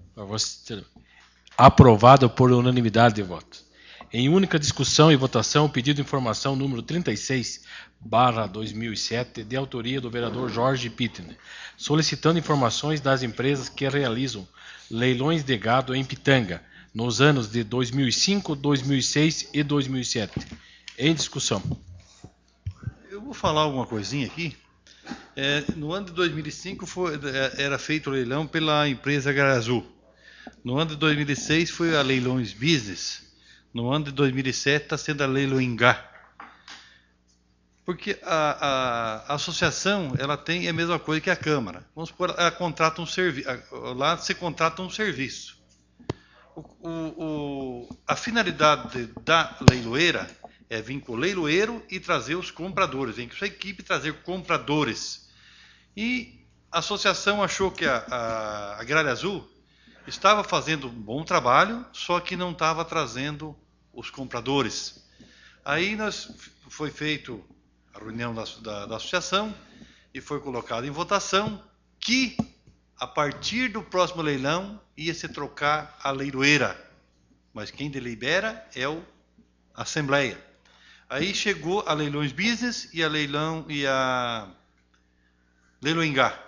Aprovado por unanimidade de votos. Em única discussão e votação, o pedido de informação número trinta e seis, barra dois mil e sete, de autoria do vereador Jorge Pittner, solicitando informações das empresas que realizam leilões de gado em Pitanga, nos anos de dois mil e cinco, dois mil e seis e dois mil e sete. Em discussão. Eu vou falar alguma coisinha aqui. É, no ano de dois mil e cinco foi, era feito o leilão pela empresa Garazul. No ano de dois mil e seis foi a Leilões Business. No ano de dois mil e sete está sendo a Leiloingá. Porque a, a, a associação ela tem a mesma coisa que a Câmara. Vamos supor, ela contrata um serviço. Lá você contrata um serviço. O, o, o, a finalidade de, da leiloeira é vir com o leiloeiro e trazer os compradores. Vem com sua equipe trazer compradores. E a associação achou que a, a Agrária Azul estava fazendo um bom trabalho, só que não estava trazendo os compradores. Aí nós, foi feito a reunião da, da, da associação e foi colocado em votação que, a partir do próximo leilão, ia se trocar a leiloeira. Mas quem delibera é o, a Assembleia. Aí chegou a Leilões Business e a Leilão e a Leiloingá.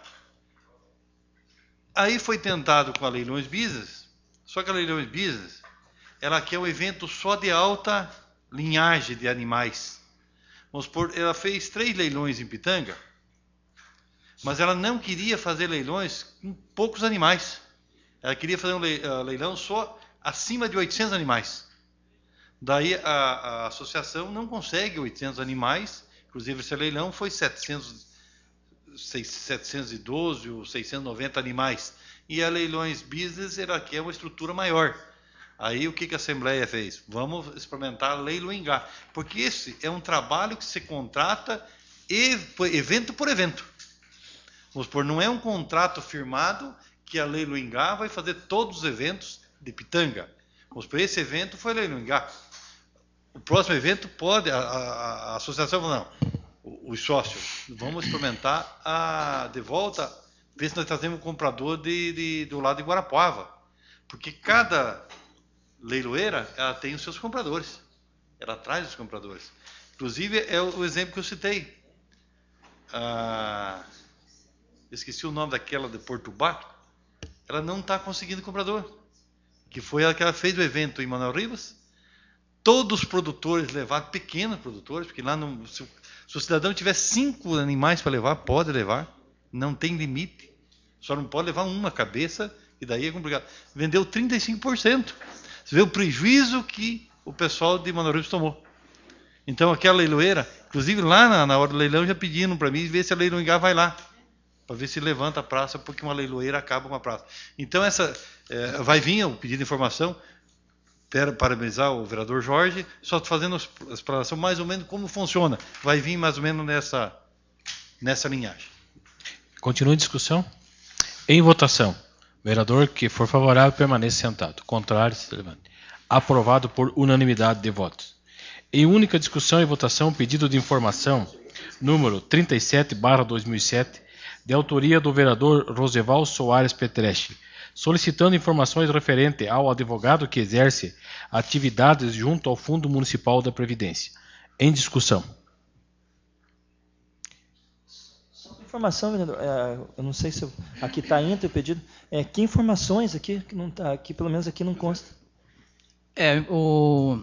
Aí foi tentado com a Leilões Business, só que a Leilões Business, ela quer um evento só de alta linhagem de animais. Vamos supor, ela fez três leilões em Pitanga, mas ela não queria fazer leilões com poucos animais. Ela queria fazer um leilão só acima de oitocentos animais. Daí a, a associação não consegue oitocentos animais, inclusive esse leilão foi setecentos, setecentos e doze ou seiscentos e noventa animais. E a Leilões Business ela quer uma estrutura maior. Aí o que, que a Assembleia fez? Vamos experimentar a Leiloingá, porque esse é um trabalho que se contrata evento por evento. Vamos supor, não é um contrato firmado que a Leiloingá vai fazer todos os eventos de Pitanga. Vamos supor, esse evento foi Leiloingá. O próximo evento pode, a, a, a associação não, os sócios, vamos experimentar a, de volta, ver se nós trazemos um comprador de, de, do lado de Guarapuava. Porque cada leiloeira ela tem os seus compradores. Ela traz os compradores. Inclusive, é o, o exemplo que eu citei. Ah, esqueci o nome daquela de Porto Bato. Ela não está conseguindo comprador. Que foi ela que ela fez o evento em Manuel Rivas. Todos os produtores levaram, pequenos produtores, porque lá não, se, se o cidadão tiver cinco animais para levar, pode levar, não tem limite, só não pode levar uma cabeça, e daí é complicado. Vendeu trinta e cinco por cento. Você vê o prejuízo que o pessoal de Manuel Rivas tomou. Então aquela leiloeira, inclusive lá na, na hora do leilão já pediram para mim ver se a Leiloingá vai lá, para ver se levanta a praça, porque uma leiloeira acaba com a praça. Então essa é, vai vir o pedido de informação. Quero parabenizar o vereador Jorge, só fazendo a explanação mais ou menos como funciona. Vai vir mais ou menos nessa, nessa linhagem. Continua a discussão. Em votação. Vereador que for favorável permaneça sentado. Contrário, se levante. Aprovado por unanimidade de votos. Em única discussão e votação, pedido de informação número trinta e sete barra dois mil e sete, de autoria do vereador Roseval Soares Petreschi, solicitando informações referente ao advogado que exerce atividades junto ao Fundo Municipal da Previdência. Em discussão. Informação, vereador, é, eu não sei se eu, aqui está ainda o pedido. É, que informações aqui, que não tá, aqui, pelo menos aqui não consta. É, o...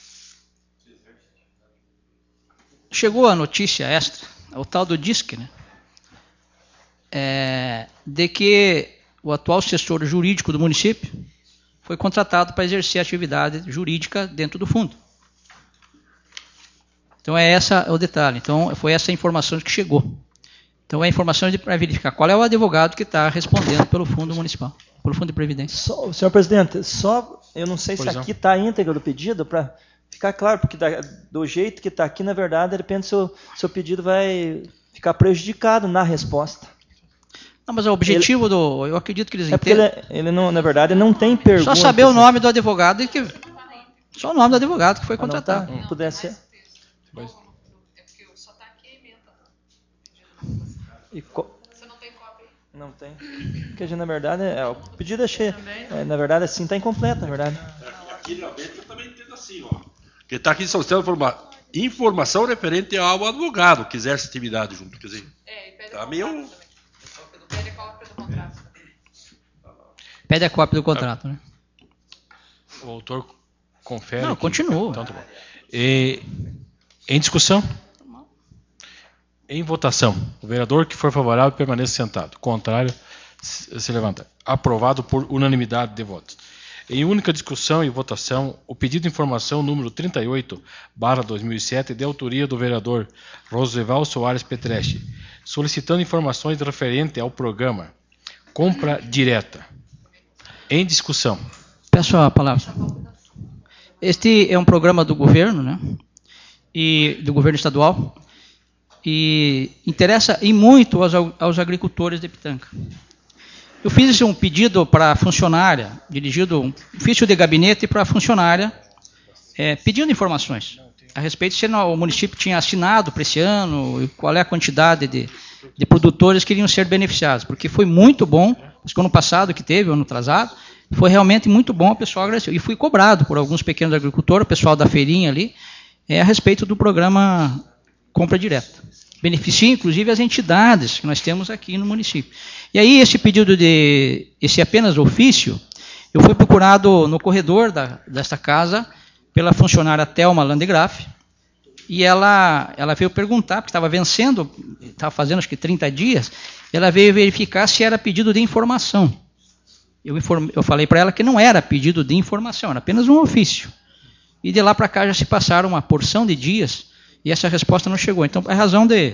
Chegou a notícia extra, o tal do D I S C, né? É, de que o atual assessor jurídico do município foi contratado para exercer atividade jurídica dentro do fundo. Então, é essa o detalhe. Então, foi essa a informação que chegou. Então, é a informação para verificar qual é o advogado que está respondendo pelo fundo municipal, pelo fundo de previdência. Só, senhor presidente, só, eu não sei pois se não. aqui está a íntegra do pedido, para ficar claro, porque da, do jeito que está aqui, na verdade, de repente, seu, seu pedido vai ficar prejudicado na resposta. Não, mas o objetivo ele, do... Eu acredito que eles é entendem... Porque ele, ele não, na verdade, não tem pergunta. Só saber o nome do advogado e que... Só o nome do advogado que foi contratado. Ah, não, tá. Pudesse ser. Pois. E co... Você não tem cópia? Não tem. Porque, na verdade, é, o pedido é cheio. É, na verdade, assim, está incompleto, na verdade. Aqui realmente eu também entendo assim, ó. Porque está aqui solicitando informa... informação referente ao advogado que exerce atividade junto. Quer dizer, é, e pede tá meio... Pede a cópia do contrato. Pede a cópia do contrato, né? O autor confere. Não, que... continua. Então, tá bom. E... Em discussão? Em votação. O vereador que for favorável permaneça sentado. Contrário, se levanta. Aprovado por unanimidade de votos. Em única discussão e votação, o pedido de informação número trinta e oito, barra dois mil e sete, de autoria do vereador Roosevelt Soares Petreschi, solicitando informações referente ao programa Compra Direta. Em discussão. Peço a palavra. Este é um programa do governo, né? E do governo estadual, e interessa e muito aos, aos agricultores de Pitanga. Eu fiz um pedido para a funcionária, dirigido um ofício de gabinete para a funcionária, é, pedindo informações a respeito se o município tinha assinado para esse ano, e qual é a quantidade de, de produtores que iriam ser beneficiados, porque foi muito bom, acho que ano passado que teve, ano atrasado, foi realmente muito bom, o pessoal agradeceu. E fui cobrado por alguns pequenos agricultores, o pessoal da feirinha ali, é, a respeito do programa Compra Direta. Beneficia, inclusive, as entidades que nós temos aqui no município. E aí, esse pedido de, esse apenas ofício, eu fui procurado no corredor da, desta casa pela funcionária Thelma Landgraf, e ela, ela veio perguntar, porque estava vencendo, estava fazendo acho que trinta dias, ela veio verificar se era pedido de informação. Eu, informe, eu falei para ela que não era pedido de informação, era apenas um ofício. E de lá para cá já se passaram uma porção de dias e essa resposta não chegou. Então, é a razão de,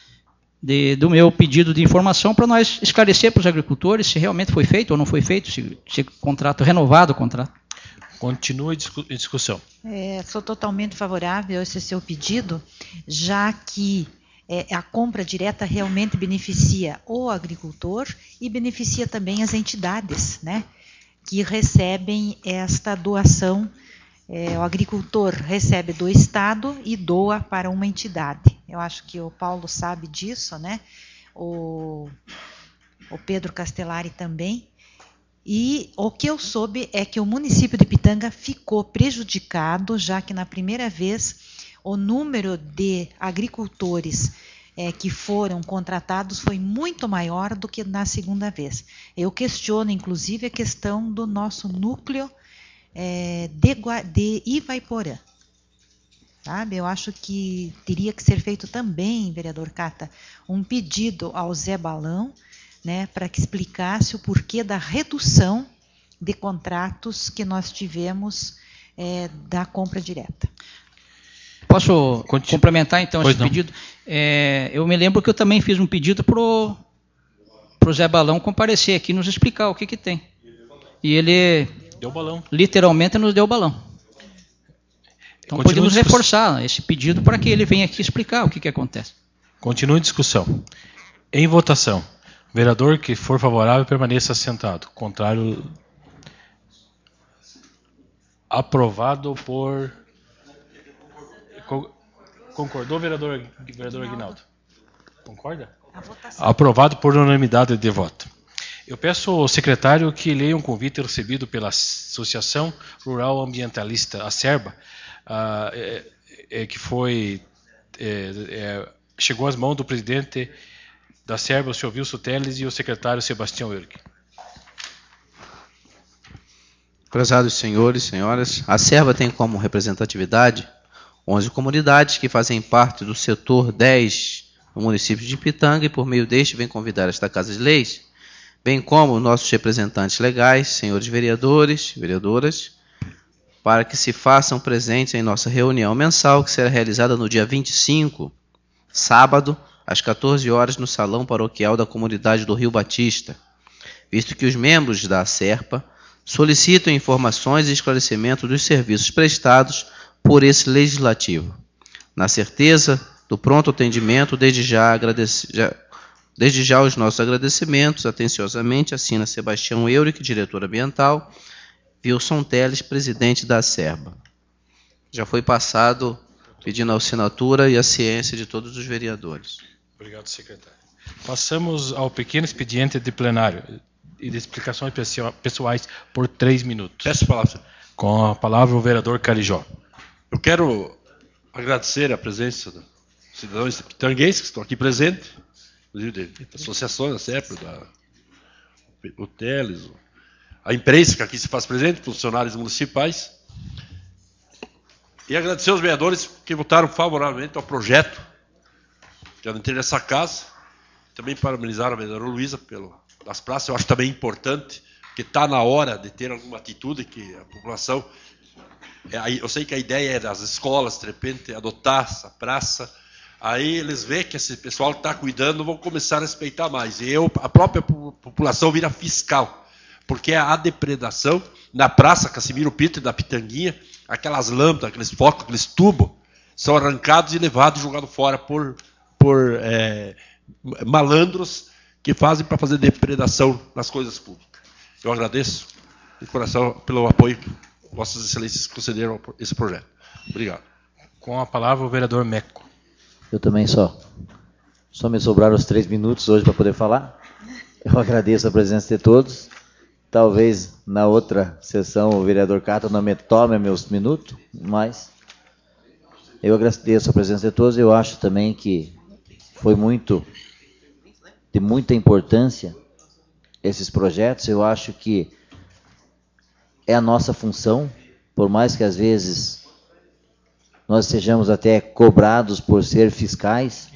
de, do meu pedido de informação para nós esclarecer para os agricultores se realmente foi feito ou não foi feito, se, se contrato, renovado o contrato. Continua em discussão. É, sou totalmente favorável a esse seu pedido, já que é, a compra direta realmente beneficia o agricultor e beneficia também as entidades, né, que recebem esta doação. É, o agricultor recebe do Estado e doa para uma entidade. Eu acho que o Paulo sabe disso, né? O, o Pedro Castellari também. E o que eu soube é que o município de Pitanga ficou prejudicado, já que na primeira vez o número de agricultores é, que foram contratados foi muito maior do que na segunda vez. Eu questiono, inclusive, a questão do nosso núcleo É, de, de Ivaiporã, sabe? Eu acho que teria que ser feito também, vereador Cata, um pedido ao Zé Balão, né, para que explicasse o porquê da redução de contratos que nós tivemos é, da compra direta. Posso Continu- complementar então pois esse não. pedido? É, eu me lembro que eu também fiz um pedido para o Zé Balão comparecer aqui e nos explicar o que, que tem. E ele deu balão. Literalmente nos deu balão. Então Continua podemos discuss... reforçar esse pedido para que ele venha aqui explicar o que, que acontece. Continua em discussão. Em votação. Vereador que for favorável permaneça sentado. Contrário. Aprovado por. Concordou, vereador, vereador Aguinaldo? Concorda? Aprovado por unanimidade de voto. Eu peço ao secretário que leia um convite recebido pela Associação Rural Ambientalista, a SERBA, uh, é, é, que foi é, é, chegou às mãos do presidente da SERBA, o senhor Wilson Teles, e o secretário Sebastião Erck. Prezados senhores e senhoras, a SERBA tem como representatividade onze comunidades que fazem parte do setor dez no município de Pitanga, e por meio deste vem convidar esta Casa de Leis, bem como nossos representantes legais, senhores vereadores e vereadoras, para que se façam presentes em nossa reunião mensal, que será realizada no dia vinte e cinco, sábado, às quatorze horas, no Salão Paroquial da Comunidade do Rio Batista, visto que os membros da SERPA solicitam informações e esclarecimento dos serviços prestados por esse legislativo. Na certeza do pronto atendimento, desde já agradecer... Já, Desde já os nossos agradecimentos, atenciosamente, assina Sebastião Euric, diretor ambiental, Wilson Teles, presidente da SERBA. Já foi passado pedindo a assinatura e a ciência de todos os vereadores. Obrigado, secretário. Passamos ao pequeno expediente de plenário e de explicações pessoais por três minutos. Peço a palavra. Com a palavra o vereador Carijó. Eu quero agradecer a presença dos cidadãos pitanguenses que estão aqui presentes, inclusive de associações, da SEPRO, da o Teles, a imprensa que aqui se faz presente, funcionários municipais. E agradecer aos vereadores que votaram favoravelmente ao projeto que eu entrei nessa casa. Também parabenizar a vereadora Luísa pelas praças. Eu acho também importante, que está na hora de ter alguma atitude que a população... Eu sei que a ideia é das escolas, de repente, adotar essa praça. Aí eles veem que esse pessoal que está cuidando vão começar a respeitar mais. E eu, a própria população vira fiscal. Porque a depredação na praça Casimiro Pinto e da Pitanguinha, aquelas lâmpadas, aqueles focos, aqueles tubos, são arrancados e levados e jogados fora por, por é, malandros que fazem para fazer depredação nas coisas públicas. Eu agradeço de coração pelo apoio que Vossas Excelências concederam a esse projeto. Obrigado. Com a palavra o vereador Meco. Eu também só. Só me sobraram os três minutos hoje para poder falar. Eu agradeço a presença de todos. Talvez na outra sessão o vereador Cato não me tome meus minutos, mas eu agradeço a presença de todos. Eu acho também que foi muito, de muita importância esses projetos. Eu acho que é a nossa função, por mais que às vezes nós sejamos até cobrados por ser fiscais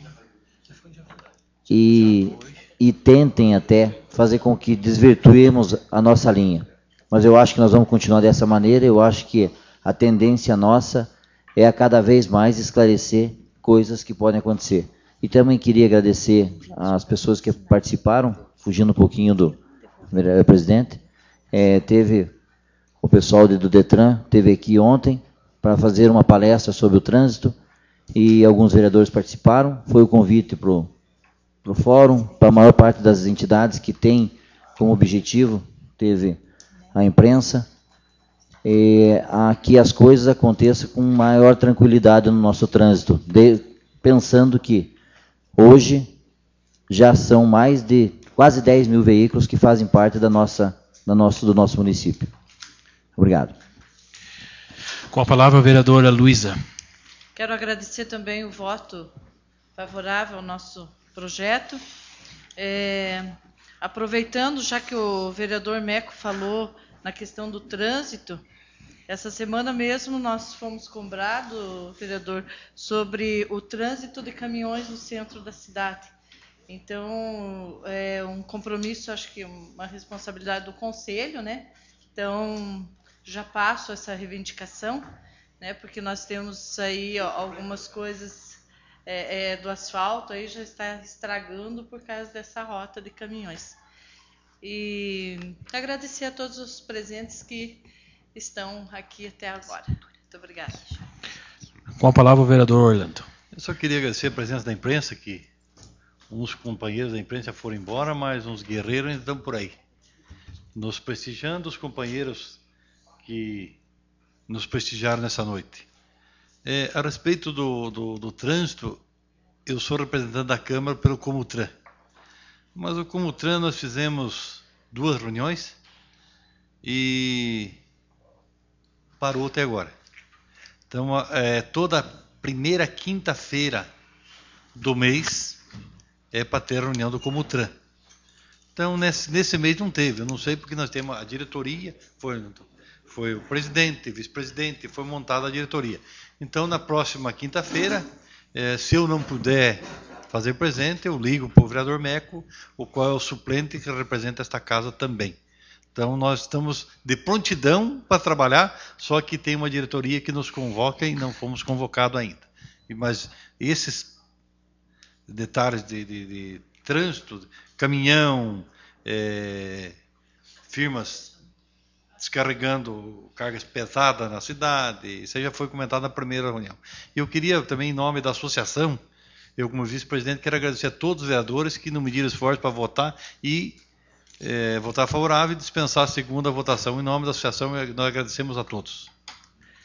e, e tentem até fazer com que desvirtuemos a nossa linha. Mas eu acho que nós vamos continuar dessa maneira. Eu acho que a tendência nossa é a cada vez mais esclarecer coisas que podem acontecer. E também queria agradecer às pessoas que participaram, fugindo um pouquinho do presidente. É, teve o pessoal do Detran, teve aqui ontem para fazer uma palestra sobre o trânsito e alguns vereadores participaram. Foi o convite para o para o fórum, para a maior parte das entidades que tem como objetivo, teve a imprensa, e a que as coisas aconteçam com maior tranquilidade no nosso trânsito, de, pensando que hoje já são mais de quase dez mil veículos que fazem parte da nossa, da nosso, do nosso município. Obrigado. Com a palavra a vereadora Luísa. Quero agradecer também o voto favorável ao nosso projeto. É, aproveitando, já que o vereador Meco falou na questão do trânsito, essa semana mesmo nós fomos cobrados, vereador, sobre o trânsito de caminhões no centro da cidade. Então, é um compromisso, acho que uma responsabilidade do Conselho, né? Então, já passo essa reivindicação, né? Porque nós temos aí ó, algumas coisas É, é, do asfalto aí já está estragando por causa dessa rota de caminhões. E agradecer a todos os presentes que estão aqui até agora. Muito obrigada. Com a palavra o vereador Orlando. Eu só queria agradecer a presença da imprensa, que uns companheiros da imprensa foram embora, mas uns guerreiros ainda estão por aí, nos prestigiando, os companheiros que nos prestigiaram nessa noite. É, a respeito do, do, do trânsito, eu sou representante da Câmara pelo Comutran. Mas o Comutran nós fizemos duas reuniões e parou até agora. Então, é, toda primeira quinta-feira do mês é para ter a reunião do Comutran. Então, nesse, nesse mês não teve. Eu não sei porque nós temos a diretoria, foi, foi o presidente, vice-presidente, foi montada a diretoria. Então, na próxima quinta-feira, eh, se eu não puder fazer presente, eu ligo para o vereador Meco, o qual é o suplente que representa esta casa também. Então, nós estamos de prontidão para trabalhar, só que tem uma diretoria que nos convoca e não fomos convocados ainda. Mas esses detalhes de, de, de trânsito, caminhão, eh, firmas descarregando cargas pesadas na cidade, isso aí já foi comentado na primeira reunião. Eu queria também, em nome da associação, eu como vice-presidente, quero agradecer a todos os vereadores que não mediram esforço para votar e é, votar favorável e dispensar a segunda votação. Em nome da associação, nós agradecemos a todos.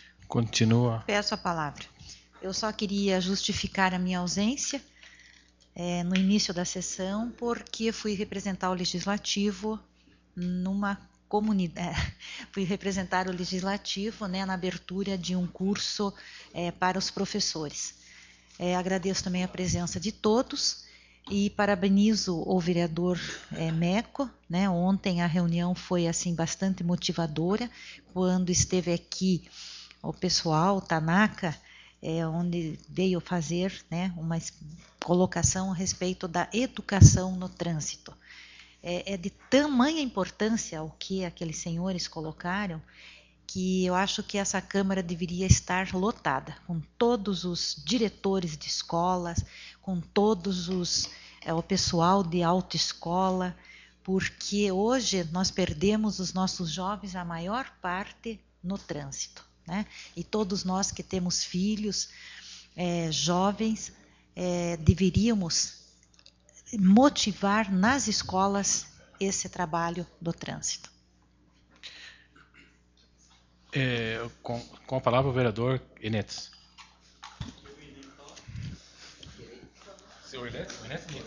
Continua. Peço a palavra. Eu só queria justificar a minha ausência, é, no início da sessão, porque fui representar o Legislativo numa comunidade, fui representar o Legislativo, né, na abertura de um curso é, para os professores. É, agradeço também a presença de todos e parabenizo o vereador é, Meco, né? Ontem a reunião foi assim bastante motivadora, quando esteve aqui o pessoal, Tanaka, é, onde veio fazer, né, uma colocação a respeito da educação no trânsito. É, é de tamanha importância o que aqueles senhores colocaram, que eu acho que essa Câmara deveria estar lotada, com todos os diretores de escolas, com todos os é, o pessoal de autoescola, porque hoje nós perdemos os nossos jovens, a maior parte, no trânsito, né? E todos nós que temos filhos é, jovens, é, deveríamos motivar nas escolas esse trabalho do trânsito. É, com, com a palavra o vereador Enetes. Seu Enetes?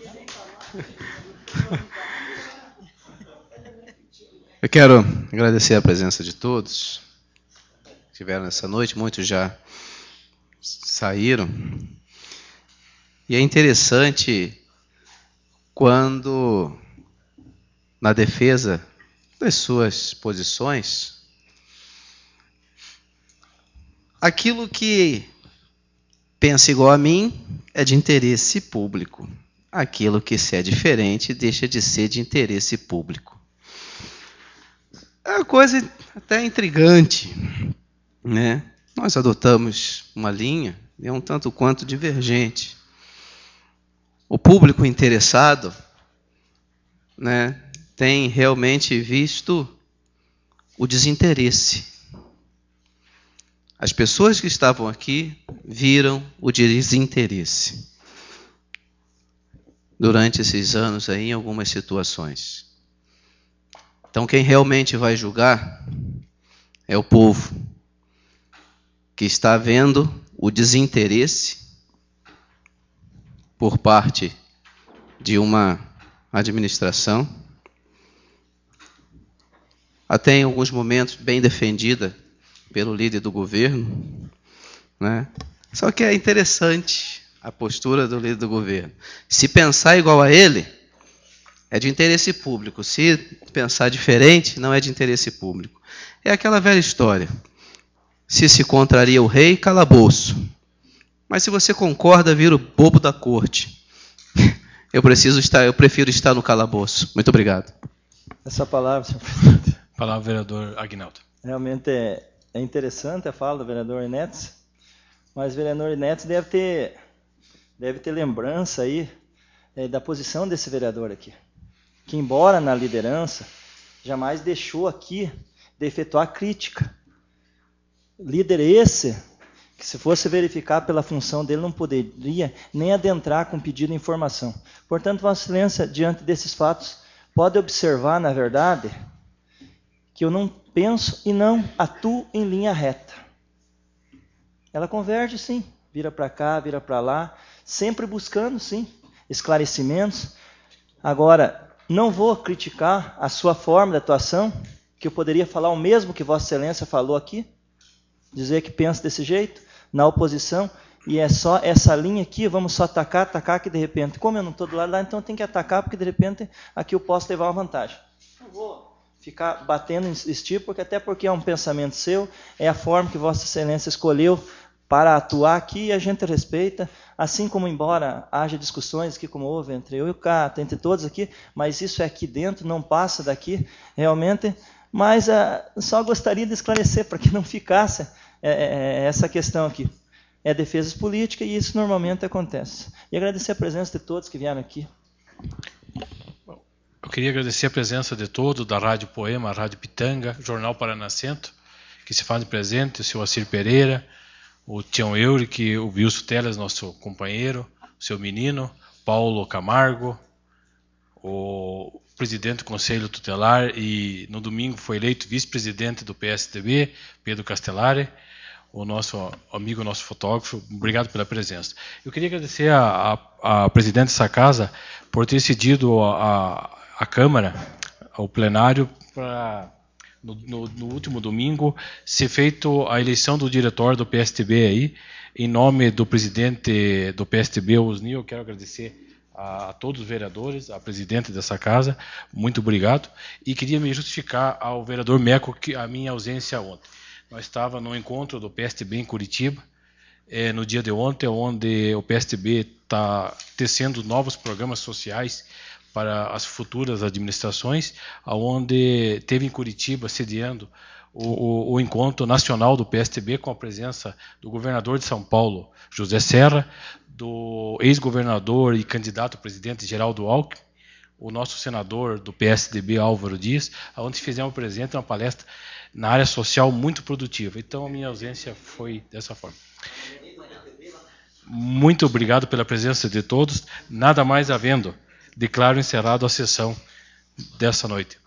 Eu quero agradecer a presença de todos que estiveram nessa noite, muitos já saíram. E é interessante quando, na defesa das suas posições, aquilo que pensa igual a mim é de interesse público. Aquilo que se é diferente deixa de ser de interesse público. É uma coisa até intrigante, né? Nós adotamos uma linha é um tanto quanto divergente. O público interessado, né, tem realmente visto o desinteresse. As pessoas que estavam aqui viram o desinteresse durante esses anos aí em algumas situações. Então quem realmente vai julgar é o povo, que está vendo o desinteresse por parte de uma administração, até em alguns momentos bem defendida pelo líder do governo, né? Só que é interessante a postura do líder do governo. Se pensar igual a ele, é de interesse público. Se pensar diferente, não é de interesse público. É aquela velha história. Se se contraria o rei, calabouço. Mas se você concorda, vira o bobo da corte. Eu preciso estar, eu prefiro estar no calabouço. Muito obrigado. Essa palavra, senhor presidente. Palavra, vereador Aguinaldo. Realmente é, é interessante a fala do vereador Enetes, mas o vereador Enetes deve ter, deve ter lembrança aí é, da posição desse vereador aqui, que embora na liderança, jamais deixou aqui de efetuar crítica. Líder esse, que se fosse verificar pela função dele, não poderia nem adentrar com pedido de informação. Portanto, Vossa Excelência, diante desses fatos, pode observar, na verdade, que eu não penso e não atuo em linha reta. Ela converge, sim, vira para cá, vira para lá, sempre buscando, sim, esclarecimentos. Agora, não vou criticar a sua forma de atuação, que eu poderia falar o mesmo que Vossa Excelência falou aqui, dizer que pensa desse jeito, na oposição, e é só essa linha aqui, vamos só atacar, atacar, que de repente, como eu não estou do lado lá, então tem que atacar, porque de repente aqui eu posso levar uma vantagem. Não vou ficar batendo nesse tipo, porque até porque é um pensamento seu, é a forma que Vossa Excelência escolheu para atuar aqui, e a gente respeita, assim como embora haja discussões aqui, como houve entre eu e o Cato, entre todos aqui, mas isso é aqui dentro, não passa daqui, realmente. Mas uh, só gostaria de esclarecer, para que não ficasse é, é, essa questão aqui. É defesa política e isso normalmente acontece. E agradecer a presença de todos que vieram aqui. Eu queria agradecer a presença de todos, da Rádio Poema, a Rádio Pitanga, Jornal Paranacento, que se fazem presente, o seu Acir Pereira, o Tião Euric, o Wilson Teles, nosso companheiro, o seu menino, Paulo Camargo, o presidente do Conselho Tutelar e no domingo foi eleito vice-presidente do P S D B, Pedro Castellari, o nosso amigo, nosso fotógrafo, obrigado pela presença. Eu queria agradecer a, a, a presidente dessa casa por ter cedido a, a Câmara, ao plenário, para, no, no, no último domingo, ser feito a eleição do diretor do P S T B aí. Em nome do presidente do P S T B, Osnil, eu quero agradecer a todos os vereadores, a presidente dessa casa, muito obrigado. E queria me justificar ao vereador Meco que a minha ausência ontem. Nós estávamos no encontro do P S T B em Curitiba, é, no dia de ontem, onde o P S T B está tecendo novos programas sociais para as futuras administrações, onde teve em Curitiba sediando o, o, o encontro nacional do P S T B com a presença do governador de São Paulo, José Serra, do ex-governador e candidato a presidente Geraldo Alckmin, o nosso senador do P S D B, Álvaro Dias, onde fizemos presente uma palestra na área social muito produtiva. Então, a minha ausência foi dessa forma. Muito obrigado pela presença de todos. Nada mais havendo, declaro encerrado a sessão dessa noite.